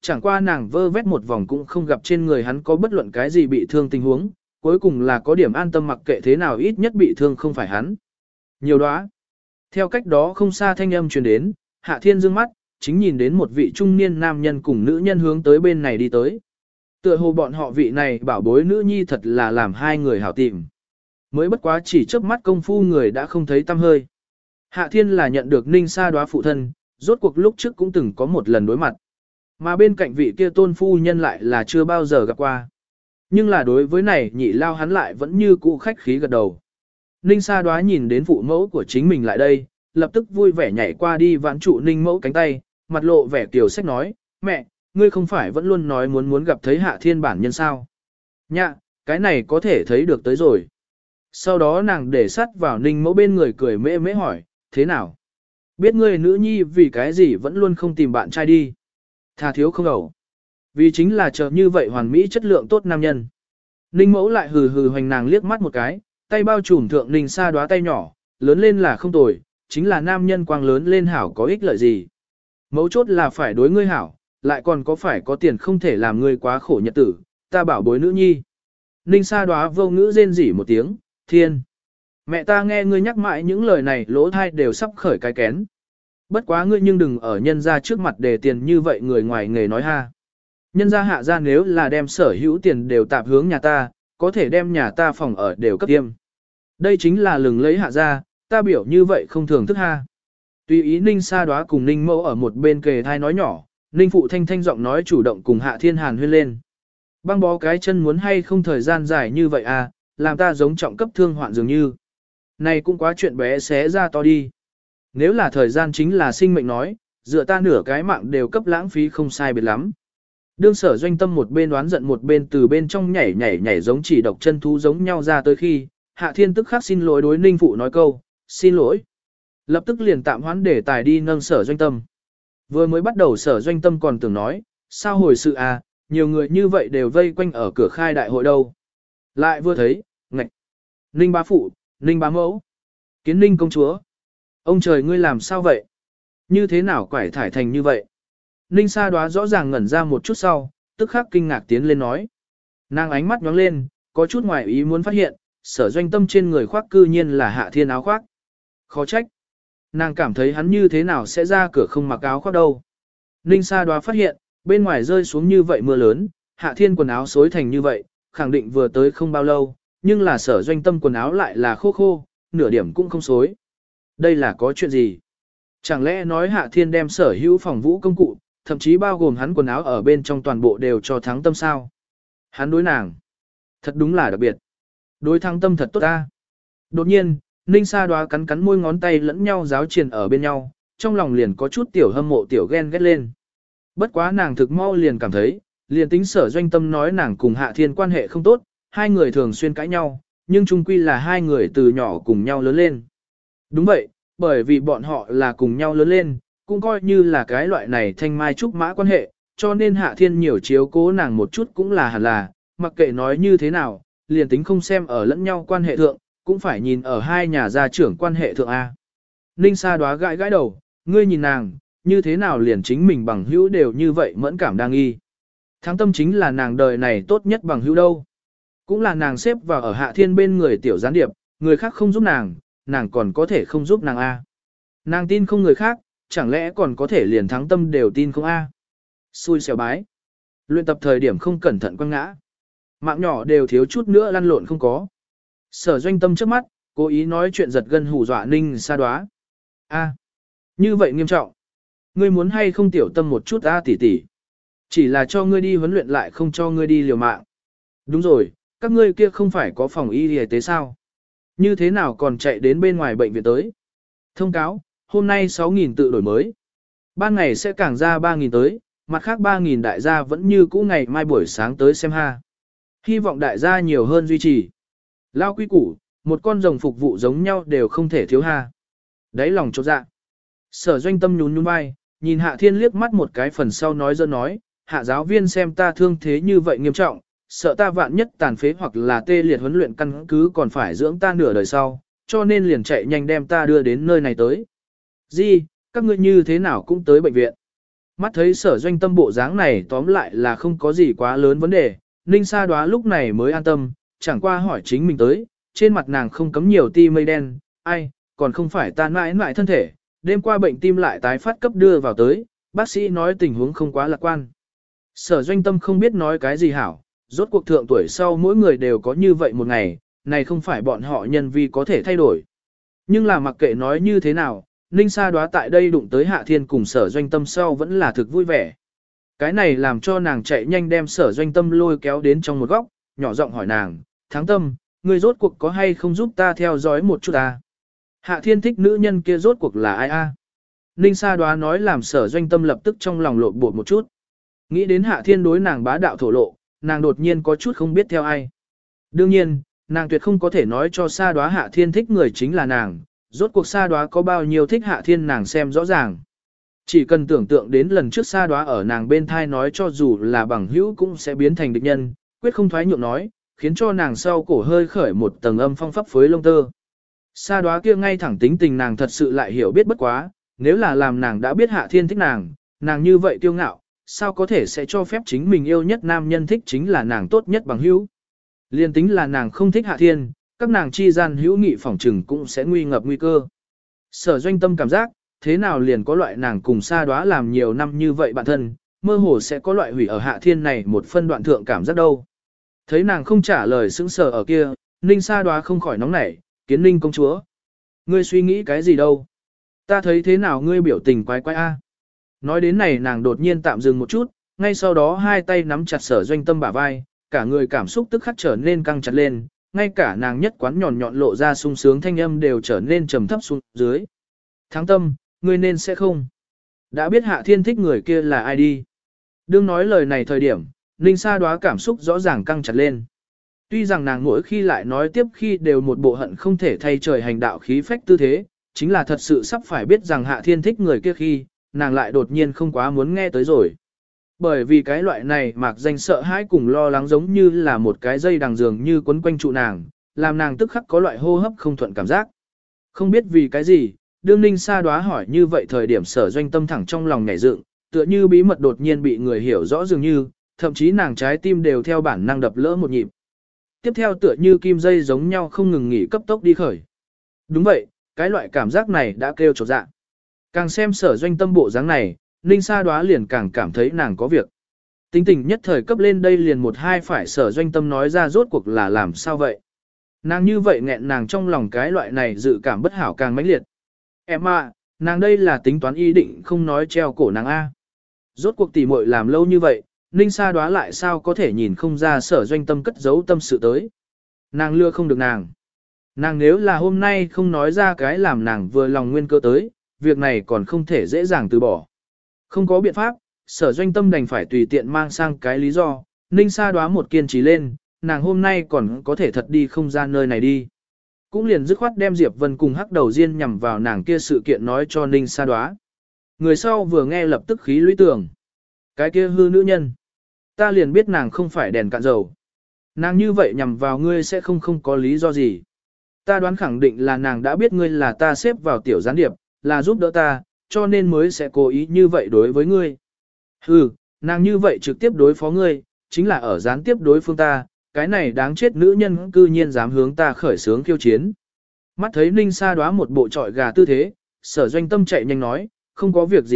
chẳng qua nàng vơ vét một vòng cũng không gặp trên người hắn có bất luận cái gì bị thương tình huống, cuối cùng là có điểm an tâm mặc kệ thế nào ít nhất bị thương không phải hắn. Nhiều đó. Theo cách đó không xa thanh âm truyền đến, Hạ Thiên dương mắt, chính nhìn đến một vị trung niên nam nhân cùng nữ nhân hướng tới bên này đi tới. Tựa hồ bọn họ vị này bảo bối nữ nhi thật là làm hai người hảo tìm. Mới bất quá chỉ chớp mắt công phu người đã không thấy tăm hơi. Hạ Thiên là nhận được Ninh Sa Đoá phụ thân, rốt cuộc lúc trước cũng từng có một lần đối mặt. Mà bên cạnh vị kia tôn phu nhân lại là chưa bao giờ gặp qua. Nhưng là đối với này nhị lao hắn lại vẫn như cũ khách khí gật đầu. Ninh Sa Đoá nhìn đến phụ mẫu của chính mình lại đây, lập tức vui vẻ nhảy qua đi vãn trụ Ninh mẫu cánh tay, mặt lộ vẻ kiều sách nói, mẹ, ngươi không phải vẫn luôn nói muốn gặp thấy Hạ Thiên bản nhân sao? Nhạ, cái này có thể thấy được tới rồi. Sau đó nàng để sắt vào Ninh mẫu bên người cười mễ mễ hỏi, thế nào? Biết ngươi nữ nhi vì cái gì vẫn luôn không tìm bạn trai đi. Tha thiếu không ẩu. Vì chính là chờ như vậy hoàn mỹ chất lượng tốt nam nhân. Ninh mẫu lại hừ hừ hoành nàng liếc mắt một cái, tay bao trùm thượng Ninh Sa Đoá tay nhỏ, lớn lên là không tồi, chính là nam nhân quang lớn lên hảo có ích lợi gì. Mấu chốt là phải đối ngươi hảo, lại còn có phải có tiền không thể làm ngươi quá khổ nhật tử, ta bảo bối nữ nhi. Ninh Sa Đoá vô ngữ rên rỉ một tiếng, Thiên. Mẹ ta nghe ngươi nhắc mãi những lời này lỗ thai đều sắp khởi cái kén. Bất quá ngươi nhưng đừng ở nhân ra trước mặt để tiền như vậy người ngoài nghề nói ha. Nhân ra Hạ ra nếu là đem sở hữu tiền đều tạp hướng nhà ta, có thể đem nhà ta phòng ở đều cấp tiêm. Đây chính là lừng lấy Hạ ra, ta biểu như vậy không thường thức ha. Tùy ý Ninh Sa Đoá cùng Ninh mẫu ở một bên kề thai nói nhỏ, Ninh phụ thanh thanh giọng nói chủ động cùng Hạ Thiên Hàn huyên lên. Băng bó cái chân muốn hay không thời gian dài như vậy à, làm ta giống trọng cấp thương hoạn dường như. Này cũng quá chuyện bé xé ra to đi. Nếu là thời gian chính là sinh mệnh nói, dựa ta nửa cái mạng đều cấp lãng phí không sai biệt lắm. Đương Sở Doanh Tâm một bên đoán giận một bên từ bên trong nhảy giống chỉ độc chân thú giống nhau ra tới khi, Hạ Thiên tức khắc xin lỗi đối Ninh phụ nói câu, xin lỗi. Lập tức liền tạm hoãn để tài đi nâng Sở Doanh Tâm. Vừa mới bắt đầu Sở Doanh Tâm còn tưởng nói, sao hồi sự à, nhiều người như vậy đều vây quanh ở cửa khai đại hội đâu. Lại vừa thấy, ngạch, Ninh bá phụ, Ninh bá mẫu, Kiến Ninh công chúa. Ông trời ngươi làm sao vậy? Như thế nào quải thải thành như vậy? Ninh Sa Đoá rõ ràng ngẩn ra một chút sau, tức khắc kinh ngạc tiến lên nói. Nàng ánh mắt nhóng lên, có chút ngoài ý muốn phát hiện, Sở Doanh Tâm trên người khoác cư nhiên là Hạ Thiên áo khoác. Khó trách. Nàng cảm thấy hắn như thế nào sẽ ra cửa không mặc áo khoác đâu. Ninh Sa Đoá phát hiện, bên ngoài rơi xuống như vậy mưa lớn, Hạ Thiên quần áo xối thành như vậy, khẳng định vừa tới không bao lâu, nhưng là Sở Doanh Tâm quần áo lại là khô khô, nửa điểm cũng không xối. Đây là có chuyện gì? Chẳng lẽ nói Hạ Thiên đem sở hữu phòng vũ công cụ, thậm chí bao gồm hắn quần áo ở bên trong toàn bộ đều cho Thắng Tâm sao? Hắn đối nàng. Thật đúng là đặc biệt. Đối Thắng Tâm thật tốt ta. Đột nhiên, Ninh Sa Đoá cắn cắn môi ngón tay lẫn nhau giáo triền ở bên nhau, trong lòng liền có chút tiểu hâm mộ tiểu ghen ghét lên. Bất quá nàng thực mau liền cảm thấy, liền tính Sở Doanh Tâm nói nàng cùng Hạ Thiên quan hệ không tốt, hai người thường xuyên cãi nhau, nhưng chung quy là hai người từ nhỏ cùng nhau lớn lên. Đúng vậy, bởi vì bọn họ là cùng nhau lớn lên, cũng coi như là cái loại này thanh mai trúc mã quan hệ, cho nên Hạ Thiên nhiều chiếu cố nàng một chút cũng là hẳn là, mặc kệ nói như thế nào, liền tính không xem ở lẫn nhau quan hệ thượng, cũng phải nhìn ở hai nhà gia trưởng quan hệ thượng A. Ninh Sa Đoá gãi gãi đầu, ngươi nhìn nàng, như thế nào liền chính mình bằng hữu đều như vậy mẫn cảm đang nghi. Thắng Tâm chính là nàng đời này tốt nhất bằng hữu đâu. Cũng là nàng xếp vào ở Hạ Thiên bên người tiểu gián điệp, người khác không giúp nàng, nàng còn có thể không giúp nàng A. Nàng tin không người khác, chẳng lẽ còn có thể liền Thắng Tâm đều tin không A. Xui xẻo bái. Luyện tập thời điểm không cẩn thận quăng ngã. Mạng nhỏ đều thiếu chút nữa lăn lộn không có. Sở Doanh Tâm trước mắt, cố ý nói chuyện giật gân hù dọa Ninh Sa Đoá. A, như vậy nghiêm trọng. Ngươi muốn hay không tiểu tâm một chút A tỷ tỷ. Chỉ là cho ngươi đi huấn luyện lại không cho ngươi đi liều mạng. Đúng rồi, các ngươi kia không phải có phòng y tế sao? Như thế nào còn chạy đến bên ngoài bệnh viện tới? Thông cáo, hôm nay 6.000 tự đổi mới. Ban ngày sẽ càng ra 3.000 tới, mặt khác 3.000 đại gia vẫn như cũ ngày mai buổi sáng tới xem ha. Hy vọng đại gia nhiều hơn duy trì. Lao quý củ, một con rồng phục vụ giống nhau đều không thể thiếu ha. Đấy lòng chột dạ. Sở Doanh Tâm nhún nhún vai, nhìn Hạ Thiên liếc mắt một cái phần sau nói dơ nói, Hạ giáo viên xem ta thương thế như vậy nghiêm trọng, sợ ta vạn nhất tàn phế hoặc là tê liệt huấn luyện căn cứ còn phải dưỡng ta nửa đời sau, cho nên liền chạy nhanh đem ta đưa đến nơi này tới. Gì, các ngươi như thế nào cũng tới bệnh viện? Mắt thấy sở doanh tâm bộ dáng này tóm lại là không có gì quá lớn vấn đề, Ninh Sa Đoá lúc này mới an tâm, chẳng qua hỏi chính mình tới, trên mặt nàng không cấm nhiều ti mây đen, ai, còn không phải ta mãi mãi thân thể, đêm qua bệnh tim lại tái phát cấp đưa vào tới, bác sĩ nói tình huống không quá lạc quan. Sở doanh tâm không biết nói cái gì hảo, rốt cuộc thượng tuổi sau mỗi người đều có như vậy một ngày, này không phải bọn họ nhân vi có thể thay đổi. Nhưng là mặc kệ nói như thế nào, Ninh Sa Đoá tại đây đụng tới Hạ Thiên cùng sở doanh tâm sau vẫn là thực vui vẻ. Cái này làm cho nàng chạy nhanh đem sở doanh tâm lôi kéo đến trong một góc, nhỏ giọng hỏi nàng, Thắng Tâm, ngươi rốt cuộc có hay không giúp ta theo dõi một chút ta? Hạ Thiên thích nữ nhân kia rốt cuộc là ai a? Ninh Sa Đoá nói làm sở doanh tâm lập tức trong lòng lộn bột một chút. Nghĩ đến Hạ Thiên đối nàng bá đạo thổ lộ, nàng đột nhiên có chút không biết theo ai. Đương nhiên, nàng tuyệt không có thể nói cho Sa Đoá Hạ Thiên thích người chính là nàng, rốt cuộc Sa Đoá có bao nhiêu thích Hạ Thiên nàng xem rõ ràng. Chỉ cần tưởng tượng đến lần trước Sa Đoá ở nàng bên thai nói cho dù là bằng hữu cũng sẽ biến thành địch nhân, quyết không thoái nhượng nói, khiến cho nàng sau cổ hơi khởi một tầng âm phong phấp phới lông tơ. Sa Đoá kia ngay thẳng tính tình nàng thật sự lại hiểu biết bất quá, nếu là làm nàng đã biết Hạ Thiên thích nàng như vậy kiêu ngạo, sao có thể sẽ cho phép chính mình yêu nhất nam nhân thích chính là nàng tốt nhất bằng hữu. Liên tính là nàng không thích Hạ Thiên, các nàng chi gian hữu nghị phỏng trừng cũng sẽ nguy ngập nguy cơ. Sở doanh tâm cảm giác, thế nào liền có loại nàng cùng Sa Đoá làm nhiều năm như vậy bạn thân, mơ hồ sẽ có loại hủy ở Hạ Thiên này một phân đoạn thượng cảm giác đâu. Thấy nàng không trả lời sững sờ ở kia, Ninh Sa Đoá không khỏi nóng nảy, Kiến Ninh công chúa. Ngươi suy nghĩ cái gì đâu? Ta thấy thế nào ngươi biểu tình quái quái a? Nói đến này nàng đột nhiên tạm dừng một chút, ngay sau đó hai tay nắm chặt sở doanh tâm bả vai, cả người cảm xúc tức khắc trở nên căng chặt lên, ngay cả nàng nhất quán nhọn nhọn lộ ra sung sướng thanh âm đều trở nên trầm thấp xuống dưới. Thắng Tâm, ngươi nên sẽ không. Đã biết Hạ Thiên thích người kia là ai đi. Đương nói lời này thời điểm, Ninh Sa Đoá cảm xúc rõ ràng căng chặt lên. Tuy rằng nàng mỗi khi lại nói tiếp khi đều một bộ hận không thể thay trời hành đạo khí phách tư thế, chính là thật sự sắp phải biết rằng Hạ Thiên thích người kia khi, nàng lại đột nhiên không quá muốn nghe tới rồi. Bởi vì cái loại này mạc danh sợ hãi cùng lo lắng giống như là một cái dây đằng dường như quấn quanh trụ nàng, làm nàng tức khắc có loại hô hấp không thuận cảm giác. Không biết vì cái gì, đương Ninh Sa Đoá hỏi như vậy thời điểm sở doanh tâm thẳng trong lòng nhảy dựng, tựa như bí mật đột nhiên bị người hiểu rõ dường như, thậm chí nàng trái tim đều theo bản năng đập lỡ một nhịp. Tiếp theo tựa như kim dây giống nhau không ngừng nghỉ cấp tốc đi khởi. Đúng vậy, cái loại cảm giác này đã kêu chột dạ. Càng xem sở doanh tâm bộ dáng này, Ninh Sa Đoá liền càng cảm thấy nàng có việc. Tính tình nhất thời cấp lên đây liền một hai phải sở doanh tâm nói ra rốt cuộc là làm sao vậy. Nàng như vậy nghẹn nàng trong lòng cái loại này dự cảm bất hảo càng mãnh liệt. Em à, nàng đây là tính toán ý định không nói treo cổ nàng A. Rốt cuộc tỉ muội làm lâu như vậy, Ninh Sa Đoá lại sao có thể nhìn không ra sở doanh tâm cất giấu tâm sự tới. Nàng lừa không được nàng. Nàng nếu là hôm nay không nói ra cái làm nàng vừa lòng nguyên cơ tới, việc này còn không thể dễ dàng từ bỏ. Không có biện pháp, sở doanh tâm đành phải tùy tiện mang sang cái lý do, Ninh Sa Đoá một kiên trì lên, nàng hôm nay còn có thể thật đi không ra nơi này đi. Cũng liền dứt khoát đem Diệp Vân cùng hắc đầu riêng nhằm vào nàng kia sự kiện nói cho Ninh Sa Đoá. Người sau vừa nghe lập tức khí lũy tưởng. Cái kia hư nữ nhân. Ta liền biết nàng không phải đèn cạn dầu. Nàng như vậy nhằm vào ngươi sẽ không có lý do gì. Ta đoán khẳng định là nàng đã biết ngươi là ta xếp vào tiểu gián điệp, là giúp đỡ ta, cho nên mới sẽ cố ý như vậy đối với ngươi. Hừ, nàng như vậy trực tiếp đối phó ngươi, chính là ở gián tiếp đối phương ta, cái này đáng chết nữ nhân cư nhiên dám hướng ta khởi sướng khiêu chiến. Mắt thấy Ninh Sa Đoá một bộ trọi gà tư thế, sở doanh tâm chạy nhanh nói, không có việc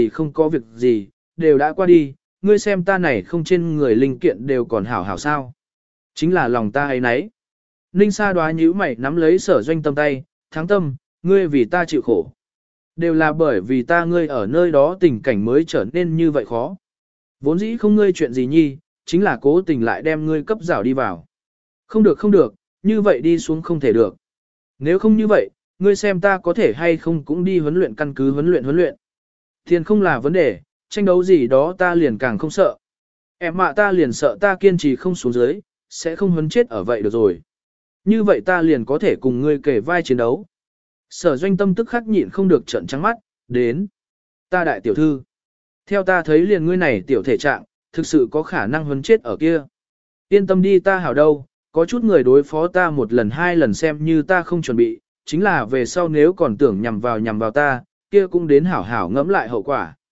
gì, đều đã qua đi, ngươi xem ta này không trên người linh kiện đều còn hảo hảo sao. Chính là lòng ta ấy nấy. Ninh Sa Đoá nhíu mày nắm lấy sở doanh tâm tay, Thắng Tâm, ngươi vì ta chịu khổ. Đều là bởi vì ta ngươi ở nơi đó tình cảnh mới trở nên như vậy khó. Vốn dĩ không ngươi chuyện gì nhi, chính là cố tình lại đem ngươi cấp rảo đi vào. Không được, như vậy đi xuống không thể được. Nếu không như vậy, ngươi xem ta có thể hay không cũng đi huấn luyện căn cứ huấn luyện. Tiền không là vấn đề, tranh đấu gì đó ta liền càng không sợ. Em mạ ta liền sợ ta kiên trì không xuống dưới, sẽ không huấn chết ở vậy được rồi. Như vậy ta liền có thể cùng ngươi kể vai chiến đấu. Sở doanh tâm tức khắc nhịn không được trợn trắng mắt, đến. Ta đại tiểu thư. Theo ta thấy liền ngươi này tiểu thể trạng, thực sự có khả năng huấn chết ở kia. Yên tâm đi ta hảo đâu, có chút người đối phó ta một lần hai lần xem như ta không chuẩn bị, chính là về sau nếu còn tưởng nhằm vào ta, kia cũng đến hảo hảo ngẫm lại hậu quả.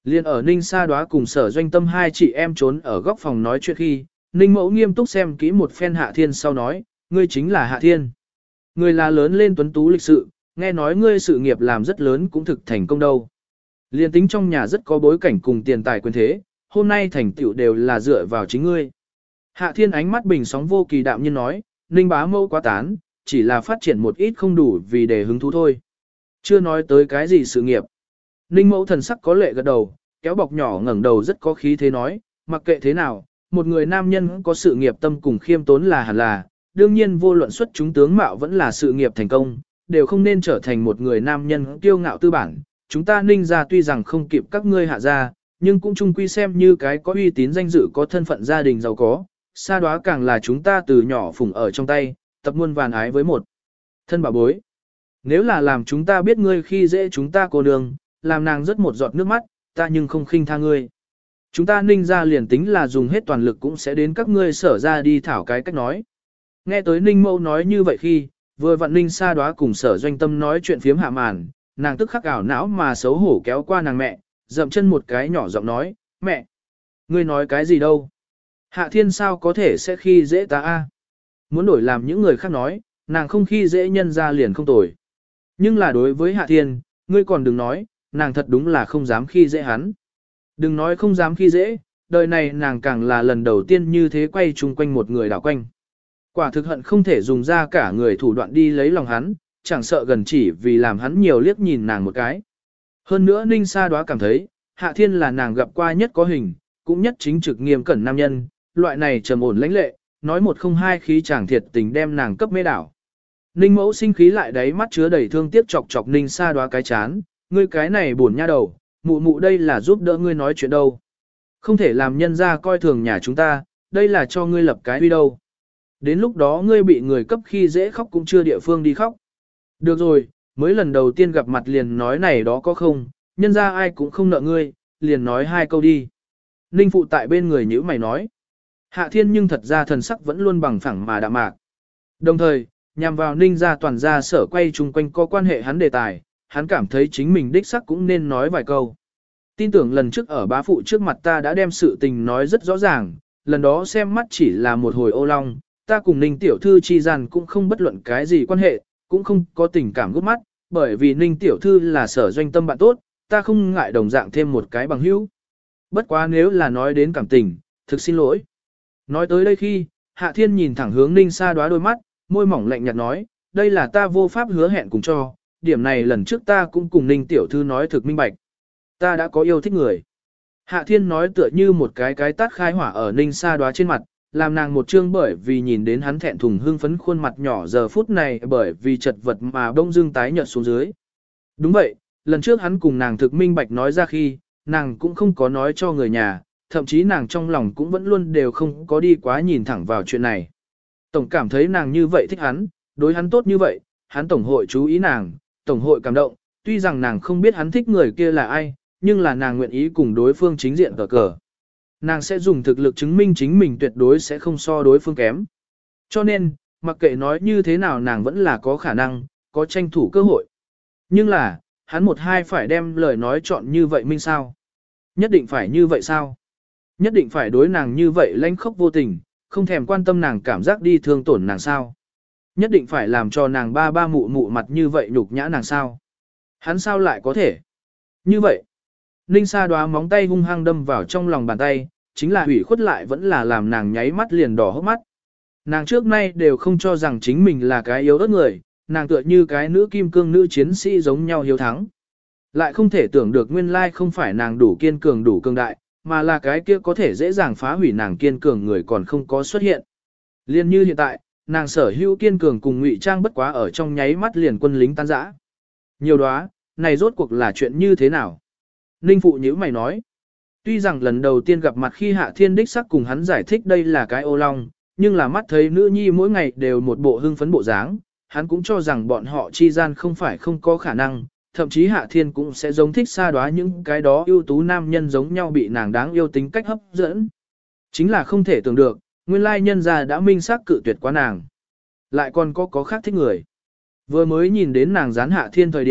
Liên ở Ninh Sa Đóa cùng Sở Doanh Tâm hai chị em trốn ở góc phòng nói chuyện khi, Ninh Mẫu nghiêm túc xem kỹ một phen Hạ Thiên sau nói, ngươi chính là Hạ Thiên. Ngươi là lớn lên tuấn tú lịch sự, nghe nói ngươi sự nghiệp làm rất lớn cũng thực thành công đâu. Liên tính trong nhà rất có bối cảnh cùng tiền tài quyền thế, hôm nay thành tựu đều là dựa vào chính ngươi. Hạ Thiên ánh mắt bình sóng vô kỳ đạm nhiên nói, Ninh bá mẫu quá tán, chỉ là phát triển một ít không đủ vì để hứng thú thôi. Chưa nói tới cái gì sự nghiệp. Ninh mẫu thần sắc có lệ gật đầu, kéo bọc nhỏ ngẩng đầu rất có khí thế nói, mặc kệ thế nào, một người nam nhân có sự nghiệp tâm cùng khiêm tốn là hẳn là, đương nhiên vô luận xuất chúng tướng mạo vẫn là sự nghiệp thành công, đều không nên trở thành một người nam nhân kiêu ngạo tư bản. Chúng ta Ninh gia tuy rằng không kịp các ngươi Hạ gia, nhưng cũng chung quy xem như cái có uy tín danh dự có thân phận gia đình giàu có, Sa Đóa càng là chúng ta từ nhỏ phụng ở trong tay, tập muôn vàn ái với một thân bảo bối. Nếu là làm chúng ta biết ngươi khi dễ chúng ta cô nương, làm nàng rớt một giọt nước mắt, ta nhưng không khinh tha ngươi. Chúng ta Ninh gia liền tính là dùng hết toàn lực cũng sẽ đến các ngươi Sở ra đi thảo cái cách nói. Nghe tới Ninh mẫu nói như vậy khi, vừa vặn Ninh Sa Đóa cùng Sở Doanh Tâm nói chuyện phiếm hạ màn, nàng tức khắc ảo não mà xấu hổ kéo qua nàng mẹ, dậm chân một cái nhỏ giọng nói, mẹ, ngươi nói cái gì đâu? Hạ Thiên sao có thể sẽ khi dễ ta a? Muốn đổi làm những người khác nói, nàng không khi dễ nhân ra liền không tồi. Nhưng là đối với Hạ Thiên, ngươi còn đừng nói, nàng thật đúng là không dám khi dễ hắn. Đừng nói không dám khi dễ, đời này nàng càng là lần đầu tiên như thế quay chung quanh một người đảo quanh. Quả thực hận không thể dùng ra cả người thủ đoạn đi lấy lòng hắn, chẳng sợ gần chỉ vì làm hắn nhiều liếc nhìn nàng một cái. Hơn nữa Ninh Sa Đóa cảm thấy, Hạ Thiên là nàng gặp qua nhất có hình, cũng nhất chính trực nghiêm cẩn nam nhân, loại này trầm ổn lãnh lệ, nói một không hai khí chàng thiệt tình đem nàng cấp mê đảo. Ninh mẫu sinh khí lại đáy mắt chứa đầy thương tiếc chọc chọc Ninh Sa Đóa cái chán, ngươi cái này buồn nha đầu, mụ mụ đây là giúp đỡ ngươi nói chuyện đâu. Không thể làm nhân ra coi thường nhà chúng ta, đây là cho ngươi lập cái uy đâu. Đến lúc đó ngươi bị người cấp khi dễ khóc cũng chưa địa phương đi khóc. Được rồi, mới lần đầu tiên gặp mặt liền nói này đó có không, nhân ra ai cũng không nợ ngươi, liền nói hai câu đi. Ninh phụ tại bên người nhữ mày nói. Hạ Thiên nhưng thật ra thần sắc vẫn luôn bằng phẳng mà đạm mạc. Đồng thời, nhằm vào Ninh gia toàn gia sở quay chung quanh có quan hệ hắn đề tài, hắn cảm thấy chính mình đích sắc cũng nên nói vài câu. Tin tưởng lần trước ở bá phụ trước mặt ta đã đem sự tình nói rất rõ ràng, lần đó xem mắt chỉ là một hồi ô long, ta cùng Ninh tiểu thư chi gian cũng không bất luận cái gì quan hệ, cũng không có tình cảm gút mắt, bởi vì Ninh tiểu thư là Sở Doanh Tâm bạn tốt, ta không ngại đồng dạng thêm một cái bằng hữu. Bất quá nếu là nói đến cảm tình, thực xin lỗi. Nói tới đây khi, Hạ Thiên nhìn thẳng hướng Ninh Sa Đóa đôi mắt, môi mỏng lạnh nhạt nói, đây là ta vô pháp hứa hẹn cùng cho, điểm này lần trước ta cũng cùng Ninh tiểu thư nói thực minh bạch. Ta đã có yêu thích người. Hạ Thiên nói tựa như một cái tát khai hỏa ở Ninh Sa Đóa trên mặt, làm nàng một trương bởi vì nhìn đến hắn thẹn thùng hưng phấn khuôn mặt nhỏ giờ phút này bởi vì chật vật mà bỗng dưng tái nhợt xuống dưới. Đúng vậy, lần trước hắn cùng nàng thực minh bạch nói ra khi, nàng cũng không có nói cho người nhà, thậm chí nàng trong lòng cũng vẫn luôn đều không có đi quá nhìn thẳng vào chuyện này. Tổng cảm thấy nàng như vậy thích hắn, đối hắn tốt như vậy, hắn tổng hội chú ý nàng, tổng hội cảm động, tuy rằng nàng không biết hắn thích người kia là ai, nhưng là nàng nguyện ý cùng đối phương chính diện cờ cờ. Nàng sẽ dùng thực lực chứng minh chính mình tuyệt đối sẽ không so đối phương kém. Cho nên, mặc kệ nói như thế nào nàng vẫn là có khả năng, có tranh thủ cơ hội. Nhưng là, hắn một hai phải đem lời nói chọn như vậy minh sao? Nhất định phải như vậy sao? Nhất định phải đối nàng như vậy lãnh khốc vô tình, không thèm quan tâm nàng cảm giác đi thương tổn nàng sao? Nhất định phải làm cho nàng ba ba mụ mụ mặt như vậy nhục nhã nàng sao? Hắn sao lại có thể? Như vậy, Ninh Sa Đóa móng tay hung hăng đâm vào trong lòng bàn tay, chính là hủy khuất lại vẫn là làm nàng nháy mắt liền đỏ hốc mắt. Nàng trước nay đều không cho rằng chính mình là cái yếu ớt người, nàng tựa như cái nữ kim cương nữ chiến sĩ giống nhau hiếu thắng. Lại không thể tưởng được nguyên lai không phải nàng đủ kiên cường đủ cường đại, mà là cái kia có thể dễ dàng phá hủy nàng kiên cường người còn không có xuất hiện. Liên như hiện tại, nàng sở hữu kiên cường cùng ngụy trang bất quá ở trong nháy mắt liền quân lính tan rã. Nhiều đó, này rốt cuộc là chuyện như thế nào? Ninh phụ nhíu mày nói. Tuy rằng lần đầu tiên gặp mặt khi Hạ Thiên đích sắc cùng hắn giải thích đây là cái ô long, nhưng là mắt thấy nữ nhi mỗi ngày đều một bộ hưng phấn bộ dáng, hắn cũng cho rằng bọn họ chi gian không phải không có khả năng, thậm chí Hạ Thiên cũng sẽ giống thích Sa Đóa những cái đó ưu tú nam nhân giống nhau bị nàng đáng yêu tính cách hấp dẫn. Chính là không thể tưởng được, nguyên lai nhân gia đã minh xác cự tuyệt quá nàng. Lại còn có khác thích người. Vừa mới nhìn đến nàng dán Hạ Thiên thời điểm,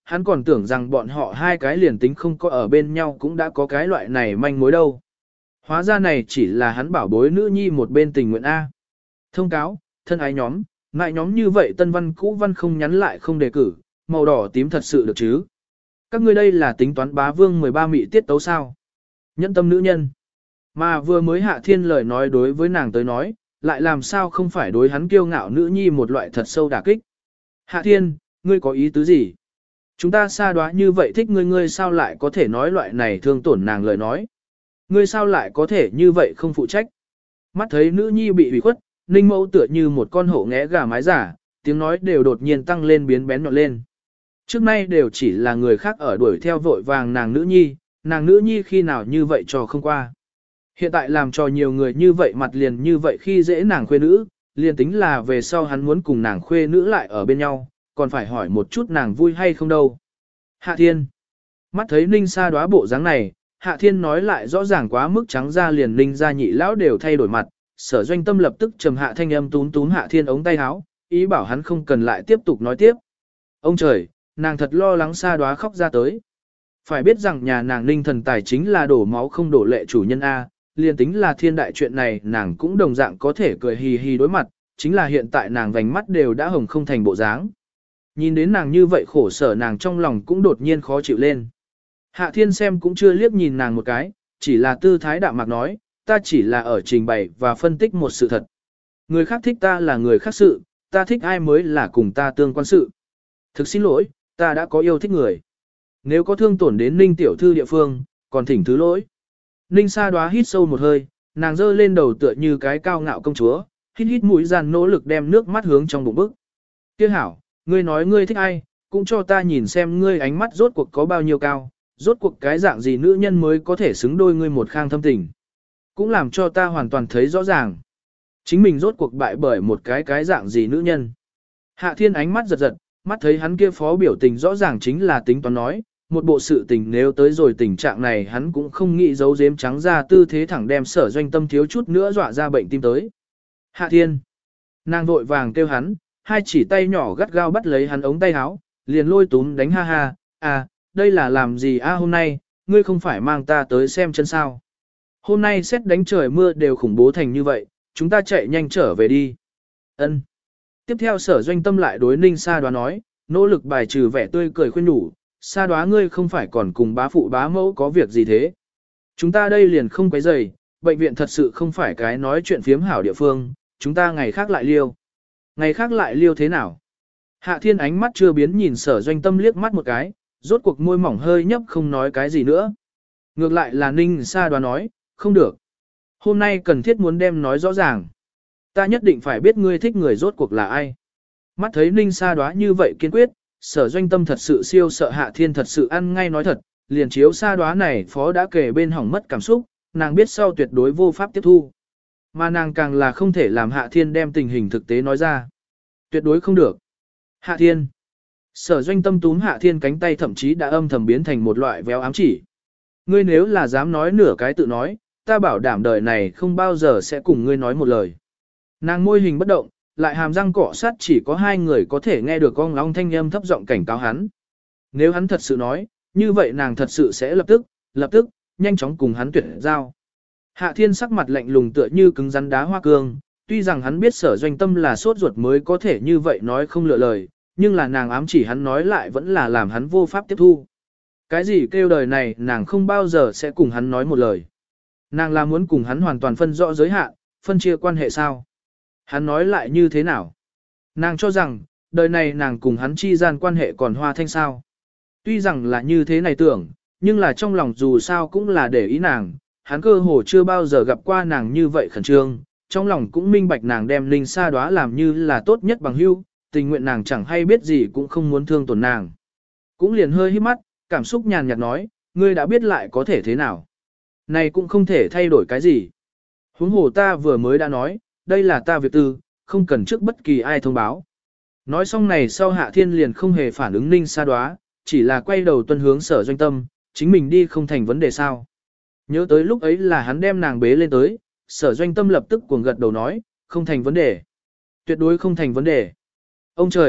hắn còn tưởng rằng bọn họ hai cái liền tính không có ở bên nhau cũng đã có cái loại này manh mối đâu. Hóa ra này chỉ là hắn bảo bối nữ nhi một bên tình nguyện A. Thông cáo, thân ái nhóm, ngại nhóm như vậy tân văn cũ văn không nhắn lại không đề cử, màu đỏ tím thật sự được chứ. Các ngươi đây là tính toán bá vương 13 mị tiết tấu sao. Nhẫn tâm nữ nhân. Mà vừa mới Hạ Thiên lời nói đối với nàng tới nói, lại làm sao không phải đối hắn kiêu ngạo nữ nhi một loại thật sâu đả kích. Hạ Thiên, ngươi có ý tứ gì? Chúng ta xa đoá như vậy thích ngươi, ngươi sao lại có thể nói loại này thương tổn nàng lời nói? Ngươi sao lại có thể như vậy không phụ trách? Mắt thấy nữ nhi bị ủy khuất, Ninh Mẫu tựa như một con hổ nghé gà mái giả, tiếng nói đều đột nhiên tăng lên biến bén nhọn lên. Trước nay đều chỉ là người khác ở đuổi theo vội vàng nàng nữ nhi khi nào như vậy cho không qua. Hiện tại làm cho nhiều người như vậy mặt liền như vậy khi dễ nàng khuê nữ, liền tính là về sau hắn muốn cùng nàng khuê nữ lại ở bên nhau, còn phải hỏi một chút nàng vui hay không đâu. Hạ Thiên. Mắt thấy Ninh Sa đoá bộ dáng này, Hạ Thiên nói lại rõ ràng quá mức trắng ra liền Ninh gia nhị lão đều thay đổi mặt, Sở Doanh Tâm lập tức trầm hạ thanh âm túm túm Hạ Thiên ống tay áo, ý bảo hắn không cần lại tiếp tục nói tiếp. Ông trời, nàng thật lo lắng Sa đoá khóc ra tới. Phải biết rằng nhà nàng Ninh thần tài chính là đổ máu không đổ lệ chủ nhân A, liền tính là thiên đại chuyện này nàng cũng đồng dạng có thể cười hì hì đối mặt, chính là hiện tại nàng vành mắt đều đã hồng không thành bộ dáng. Nhìn đến nàng như vậy khổ sở nàng trong lòng cũng đột nhiên khó chịu lên. Hạ Thiên xem cũng chưa liếc nhìn nàng một cái, chỉ là tư thái đạm mạc nói, ta chỉ là ở trình bày và phân tích một sự thật. Người khác thích ta là người khác sự, ta thích ai mới là cùng ta tương quan sự. Thực xin lỗi, ta đã có yêu thích người. Nếu có thương tổn đến Ninh tiểu thư địa phương, còn thỉnh thứ lỗi. Ninh Sa đoá hít sâu một hơi, nàng giơ lên đầu tựa như cái cao ngạo công chúa, hít hít mũi gian nỗ lực đem nước mắt hướng trong bụng bức. Kia hảo, ngươi nói ngươi thích ai, cũng cho ta nhìn xem ngươi ánh mắt rốt cuộc có bao nhiêu cao, rốt cuộc cái dạng gì nữ nhân mới có thể xứng đôi ngươi một khang thâm tình. Cũng làm cho ta hoàn toàn thấy rõ ràng. Chính mình rốt cuộc bại bởi một cái dạng gì nữ nhân. Hạ Thiên ánh mắt giật giật, mắt thấy hắn kia phó biểu tình rõ ràng chính là tính toán nói, một bộ sự tình nếu tới rồi tình trạng này hắn cũng không nghĩ giấu giếm trắng ra tư thế thẳng đem Sở Doanh Tâm thiếu chút nữa dọa ra bệnh tim tới. Hạ Thiên. Nàng vội vàng kêu hắn, hai chỉ tay nhỏ gắt gao bắt lấy hắn ống tay áo, liền lôi túm đánh ha ha, à, đây là làm gì hôm nay, ngươi không phải mang ta tới xem chân sao. Hôm nay xét đánh trời mưa đều khủng bố thành như vậy, chúng ta chạy nhanh trở về đi. Ân. Tiếp theo Sở Doanh Tâm lại đối Ninh Sa đoá nói, nỗ lực bài trừ vẻ tươi cười khuyên nhủ, Sa đoá ngươi không phải còn cùng bá phụ bá mẫu có việc gì thế. Chúng ta đây liền không quấy rầy, bệnh viện thật sự không phải cái nói chuyện phiếm hảo địa phương, chúng ta ngày khác lại liêu. Ngày khác lại liêu thế nào? Hạ Thiên ánh mắt chưa biến nhìn Sở Doanh Tâm liếc mắt một cái, rốt cuộc môi mỏng hơi nhấp không nói cái gì nữa. Ngược lại là Ninh Sa đoá nói, không được. Hôm nay cần thiết muốn đem nói rõ ràng. Ta nhất định phải biết ngươi thích người rốt cuộc là ai. Mắt thấy Ninh Sa đoá như vậy kiên quyết, Sở Doanh Tâm thật sự siêu sợ Hạ Thiên thật sự ăn ngay nói thật, liền chiếu Sa đoá này phó đã kể bên hỏng mất cảm xúc, nàng biết sau tuyệt đối vô pháp tiếp thu. Mà nàng càng là không thể làm Hạ Thiên đem tình hình thực tế nói ra. Tuyệt đối không được. Hạ Thiên. Sở Doanh Tâm túm Hạ Thiên cánh tay thậm chí đã âm thầm biến thành một loại véo ám chỉ. Ngươi nếu là dám nói nửa cái tự nói, ta bảo đảm đời này không bao giờ sẽ cùng ngươi nói một lời. Nàng môi hình bất động, lại hàm răng cọ sát chỉ có hai người có thể nghe được con long thanh âm thấp giọng cảnh cáo hắn. Nếu hắn thật sự nói, như vậy nàng thật sự sẽ lập tức, nhanh chóng cùng hắn tuyệt giao. Hạ Thiên sắc mặt lạnh lùng tựa như cứng rắn đá hoa cương, tuy rằng hắn biết Sở Doanh Tâm là sốt ruột mới có thể như vậy nói không lựa lời, nhưng là nàng ám chỉ hắn nói lại vẫn là làm hắn vô pháp tiếp thu. Cái gì kêu đời này nàng không bao giờ sẽ cùng hắn nói một lời. Nàng là muốn cùng hắn hoàn toàn phân rõ giới hạn, phân chia quan hệ sao. Hắn nói lại như thế nào? Nàng cho rằng, đời này nàng cùng hắn chi gian quan hệ còn hoa thanh sao. Tuy rằng là như thế này tưởng, nhưng là trong lòng dù sao cũng là để ý nàng, hắn cơ hồ chưa bao giờ gặp qua nàng như vậy khẩn trương, trong lòng cũng minh bạch nàng đem Ninh Sa đoá làm như là tốt nhất bằng hữu, tình nguyện nàng chẳng hay biết gì cũng không muốn thương tổn nàng. Cũng liền hơi hít mắt, cảm xúc nhàn nhạt nói, ngươi đã biết lại có thể thế nào. Này cũng không thể thay đổi cái gì. Huống hồ ta vừa mới đã nói, đây là ta việc tư, không cần trước bất kỳ ai thông báo. Nói xong này sau Hạ Thiên liền không hề phản ứng Ninh Sa đoá, chỉ là quay đầu tuân hướng Sở Doanh Tâm, chính mình đi không thành vấn đề sao. Nhớ tới lúc ấy là hắn đem nàng bế lên tới, Sở Doanh Tâm lập tức cuồng gật đầu nói, không thành vấn đề. Tuyệt đối không thành vấn đề. Ông trời,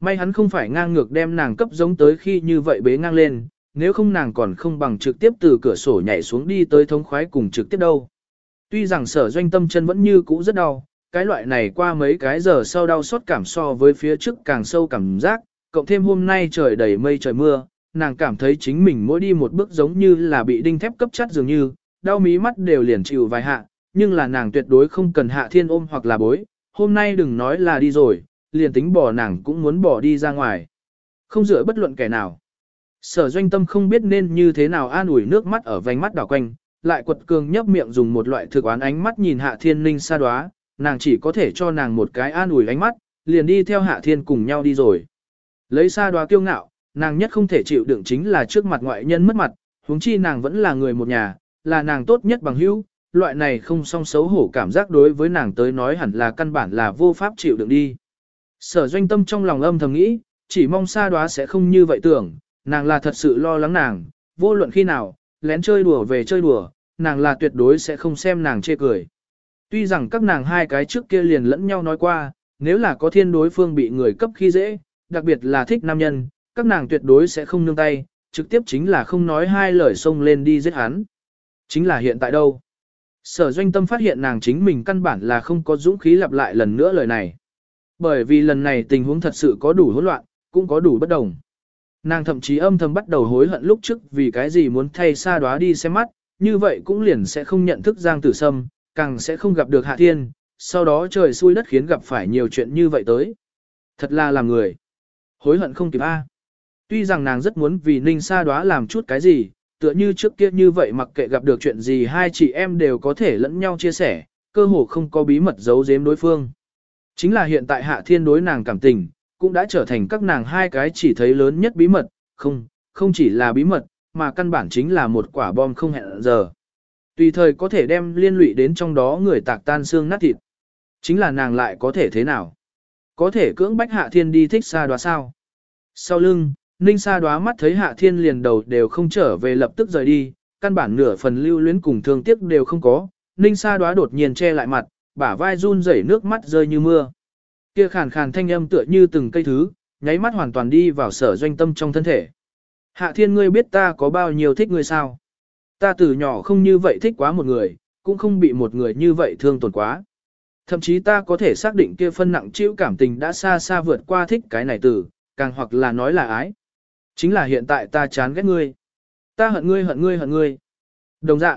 May hắn không phải ngang ngược đem nàng cấp giống tới khi như vậy bế ngang lên, nếu không nàng còn không bằng trực tiếp từ cửa sổ nhảy xuống đi tới thống khoái cùng trực tiếp đâu. Tuy rằng Sở Doanh tâm chân vẫn như cũ rất đau, cái loại này qua mấy cái giờ sau đau xót cảm so với phía trước càng sâu cảm giác, cộng thêm hôm nay trời đầy mây trời mưa, nàng cảm thấy chính mình mỗi đi một bước giống như là bị đinh thép cấp chắt dường như, đau mí mắt đều liền chịu vài hạ, nhưng là nàng tuyệt đối không cần Hạ Thiên ôm hoặc là bối, hôm nay đừng nói là đi rồi, liền tính bỏ nàng cũng muốn bỏ đi ra ngoài. Không dựa bất luận kẻ nào. Sở Doanh tâm không biết nên như thế nào an ủi, nước mắt ở vành mắt đảo quanh, lại quật cường nhấp miệng dùng một loại thực oán ánh mắt nhìn Hạ Thiên Ninh xa đoá, nàng chỉ có thể cho nàng một cái an ủi ánh mắt, liền đi theo Hạ Thiên cùng nhau đi rồi. Lấy xa đoá kiêu ngạo, nàng nhất không thể chịu đựng chính là trước mặt ngoại nhân mất mặt, huống chi nàng vẫn là người một nhà, là nàng tốt nhất bằng hữu, loại này không song xấu hổ cảm giác đối với nàng tới nói hẳn là căn bản là vô pháp chịu đựng đi. Sở Doanh tâm trong lòng âm thầm nghĩ, chỉ mong xa đoá sẽ không như vậy tưởng, nàng là thật sự lo lắng nàng, vô luận khi nào, lén chơi đùa về chơi đùa, nàng là tuyệt đối sẽ không xem nàng chê cười. Tuy rằng các nàng hai cái trước kia liền lẫn nhau nói qua, nếu là có thiên đối phương bị người cấp khi dễ, đặc biệt là thích nam nhân, các nàng tuyệt đối sẽ không nương tay, trực tiếp chính là không nói hai lời xông lên đi giết hắn. Chính là hiện tại đâu? Sở Doanh tâm phát hiện nàng chính mình căn bản là không có dũng khí lặp lại lần nữa lời này. Bởi vì lần này tình huống thật sự có đủ hỗn loạn, cũng có đủ bất đồng. Nàng thậm chí âm thầm bắt đầu hối hận lúc trước vì cái gì muốn thay xa đoá đi xem mắt, như vậy cũng liền sẽ không nhận thức Giang Tử Sâm, càng sẽ không gặp được Hạ Thiên, sau đó trời xui đất khiến gặp phải nhiều chuyện như vậy tới. Thật là làm người. Hối hận không kịp a. Tuy rằng nàng rất muốn vì Ninh Sa Đoá làm chút cái gì, tựa như trước kia như vậy mặc kệ gặp được chuyện gì hai chị em đều có thể lẫn nhau chia sẻ, cơ hồ không có bí mật giấu giếm đối phương. Chính là hiện tại Hạ Thiên đối nàng cảm tình, cũng đã trở thành các nàng hai cái chỉ thấy lớn nhất bí mật, không chỉ là bí mật, mà căn bản chính là một quả bom không hẹn giờ. Tùy thời có thể đem liên lụy đến trong đó người tạc tan xương nát thịt. Chính là nàng lại có thể thế nào? Có thể cưỡng bách Hạ Thiên đi thích Sa Đoá sao? Sau lưng, Ninh Sa Đoá mắt thấy Hạ Thiên liền đầu đều không trở về lập tức rời đi, căn bản nửa phần lưu luyến cùng thương tiếc đều không có. Ninh Sa Đoá đột nhiên che lại mặt, bả vai run rẩy nước mắt rơi như mưa. Kia khàn khàn thanh âm tựa như từng cây thứ, nháy mắt hoàn toàn đi vào Sở Doanh tâm trong thân thể. Hạ Thiên, ngươi biết ta có bao nhiêu thích ngươi sao? Ta từ nhỏ không như vậy thích quá một người, cũng không bị một người như vậy thương tổn quá. Thậm chí ta có thể xác định kia phân nặng chịu cảm tình đã xa xa vượt qua thích cái này từ, càng hoặc là nói là ái. Chính là hiện tại ta chán ghét ngươi. Ta hận ngươi hận ngươi hận ngươi. Đồng dạng,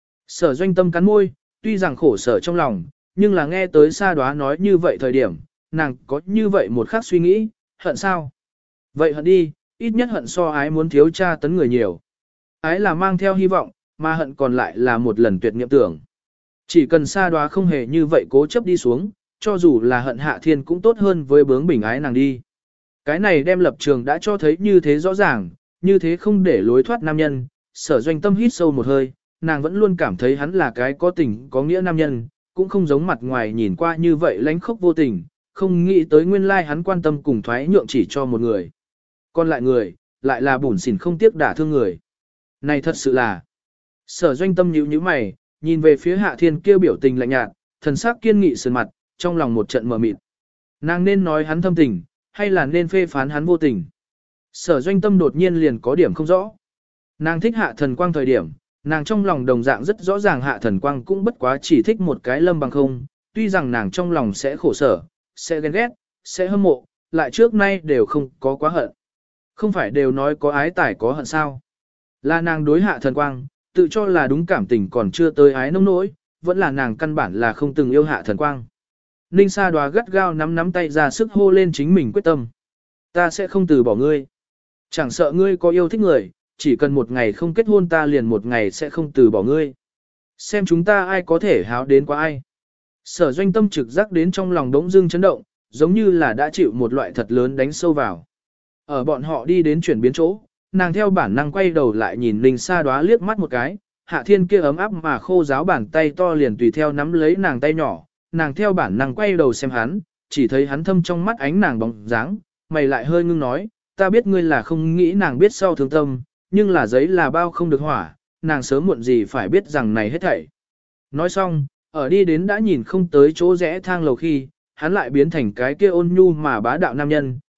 Sở Doanh tâm cắn môi, tuy rằng khổ sở trong lòng, nhưng là nghe tới Sa Đoá nói như vậy thời điểm, nàng có như vậy một khắc suy nghĩ, hận sao? Vậy hận đi, ít nhất hận so ái muốn thiếu tra tấn người nhiều. Ái là mang theo hy vọng, mà hận còn lại là một lần tuyệt nghiệm tưởng. Chỉ cần Sa Đoá không hề như vậy cố chấp đi xuống, cho dù là hận Hạ Thiên cũng tốt hơn với bướng bỉnh ái nàng đi. Cái này đem lập trường đã cho thấy như thế rõ ràng, như thế không để lối thoát nam nhân. Sở Doanh tâm hít sâu một hơi, nàng vẫn luôn cảm thấy hắn là cái có tình có nghĩa nam nhân, cũng không giống mặt ngoài nhìn qua như vậy lánh khốc vô tình, không nghĩ tới nguyên lai hắn quan tâm cùng thoái nhượng chỉ cho một người. Còn lại người, lại là bủn xỉn không tiếc đả thương người. Này thật sự là... Sở Doanh tâm nhíu nhíu mày, nhìn về phía Hạ Thiên kêu biểu tình lạnh nhạt, thần sắc kiên nghị sườn mặt, trong lòng một trận mờ mịt. Nàng nên nói hắn thâm tình, hay là nên phê phán hắn vô tình? Sở Doanh tâm đột nhiên liền có điểm không rõ. Nàng thích Hạ Thần Quang thời điểm, nàng trong lòng đồng dạng rất rõ ràng Hạ Thần Quang cũng bất quá chỉ thích một cái Lâm Bằng Không, tuy rằng nàng trong lòng sẽ khổ sở, sẽ ghen ghét, sẽ hâm mộ, lại trước nay đều không có quá hận. Không phải đều nói có ái tài có hận sao? Là nàng đối Hạ Thần Quang, tự cho là đúng cảm tình còn chưa tới ái nông nỗi, vẫn là nàng căn bản là không từng yêu Hạ Thần Quang. Ninh Sa Đoá gắt gao nắm tay ra sức hô lên chính mình quyết tâm. Ta sẽ không từ bỏ ngươi. Chẳng sợ ngươi có yêu thích người, chỉ cần một ngày không kết hôn ta liền một ngày sẽ không từ bỏ ngươi. Xem chúng ta ai có thể háo đến qua ai. Sở Doanh tâm trực giác đến trong lòng đống dưng chấn động, giống như là đã chịu một loại thật lớn đánh sâu vào. Ở bọn họ đi đến chuyển biến chỗ, nàng theo bản năng quay đầu lại nhìn Ninh Sa Đoá liếc mắt một cái, Hạ Thiên kia ấm áp mà khô ráo bàn tay to liền tùy theo nắm lấy nàng tay nhỏ, nàng theo bản năng quay đầu xem hắn, chỉ thấy hắn thâm trong mắt ánh nàng bóng dáng, mày lại hơi ngưng nói, ta biết ngươi là không nghĩ nàng biết sau thương tâm, nhưng là giấy là bao không được hỏa, nàng sớm muộn gì phải biết rằng này hết thảy. Nói xong, ở đi đến đã nhìn không tới chỗ rẽ thang lầu khi, hắn lại biến thành cái kia ôn nhu mà bá đạo nam nhân,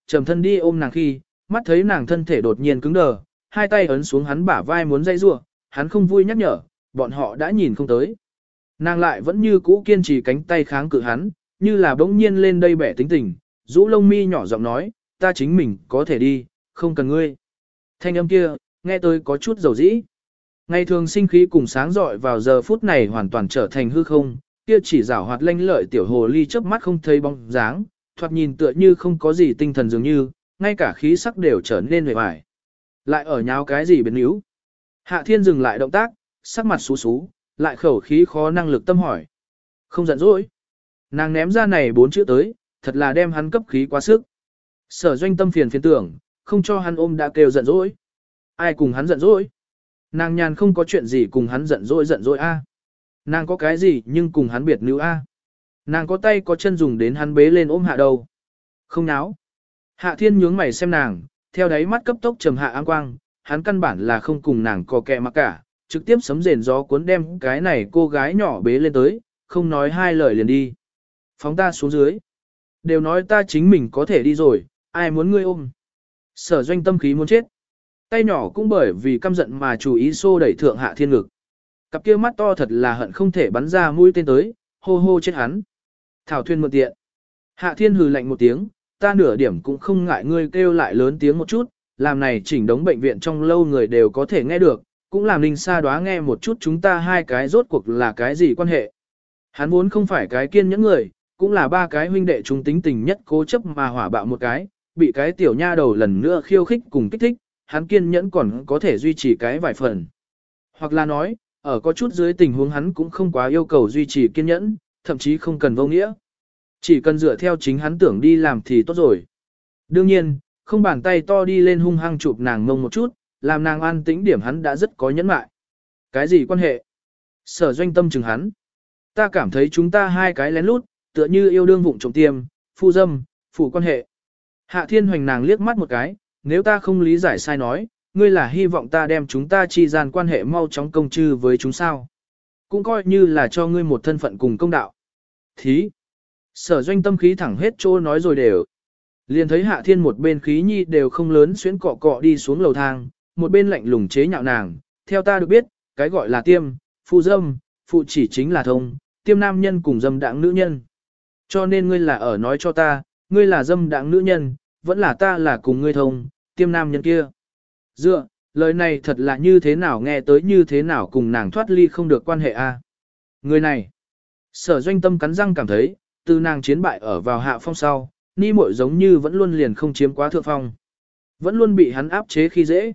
trầm thân đi ôm nàng khi, mắt thấy nàng thân thể đột nhiên cứng đờ, hai tay ấn xuống hắn bả vai muốn dây rủa, hắn không vui nhắc nhở, bọn họ đã nhìn không tới. Nàng lại vẫn như cũ kiên trì cánh tay kháng cự hắn, như là bỗng nhiên lên đây bẻ tính tình, rũ lông mi nhỏ giọng nói, ta chính mình có thể đi, không cần ngươi. Thanh âm kia, nghe tôi có chút dầu dĩ. Ngày thường sinh khí cùng sáng rọi vào giờ phút này hoàn toàn trở thành hư không, kia chỉ giảo hoạt lanh lợi tiểu hồ ly chớp mắt không thấy bóng dáng, thoạt nhìn tựa như không có gì tinh thần dường như, ngay cả khí sắc đều trở nên huệ vải. Lại ở nháo cái gì biến yếu. Hạ Thiên dừng lại động tác, sắc mặt xú xú, lại khẩu khí khó năng lực tâm hỏi. Không giận dỗi. Nàng ném ra này 4 chữ tới, thật là đem hắn cấp khí quá sức. Sở Doanh tâm phiền tưởng, không cho hắn ôm đã kêu giận dỗi. Ai cùng hắn giận dỗi? Nàng nhàn không có chuyện gì cùng hắn giận dỗi a. Nàng có cái gì nhưng cùng hắn biệt nữ a. Nàng có tay có chân dùng đến hắn bế lên ôm hạ đầu. Không náo. Hạ Thiên nhướng mày xem nàng, theo đáy mắt cấp tốc trầm hạ áng quang, hắn căn bản là không cùng nàng có kẹ mà cả, trực tiếp sấm rền gió cuốn đem cái này cô gái nhỏ bế lên tới, không nói hai lời liền đi. Phóng ta xuống dưới. Đều nói ta chính mình có thể đi rồi, ai muốn ngươi ôm. Sở Doanh tâm khí muốn chết. Tay nhỏ cũng bởi vì căm giận mà chú ý xô đẩy thượng Hạ Thiên ngực. Cặp kia mắt to thật là hận không thể bắn ra mũi tên tới, hô hô chết hắn. Thảo Thuyên mượn tiện. Hạ Thiên hừ lạnh một tiếng, ta nửa điểm cũng không ngại ngươi kêu lại lớn tiếng một chút, làm này chỉnh đống bệnh viện trong lâu người đều có thể nghe được, cũng làm Ninh Sa đoá nghe một chút chúng ta hai cái rốt cuộc là cái gì quan hệ. Hắn vốn không phải cái kiên nhẫn người, cũng là ba cái huynh đệ chúng tính tình nhất cố chấp mà hỏa bạo một cái, bị cái tiểu nha đầu lần nữa khiêu khích cùng kích thích, hắn kiên nhẫn còn có thể duy trì cái vài phần. Hoặc là nói, ở có chút dưới tình huống hắn cũng không quá yêu cầu duy trì kiên nhẫn, thậm chí không cần vô nghĩa. Chỉ cần dựa theo chính hắn tưởng đi làm thì tốt rồi. Đương nhiên, không bàn tay to đi lên hung hăng chụp nàng mông một chút, làm nàng an tĩnh điểm hắn đã rất có nhẫn mại. Cái gì quan hệ? Sở Doanh tâm chừng hắn. Ta cảm thấy chúng ta hai cái lén lút, tựa như yêu đương vụng trộm tiêm, phu dâm, phụ quan hệ. Hạ Thiên hoành nàng liếc mắt một cái, nếu ta không lý giải sai nói, ngươi là hy vọng ta đem chúng ta chi gian quan hệ mau chóng công chư với chúng sao. Cũng coi như là cho ngươi một thân phận cùng công đạo. Thí. Sở Doanh tâm khí thẳng hết trô nói rồi đều. Liền thấy Hạ Thiên một bên khí nhi đều không lớn xuyến cọ cọ đi xuống lầu thang, một bên lạnh lùng chế nhạo nàng. Theo ta được biết, cái gọi là tiêm, phụ dâm, phụ chỉ chính là thông, tiêm nam nhân cùng dâm đảng nữ nhân. Cho nên ngươi là ở nói cho ta, ngươi là dâm đảng nữ nhân, vẫn là ta là cùng ngươi thông, tiêm nam nhân kia. Dựa, lời này thật là như thế nào nghe tới như thế nào cùng nàng thoát ly không được quan hệ a. Người này, Sở Doanh tâm cắn răng cảm thấy, từ nàng chiến bại ở vào hạ phong sau, ni muội giống như vẫn luôn liền không chiếm quá thượng phong. Vẫn luôn bị hắn áp chế khi dễ.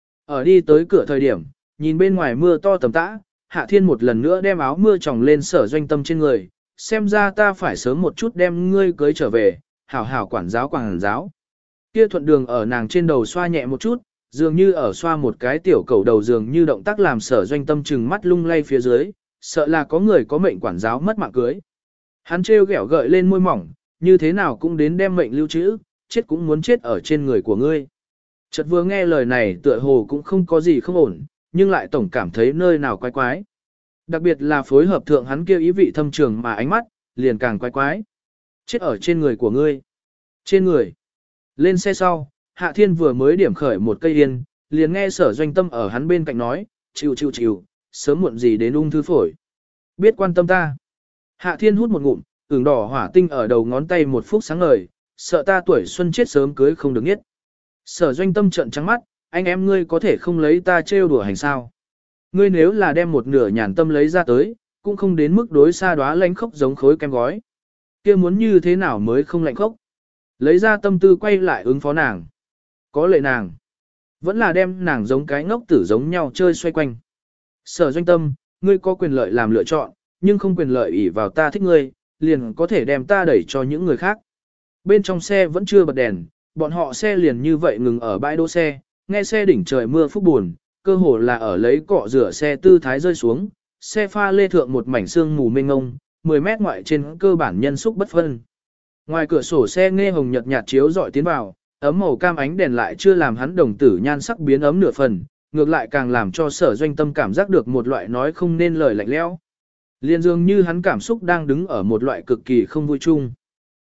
Ở đi tới cửa thời điểm, nhìn bên ngoài mưa to tầm tã, Hạ Thiên một lần nữa đem áo mưa tròng lên Sở Doanh tâm trên người, xem ra ta phải sớm một chút đem ngươi cưới trở về, hảo hảo quản giáo. Kia thuận đường ở nàng trên đầu xoa nhẹ một chút, dường như ở xoa một cái tiểu cầu đầu dường như động tác làm Sở Doanh tâm trừng mắt lung lay phía dưới, sợ là có người có mệnh quản giáo mất mạng cưới. Hắn trêu ghẹo gợi lên môi mỏng, như thế nào cũng đến đem mệnh lưu trữ, chết cũng muốn chết ở trên người của ngươi. Chợt vừa nghe lời này tựa hồ cũng không có gì không ổn, nhưng lại tổng cảm thấy nơi nào quái quái. Đặc biệt là phối hợp thượng hắn kêu ý vị thâm trường mà ánh mắt, liền càng quái quái. Chết ở trên người của ngươi. Trên người. Lên xe sau, Hạ Thiên vừa mới điểm khởi một cây yên, liền nghe Sở Doanh tâm ở hắn bên cạnh nói, chịu, sớm muộn gì đến ung thư phổi. Biết quan tâm ta. Hạ Thiên hút một ngụm, ửng đỏ hỏa tinh ở đầu ngón tay một phút sáng ngời, sợ ta tuổi xuân chết sớm cưới không được nhất. Sở Doanh tâm trợn trắng mắt, anh em ngươi có thể không lấy ta trêu đùa hành sao. Ngươi nếu là đem một nửa nhàn tâm lấy ra tới, cũng không đến mức đối xa đóa lánh khốc giống khối kem gói. Kia muốn như thế nào mới không lạnh khốc. Lấy ra tâm tư quay lại ứng phó nàng. Có lệ nàng. Vẫn là đem nàng giống cái ngốc tử giống nhau chơi xoay quanh. Sở Doanh tâm, ngươi có quyền lợi làm lựa chọn, nhưng không quyền lợi ỷ vào ta thích ngươi, liền có thể đem ta đẩy cho những người khác. Bên trong xe vẫn chưa bật đèn, bọn họ xe liền như vậy ngừng ở bãi đỗ xe, nghe xe đỉnh trời mưa phúc buồn, cơ hồ là ở lấy cọ rửa xe tư thái rơi xuống, xe pha lê thượng một mảnh sương mù mênh ngông, 10 mét ngoại trên cơ bản nhân xúc bất phân. Ngoài cửa sổ xe nghe hồng nhật nhạt chiếu dọi tiến vào, ấm màu cam ánh đèn lại chưa làm hắn đồng tử nhan sắc biến ấm nửa phần, ngược lại càng làm cho Sở Doanh tâm cảm giác được một loại nói không nên lời lạnh lẽo. Liên dường như hắn cảm xúc đang đứng ở một loại cực kỳ không vui chung.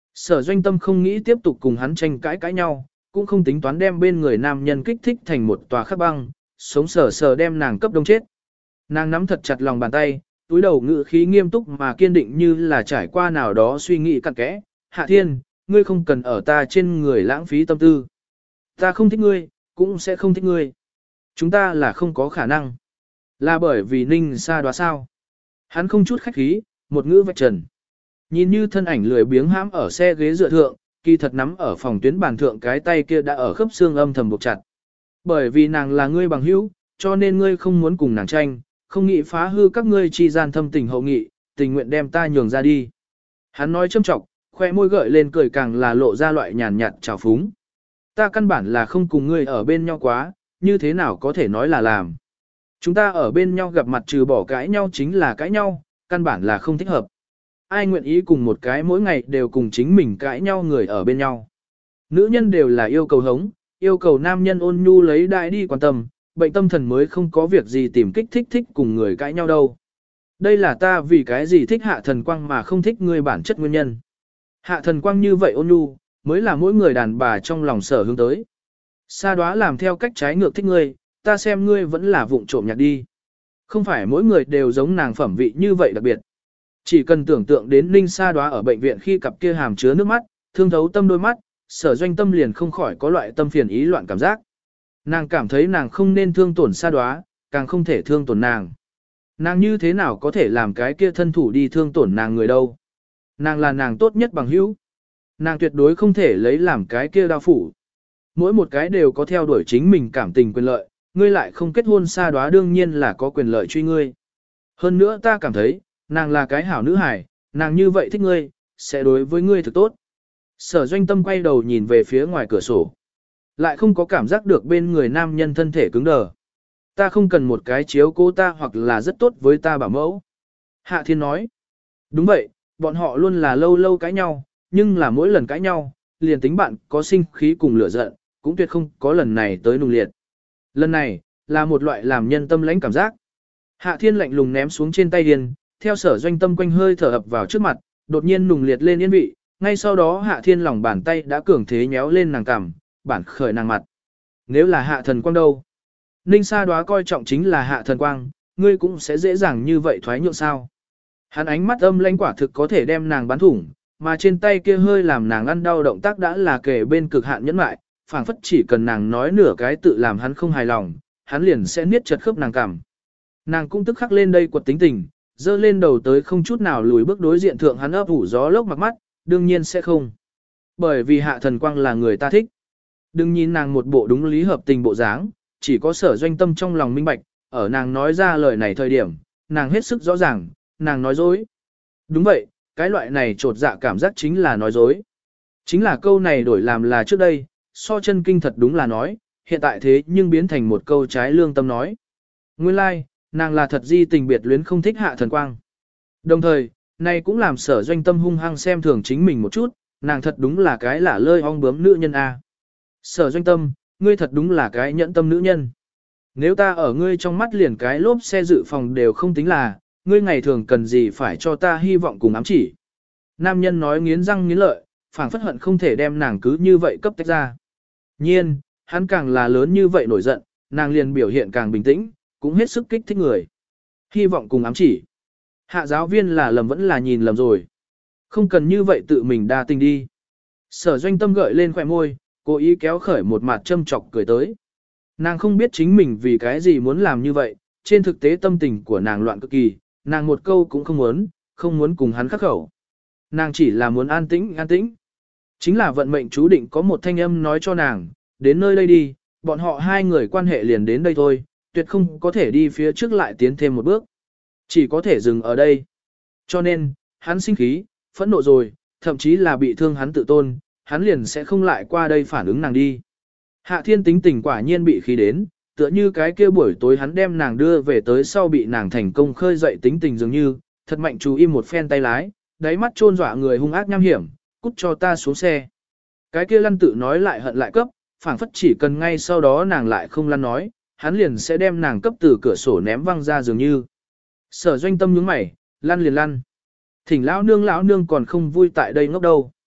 Sở Doanh Tâm không nghĩ tiếp tục cùng hắn tranh cãi nhau, cũng không tính toán đem bên người nam nhân kích thích thành một tòa khắc băng, sống sờ sờ đem nàng cấp đông chết. Nàng nắm thật chặt lòng bàn tay, túi đầu ngữ khí nghiêm túc mà kiên định như là trải qua nào đó suy nghĩ cặn kẽ. Hạ Thiên, ngươi không cần ở ta trên người lãng phí tâm tư. Ta không thích ngươi, cũng sẽ không thích ngươi. Chúng ta là không có khả năng. Là bởi vì Ninh Sa Đoá sao. Hắn không chút khách khí, một ngữ vạch trần. Nhìn như thân ảnh lười biếng hãm ở xe ghế dựa thượng, kỳ thật nắm ở phòng tuyến bàn thượng cái tay kia đã ở khớp xương âm thầm buộc chặt. Bởi vì nàng là ngươi bằng hữu, cho nên ngươi không muốn cùng nàng tranh, không nghĩ phá hư các ngươi chi gian thâm tình hậu nghị, tình nguyện đem ta nhường ra đi. Hắn nói châm trọng, khoe môi gợi lên cười càng là lộ ra loại nhàn nhạt trào phúng. Ta căn bản là không cùng ngươi ở bên nhau quá, như thế nào có thể nói là làm. Chúng ta ở bên nhau gặp mặt trừ bỏ cãi nhau chính là cãi nhau, căn bản là không thích hợp. Ai nguyện ý cùng một cái mỗi ngày đều cùng chính mình cãi nhau người ở bên nhau. Nữ nhân đều là yêu cầu hống, yêu cầu nam nhân ôn nhu lấy đại đi quan tâm, bệnh tâm thần mới không có việc gì tìm kích thích cùng người cãi nhau đâu. Đây là ta vì cái gì thích Hạ Thần Quang mà không thích ngươi bản chất nguyên nhân. Hạ Thần Quang như vậy ôn nhu, mới là mỗi người đàn bà trong lòng sở hướng tới. Sa Đoá làm theo cách trái ngược thích ngươi, ta xem ngươi vẫn là vụng trộm nhạc đi. Không phải mỗi người đều giống nàng phẩm vị như vậy đặc biệt. Chỉ cần tưởng tượng đến Ninh Sa Đoá ở bệnh viện khi cặp kia hàm chứa nước mắt, thương thấu tâm đôi mắt, Sở Doanh Tâm liền không khỏi có loại tâm phiền ý loạn cảm giác. Nàng cảm thấy nàng không nên thương tổn Sa Đoá, càng không thể thương tổn nàng. Nàng như thế nào có thể làm cái kia thân thủ đi thương tổn nàng người đâu. Nàng là nàng tốt nhất bằng hữu. Nàng tuyệt đối không thể lấy làm cái kia đao phủ. Mỗi một cái đều có theo đuổi chính mình cảm tình quyền lợi, ngươi lại không kết hôn Sa Đoá đương nhiên là có quyền lợi truy ngươi. Hơn nữa ta cảm thấy, nàng là cái hảo nữ hài, nàng như vậy thích ngươi, sẽ đối với ngươi thực tốt. Sở Doanh Tâm quay đầu nhìn về phía ngoài cửa sổ. Lại không có cảm giác được bên người nam nhân thân thể cứng đờ. Ta không cần một cái chiếu cố ta hoặc là rất tốt với ta bảo mẫu. Hạ Thiên nói. Đúng vậy, bọn họ luôn là lâu lâu cãi nhau, nhưng là mỗi lần cãi nhau, liền tính bạn có sinh khí cùng lửa giận, cũng tuyệt không có lần này tới nung liệt. Lần này, là một loại làm nhân tâm lãnh cảm giác. Hạ Thiên lạnh lùng ném xuống trên tay điền, theo Sở Doanh Tâm quanh hơi thở ập vào trước mặt, đột nhiên nùng liệt lên yên vị, ngay sau đó Hạ Thiên lòng bàn tay đã cường thế nhéo lên nàng cằm, bản khởi nàng mặt. Nếu là Hạ Thần Quang đâu? Ninh Sa Đoá coi trọng chính là Hạ Thần Quang, ngươi cũng sẽ dễ dàng như vậy thoái nhượng sao? Hắn ánh mắt âm lãnh quả thực có thể đem nàng bắn thủng, mà trên tay kia hơi làm nàng ăn đau động tác đã là kề bên cực hạn nhẫn mại, phảng phất chỉ cần nàng nói nửa cái tự làm hắn không hài lòng, hắn liền sẽ niết chật khớp nàng cằm. Nàng cũng tức khắc lên đây quật tính tình, dơ lên đầu tới không chút nào lùi bước đối diện thượng hắn ấp ủ gió lốc mặc mắt, đương nhiên sẽ không. Bởi vì Hạ Thần Quang là người ta thích. Đừng nhìn nàng một bộ đúng lý hợp tình bộ dáng, chỉ có Sở Doanh Tâm trong lòng minh bạch, ở nàng nói ra lời này thời điểm, nàng hết sức rõ ràng, nàng nói dối. Đúng vậy, cái loại này trột dạ cảm giác chính là nói dối. Chính là câu này đổi làm là trước đây, so chân kinh thật đúng là nói, hiện tại thế nhưng biến thành một câu trái lương tâm nói. Nguyên lai, like, nàng là thật di tình biệt luyến không thích Hạ Thần Quang. Đồng thời, này cũng làm Sở Doanh Tâm hung hăng xem thường chính mình một chút, nàng thật đúng là cái lả lơi ong bướm nữ nhân a. Sở Doanh Tâm, ngươi thật đúng là cái nhẫn tâm nữ nhân. Nếu ta ở ngươi trong mắt liền cái lốp xe dự phòng đều không tính là, ngươi ngày thường cần gì phải cho ta hy vọng cùng ám chỉ. Nam nhân nói nghiến răng nghiến lợi, phảng phất hận không thể đem nàng cứ như vậy cấp tách ra. Nhiên, hắn càng là lớn như vậy nổi giận, nàng liền biểu hiện càng bình tĩnh, cũng hết sức kích thích người. Hy vọng cùng ám chỉ. Hạ giáo viên là lầm vẫn là nhìn lầm rồi. Không cần như vậy tự mình đa tình đi. Sở Doanh Tâm gợi lên khỏe môi, cố ý kéo khởi một mặt châm chọc cười tới. Nàng không biết chính mình vì cái gì muốn làm như vậy, trên thực tế tâm tình của nàng loạn cực kỳ, nàng một câu cũng không muốn cùng hắn khắc khẩu. Nàng chỉ là muốn an tĩnh an tĩnh. Chính là vận mệnh chú định có một thanh âm nói cho nàng, đến nơi đây đi, bọn họ hai người quan hệ liền đến đây thôi, tuyệt không có thể đi phía trước lại tiến thêm một bước. Chỉ có thể dừng ở đây. Cho nên, hắn sinh khí, phẫn nộ rồi, thậm chí là bị thương hắn tự tôn, hắn liền sẽ không lại qua đây phản ứng nàng đi. Hạ Thiên tính tình quả nhiên bị khí đến, tựa như cái kia buổi tối hắn đem nàng đưa về tới sau bị nàng thành công khơi dậy tính tình dường như, thật mạnh chú im một phen tay lái, đáy mắt trôn dọa người hung ác nham hiểm, cút cho ta xuống xe. Cái kia lăn tự nói lại hận lại cấp, phảng phất chỉ cần ngay sau đó nàng lại không lăn nói, hắn liền sẽ đem nàng cấp từ cửa sổ ném văng ra dường như. Sở Doanh Tâm nhướng mày, lăn liền lăn. Thỉnh lão nương còn không vui tại đây ngốc đâu.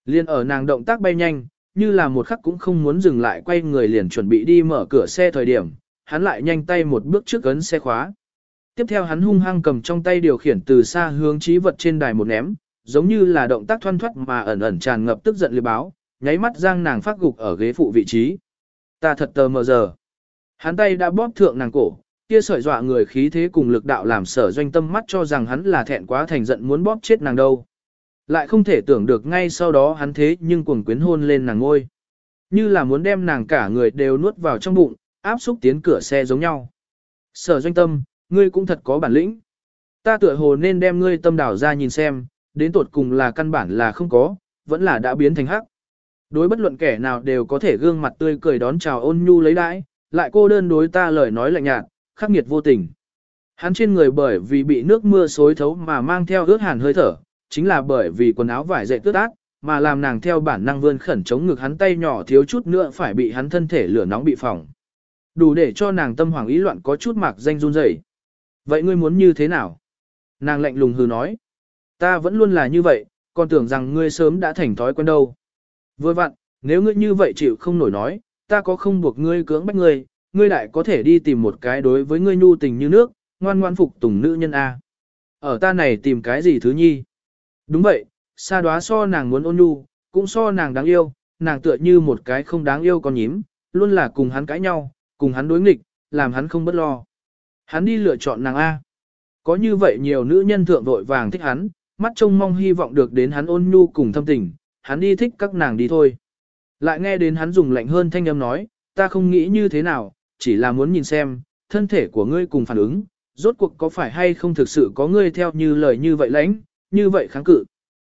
Liên ở nàng động tác bay nhanh, như là một khắc cũng không muốn dừng lại quay người liền chuẩn bị đi mở cửa xe thời điểm, hắn lại nhanh tay một bước trước ấn xe khóa. Tiếp theo hắn hung hăng cầm trong tay điều khiển từ xa hướng trí vật trên đài một ném, giống như là động tác thoăn thoắt mà ẩn ẩn tràn ngập tức giận liệt báo, nháy mắt giang nàng phát gục ở ghế phụ vị trí. Ta thật tờ mờ giờ. Hắn tay đã bóp thượng nàng cổ, kia sợi dọa người khí thế cùng lực đạo làm Sở Doanh Tâm mắt cho rằng hắn là thẹn quá thành giận muốn bóp chết nàng đâu. Lại không thể tưởng được ngay sau đó hắn thế nhưng cuồng quyến hôn lên nàng ngôi. Như là muốn đem nàng cả người đều nuốt vào trong bụng, áp xúc tiến cửa xe giống nhau. Sở Doanh Tâm, ngươi cũng thật có bản lĩnh. Ta tựa hồ nên đem ngươi tâm đảo ra nhìn xem, đến tột cùng là căn bản là không có, vẫn là đã biến thành hắc. Đối bất luận kẻ nào đều có thể gương mặt tươi cười đón chào ôn nhu lấy đãi, lại cô đơn đối ta lời nói lạnh nhạt, khắc nghiệt vô tình. Hắn trên người bởi vì bị nước mưa xối thấu mà mang theo ướt hàn hơi thở, chính là bởi vì quần áo vải dệt tước ác, mà làm nàng theo bản năng vươn khẩn chống ngực hắn tay nhỏ thiếu chút nữa phải bị hắn thân thể lửa nóng bị phỏng. Đủ để cho nàng tâm hoàng ý loạn có chút mạc danh run rẩy. Vậy ngươi muốn như thế nào? Nàng lạnh lùng hừ nói. Ta vẫn luôn là như vậy, còn tưởng rằng ngươi sớm đã thành thói quen đâu. Vừa vặn, nếu ngươi như vậy chịu không nổi nói, ta có không buộc ngươi cưỡng bách ngươi, ngươi lại có thể đi tìm một cái đối với ngươi nhu tình như nước, ngoan ngoan phục tùng nữ nhân A. Ở ta này tìm cái gì thứ nhi? Đúng vậy, Sa Đoá so nàng muốn ôn nhu, cũng so nàng đáng yêu, nàng tựa như một cái không đáng yêu con nhím, luôn là cùng hắn cãi nhau, cùng hắn đối nghịch, làm hắn không bất lo. Hắn đi lựa chọn nàng A. Có như vậy nhiều nữ nhân thượng vội vàng thích hắn, mắt trông mong hy vọng được đến hắn ôn nhu cùng thâm tình, hắn đi thích các nàng đi thôi. Lại nghe đến hắn dùng lạnh hơn thanh âm nói, ta không nghĩ như thế nào, chỉ là muốn nhìn xem, thân thể của ngươi cùng phản ứng, rốt cuộc có phải hay không thực sự có ngươi theo như lời như vậy lãnh, như vậy kháng cự.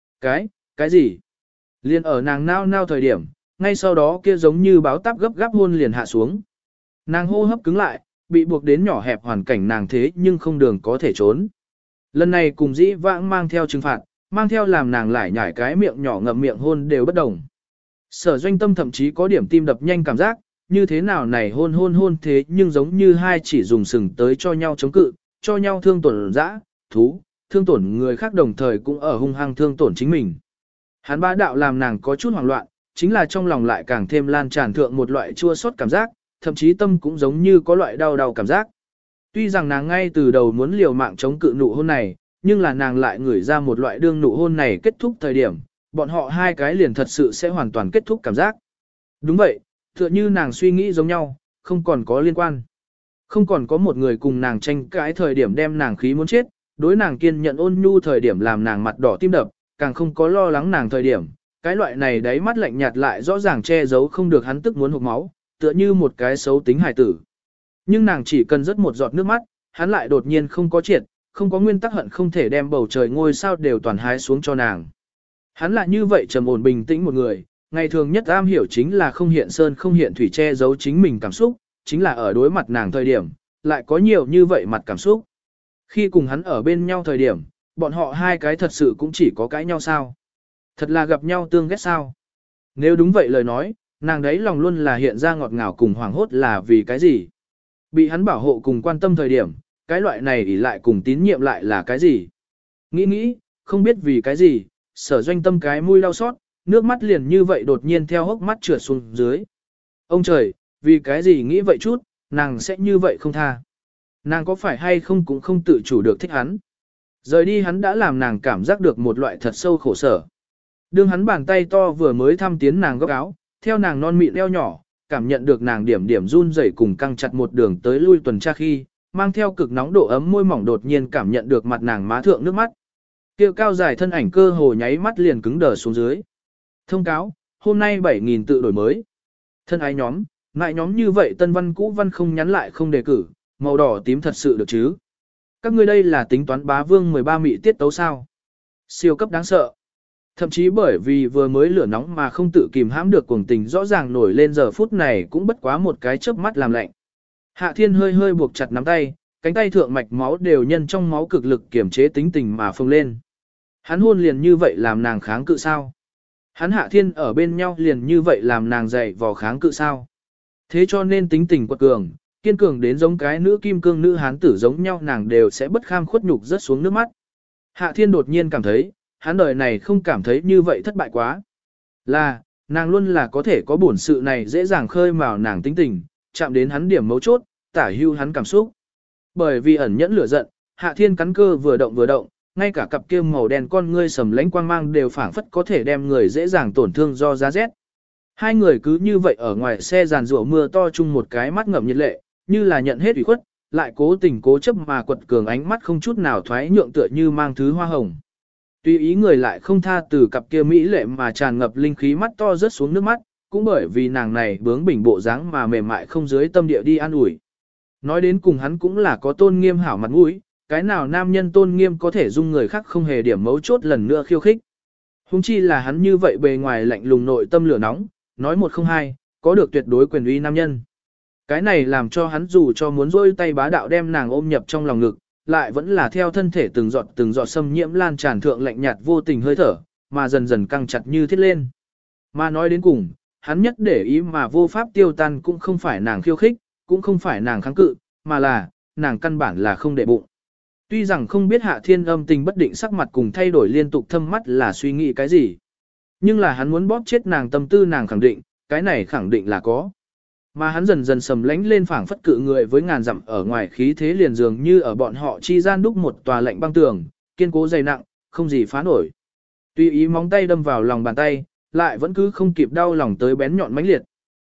Cái gì? Liên ở nàng nao nao thời điểm, ngay sau đó kia giống như báo táp gấp gáp hôn liền hạ xuống. Nàng hô hấp cứng lại, bị buộc đến nhỏ hẹp hoàn cảnh nàng thế nhưng không đường có thể trốn. Lần này cùng dĩ vãng mang theo trừng phạt, mang theo làm nàng lại nhảy cái miệng nhỏ ngậm miệng hôn đều bất đồng. Sở Doanh Tâm thậm chí có điểm tim đập nhanh cảm giác, như thế nào này hôn thế nhưng giống như hai chỉ dùng sừng tới cho nhau chống cự, cho nhau thương tổn dã, thú, thương tổn người khác đồng thời cũng ở hung hăng thương tổn chính mình. Hắn bá đạo làm nàng có chút hoảng loạn, chính là trong lòng lại càng thêm lan tràn thượng một loại chua xót cảm giác, thậm chí tâm cũng giống như có loại đau đau cảm giác. Tuy rằng nàng ngay từ đầu muốn liều mạng chống cự nụ hôn này, nhưng là nàng lại ngửi ra một loại đương nụ hôn này kết thúc thời điểm, bọn họ hai cái liền thật sự sẽ hoàn toàn kết thúc cảm giác. Đúng vậy, tựa như nàng suy nghĩ giống nhau, không còn có liên quan. Không còn có một người cùng nàng tranh cãi thời điểm đem nàng khí muốn chết, đối nàng kiên nhận ôn nhu thời điểm làm nàng mặt đỏ tim đập, càng không có lo lắng nàng thời điểm. Cái loại này đáy mắt lạnh nhạt lại rõ ràng che giấu không được hắn tức muốn hộc máu, tựa như một cái xấu tính hài tử. Nhưng nàng chỉ cần rớt một giọt nước mắt, hắn lại đột nhiên không có triệt, không có nguyên tắc hận không thể đem bầu trời ngôi sao đều toàn hái xuống cho nàng. Hắn là như vậy trầm ổn bình tĩnh một người, ngày thường nhất am hiểu chính là không hiện sơn không hiện thủy che giấu chính mình cảm xúc, chính là ở đối mặt nàng thời điểm, lại có nhiều như vậy mặt cảm xúc. Khi cùng hắn ở bên nhau thời điểm, bọn họ hai cái thật sự cũng chỉ có cãi nhau sao. Thật là gặp nhau tương ghét sao. Nếu đúng vậy lời nói, nàng đấy lòng luôn là hiện ra ngọt ngào cùng hoảng hốt là vì cái gì. Bị hắn bảo hộ cùng quan tâm thời điểm, cái loại này ỷ lại cùng tín nhiệm lại là cái gì. Nghĩ, không biết vì cái gì, Sở Doanh Tâm cái mũi đau xót, nước mắt liền như vậy đột nhiên theo hốc mắt trượt xuống dưới. Ông trời, vì cái gì nghĩ vậy chút, nàng sẽ như vậy không tha. Nàng có phải hay không cũng không tự chủ được thích hắn. Rời đi hắn đã làm nàng cảm giác được một loại thật sâu khổ sở. Đương hắn bàn tay to vừa mới thăm tiến nàng góc áo, theo nàng non mịn eo nhỏ, cảm nhận được nàng điểm điểm run rẩy cùng căng chặt một đường tới lui tuần tra khi, mang theo cực nóng độ ấm môi mỏng đột nhiên cảm nhận được mặt nàng má thượng nước mắt. Kiều cao dài thân ảnh cơ hồ nháy mắt liền cứng đờ xuống dưới. Thông cáo, hôm nay 7.000 tự đổi mới. Thân ái nhóm, ngại nhóm như vậy tân văn cũ văn không nhắn lại không đề cử, màu đỏ tím thật sự được chứ. Các ngươi đây là tính toán bá vương 13 mị tiết tấu sao. Siêu cấp đáng sợ. Thậm chí bởi vì vừa mới lửa nóng mà không tự kìm hãm được cuồng tình rõ ràng nổi lên giờ phút này cũng bất quá một cái chớp mắt làm lạnh. Hạ Thiên hơi buộc chặt nắm tay, cánh tay thượng mạch máu đều nhân trong máu cực lực kiểm chế tính tình mà phồng lên. Hắn hôn liền như vậy làm nàng kháng cự sao? Hắn Hạ Thiên ở bên nhau liền như vậy làm nàng dậy vò kháng cự sao? Thế cho nên tính tình quật cường, kiên cường đến giống cái nữ kim cương nữ hán tử giống nhau nàng đều sẽ bất kham khuất nhục rớt xuống nước mắt. Hạ Thiên đột nhiên cảm thấy, hắn đời này không cảm thấy như vậy thất bại quá. Là, nàng luôn là có thể có bổn sự này dễ dàng khơi mào nàng tính tình, chạm đến hắn điểm mấu chốt, tả hưu hắn cảm xúc. Bởi vì ẩn nhẫn lửa giận, Hạ Thiên cắn cơ vừa động, ngay cả cặp kia màu đen con ngươi sầm lãnh quang mang đều phảng phất có thể đem người dễ dàng tổn thương do giá rét. Hai người cứ như vậy ở ngoài xe giàn rủa mưa to chung một cái mắt ngậm nhiệt lệ, như là nhận hết ủy khuất, lại cố tình cố chấp mà quật cường ánh mắt không chút nào thoái nhượng tựa như mang thứ hoa hồng. Tuy ý người lại không tha từ cặp kia mỹ lệ mà tràn ngập linh khí mắt to rớt xuống nước mắt, cũng bởi vì nàng này bướng bỉnh bộ dáng mà mềm mại không dưới tâm địa đi an ủi. Nói đến cùng hắn cũng là có tôn nghiêm hảo mặt mũi, cái nào nam nhân tôn nghiêm có thể dung người khác không hề điểm mấu chốt lần nữa khiêu khích. Hùng chi là hắn như vậy bề ngoài lạnh lùng nội tâm lửa nóng, nói một không hai, có được tuyệt đối quyền uy nam nhân. Cái này làm cho hắn dù cho muốn rôi tay bá đạo đem nàng ôm nhập trong lòng ngực, lại vẫn là theo thân thể từng giọt xâm nhiễm lan tràn thượng lạnh nhạt vô tình hơi thở, mà dần dần căng chặt như thiết lên. Mà nói đến cùng, hắn nhất để ý mà vô pháp tiêu tan cũng không phải nàng khiêu khích, cũng không phải nàng kháng cự, mà là, nàng căn bản là không để bụng. Tuy rằng không biết Hạ Thiên âm tình bất định sắc mặt cùng thay đổi liên tục thâm mắt là suy nghĩ cái gì, nhưng là hắn muốn bóp chết nàng tâm tư nàng khẳng định, cái này khẳng định là có. Mà hắn dần dần sầm lánh lên phảng phất cự người với ngàn dặm ở ngoài khí thế liền dường như ở bọn họ chi gian đúc một tòa lạnh băng tường, kiên cố dày nặng, không gì phá nổi. Tuy ý móng tay đâm vào lòng bàn tay, lại vẫn cứ không kịp đau lòng tới bén nhọn mãnh liệt.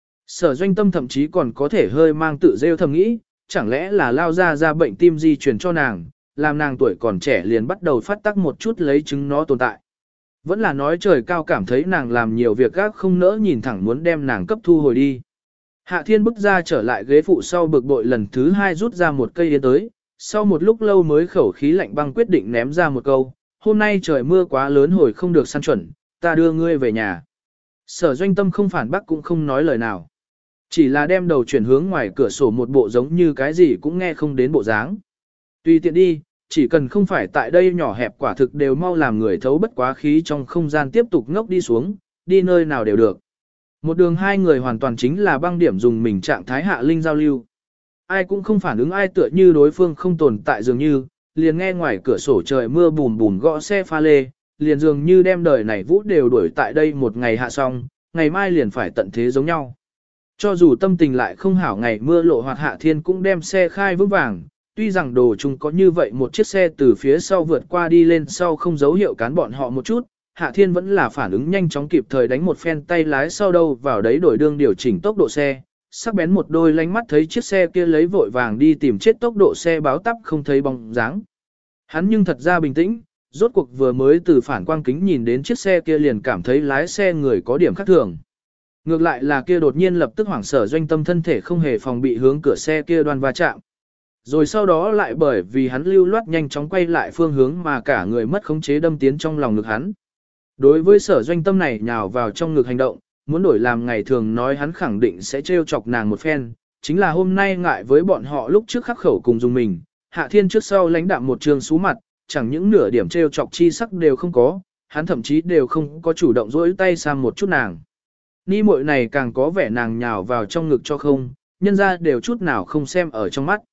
Sở Doanh Tâm thậm chí còn có thể hơi mang tự rêu thầm nghĩ, chẳng lẽ là lao ra bệnh tim di truyền cho nàng, làm nàng tuổi còn trẻ liền bắt đầu phát tác một chút lấy chứng nó tồn tại. Vẫn là nói trời cao cảm thấy nàng làm nhiều việc gác không nỡ nhìn thẳng muốn đem nàng cấp thu hồi đi. Hạ Thiên bước ra trở lại ghế phụ sau bực bội lần thứ hai rút ra một cây yến tới, sau một lúc lâu mới khẩu khí lạnh băng quyết định ném ra một câu, hôm nay trời mưa quá lớn hồi không được săn chuẩn, ta đưa ngươi về nhà. Sở Doanh Tâm không phản bác cũng không nói lời nào. Chỉ là đem đầu chuyển hướng ngoài cửa sổ một bộ giống như cái gì cũng nghe không đến bộ dáng. Tùy tiện đi, chỉ cần không phải tại đây nhỏ hẹp quả thực đều mau làm người thấu bất quá khí trong không gian tiếp tục ngốc đi xuống, đi nơi nào đều được. Một đường hai người hoàn toàn chính là băng điểm dùng mình trạng thái hạ linh giao lưu. Ai cũng không phản ứng ai tựa như đối phương không tồn tại dường như, liền nghe ngoài cửa sổ trời mưa bùn bùn gõ xe pha lê, liền dường như đem đời này vũ đều đuổi tại đây một ngày hạ xong, ngày mai liền phải tận thế giống nhau. Cho dù tâm tình lại không hảo ngày mưa lộ hoạt Hạ Thiên cũng đem xe khai vững vàng, tuy rằng đồ chung có như vậy một chiếc xe từ phía sau vượt qua đi lên sau không dấu hiệu cán bọn họ một chút, Hạ Thiên vẫn là phản ứng nhanh chóng kịp thời đánh một phen tay lái sau đâu vào đấy đổi đương điều chỉnh tốc độ xe, sắc bén một đôi lánh mắt thấy chiếc xe kia lấy vội vàng đi tìm chết tốc độ xe báo tắp không thấy bóng dáng. Hắn nhưng thật ra bình tĩnh, rốt cuộc vừa mới từ phản quang kính nhìn đến chiếc xe kia liền cảm thấy lái xe người có điểm khác thường. Ngược lại là kia đột nhiên lập tức hoảng sở Doanh Tâm thân thể không hề phòng bị hướng cửa xe kia đoan va chạm. Rồi sau đó lại bởi vì hắn lưu loát nhanh chóng quay lại phương hướng mà cả người mất khống chế đâm tiến trong lòng ngực hắn. Đối với Sở Doanh Tâm này nhào vào trong ngực hành động, muốn đổi làm ngày thường nói hắn khẳng định sẽ trêu chọc nàng một phen, chính là hôm nay ngại với bọn họ lúc trước khắc khẩu cùng dùng mình, Hạ Thiên trước sau lãnh đạm một trường xú mặt, chẳng những nửa điểm trêu chọc chi sắc đều không có, hắn thậm chí đều không có chủ động dỗi tay sang một chút nàng. Ni muội này càng có vẻ nàng nhào vào trong ngực cho không, nhân ra đều chút nào không xem ở trong mắt.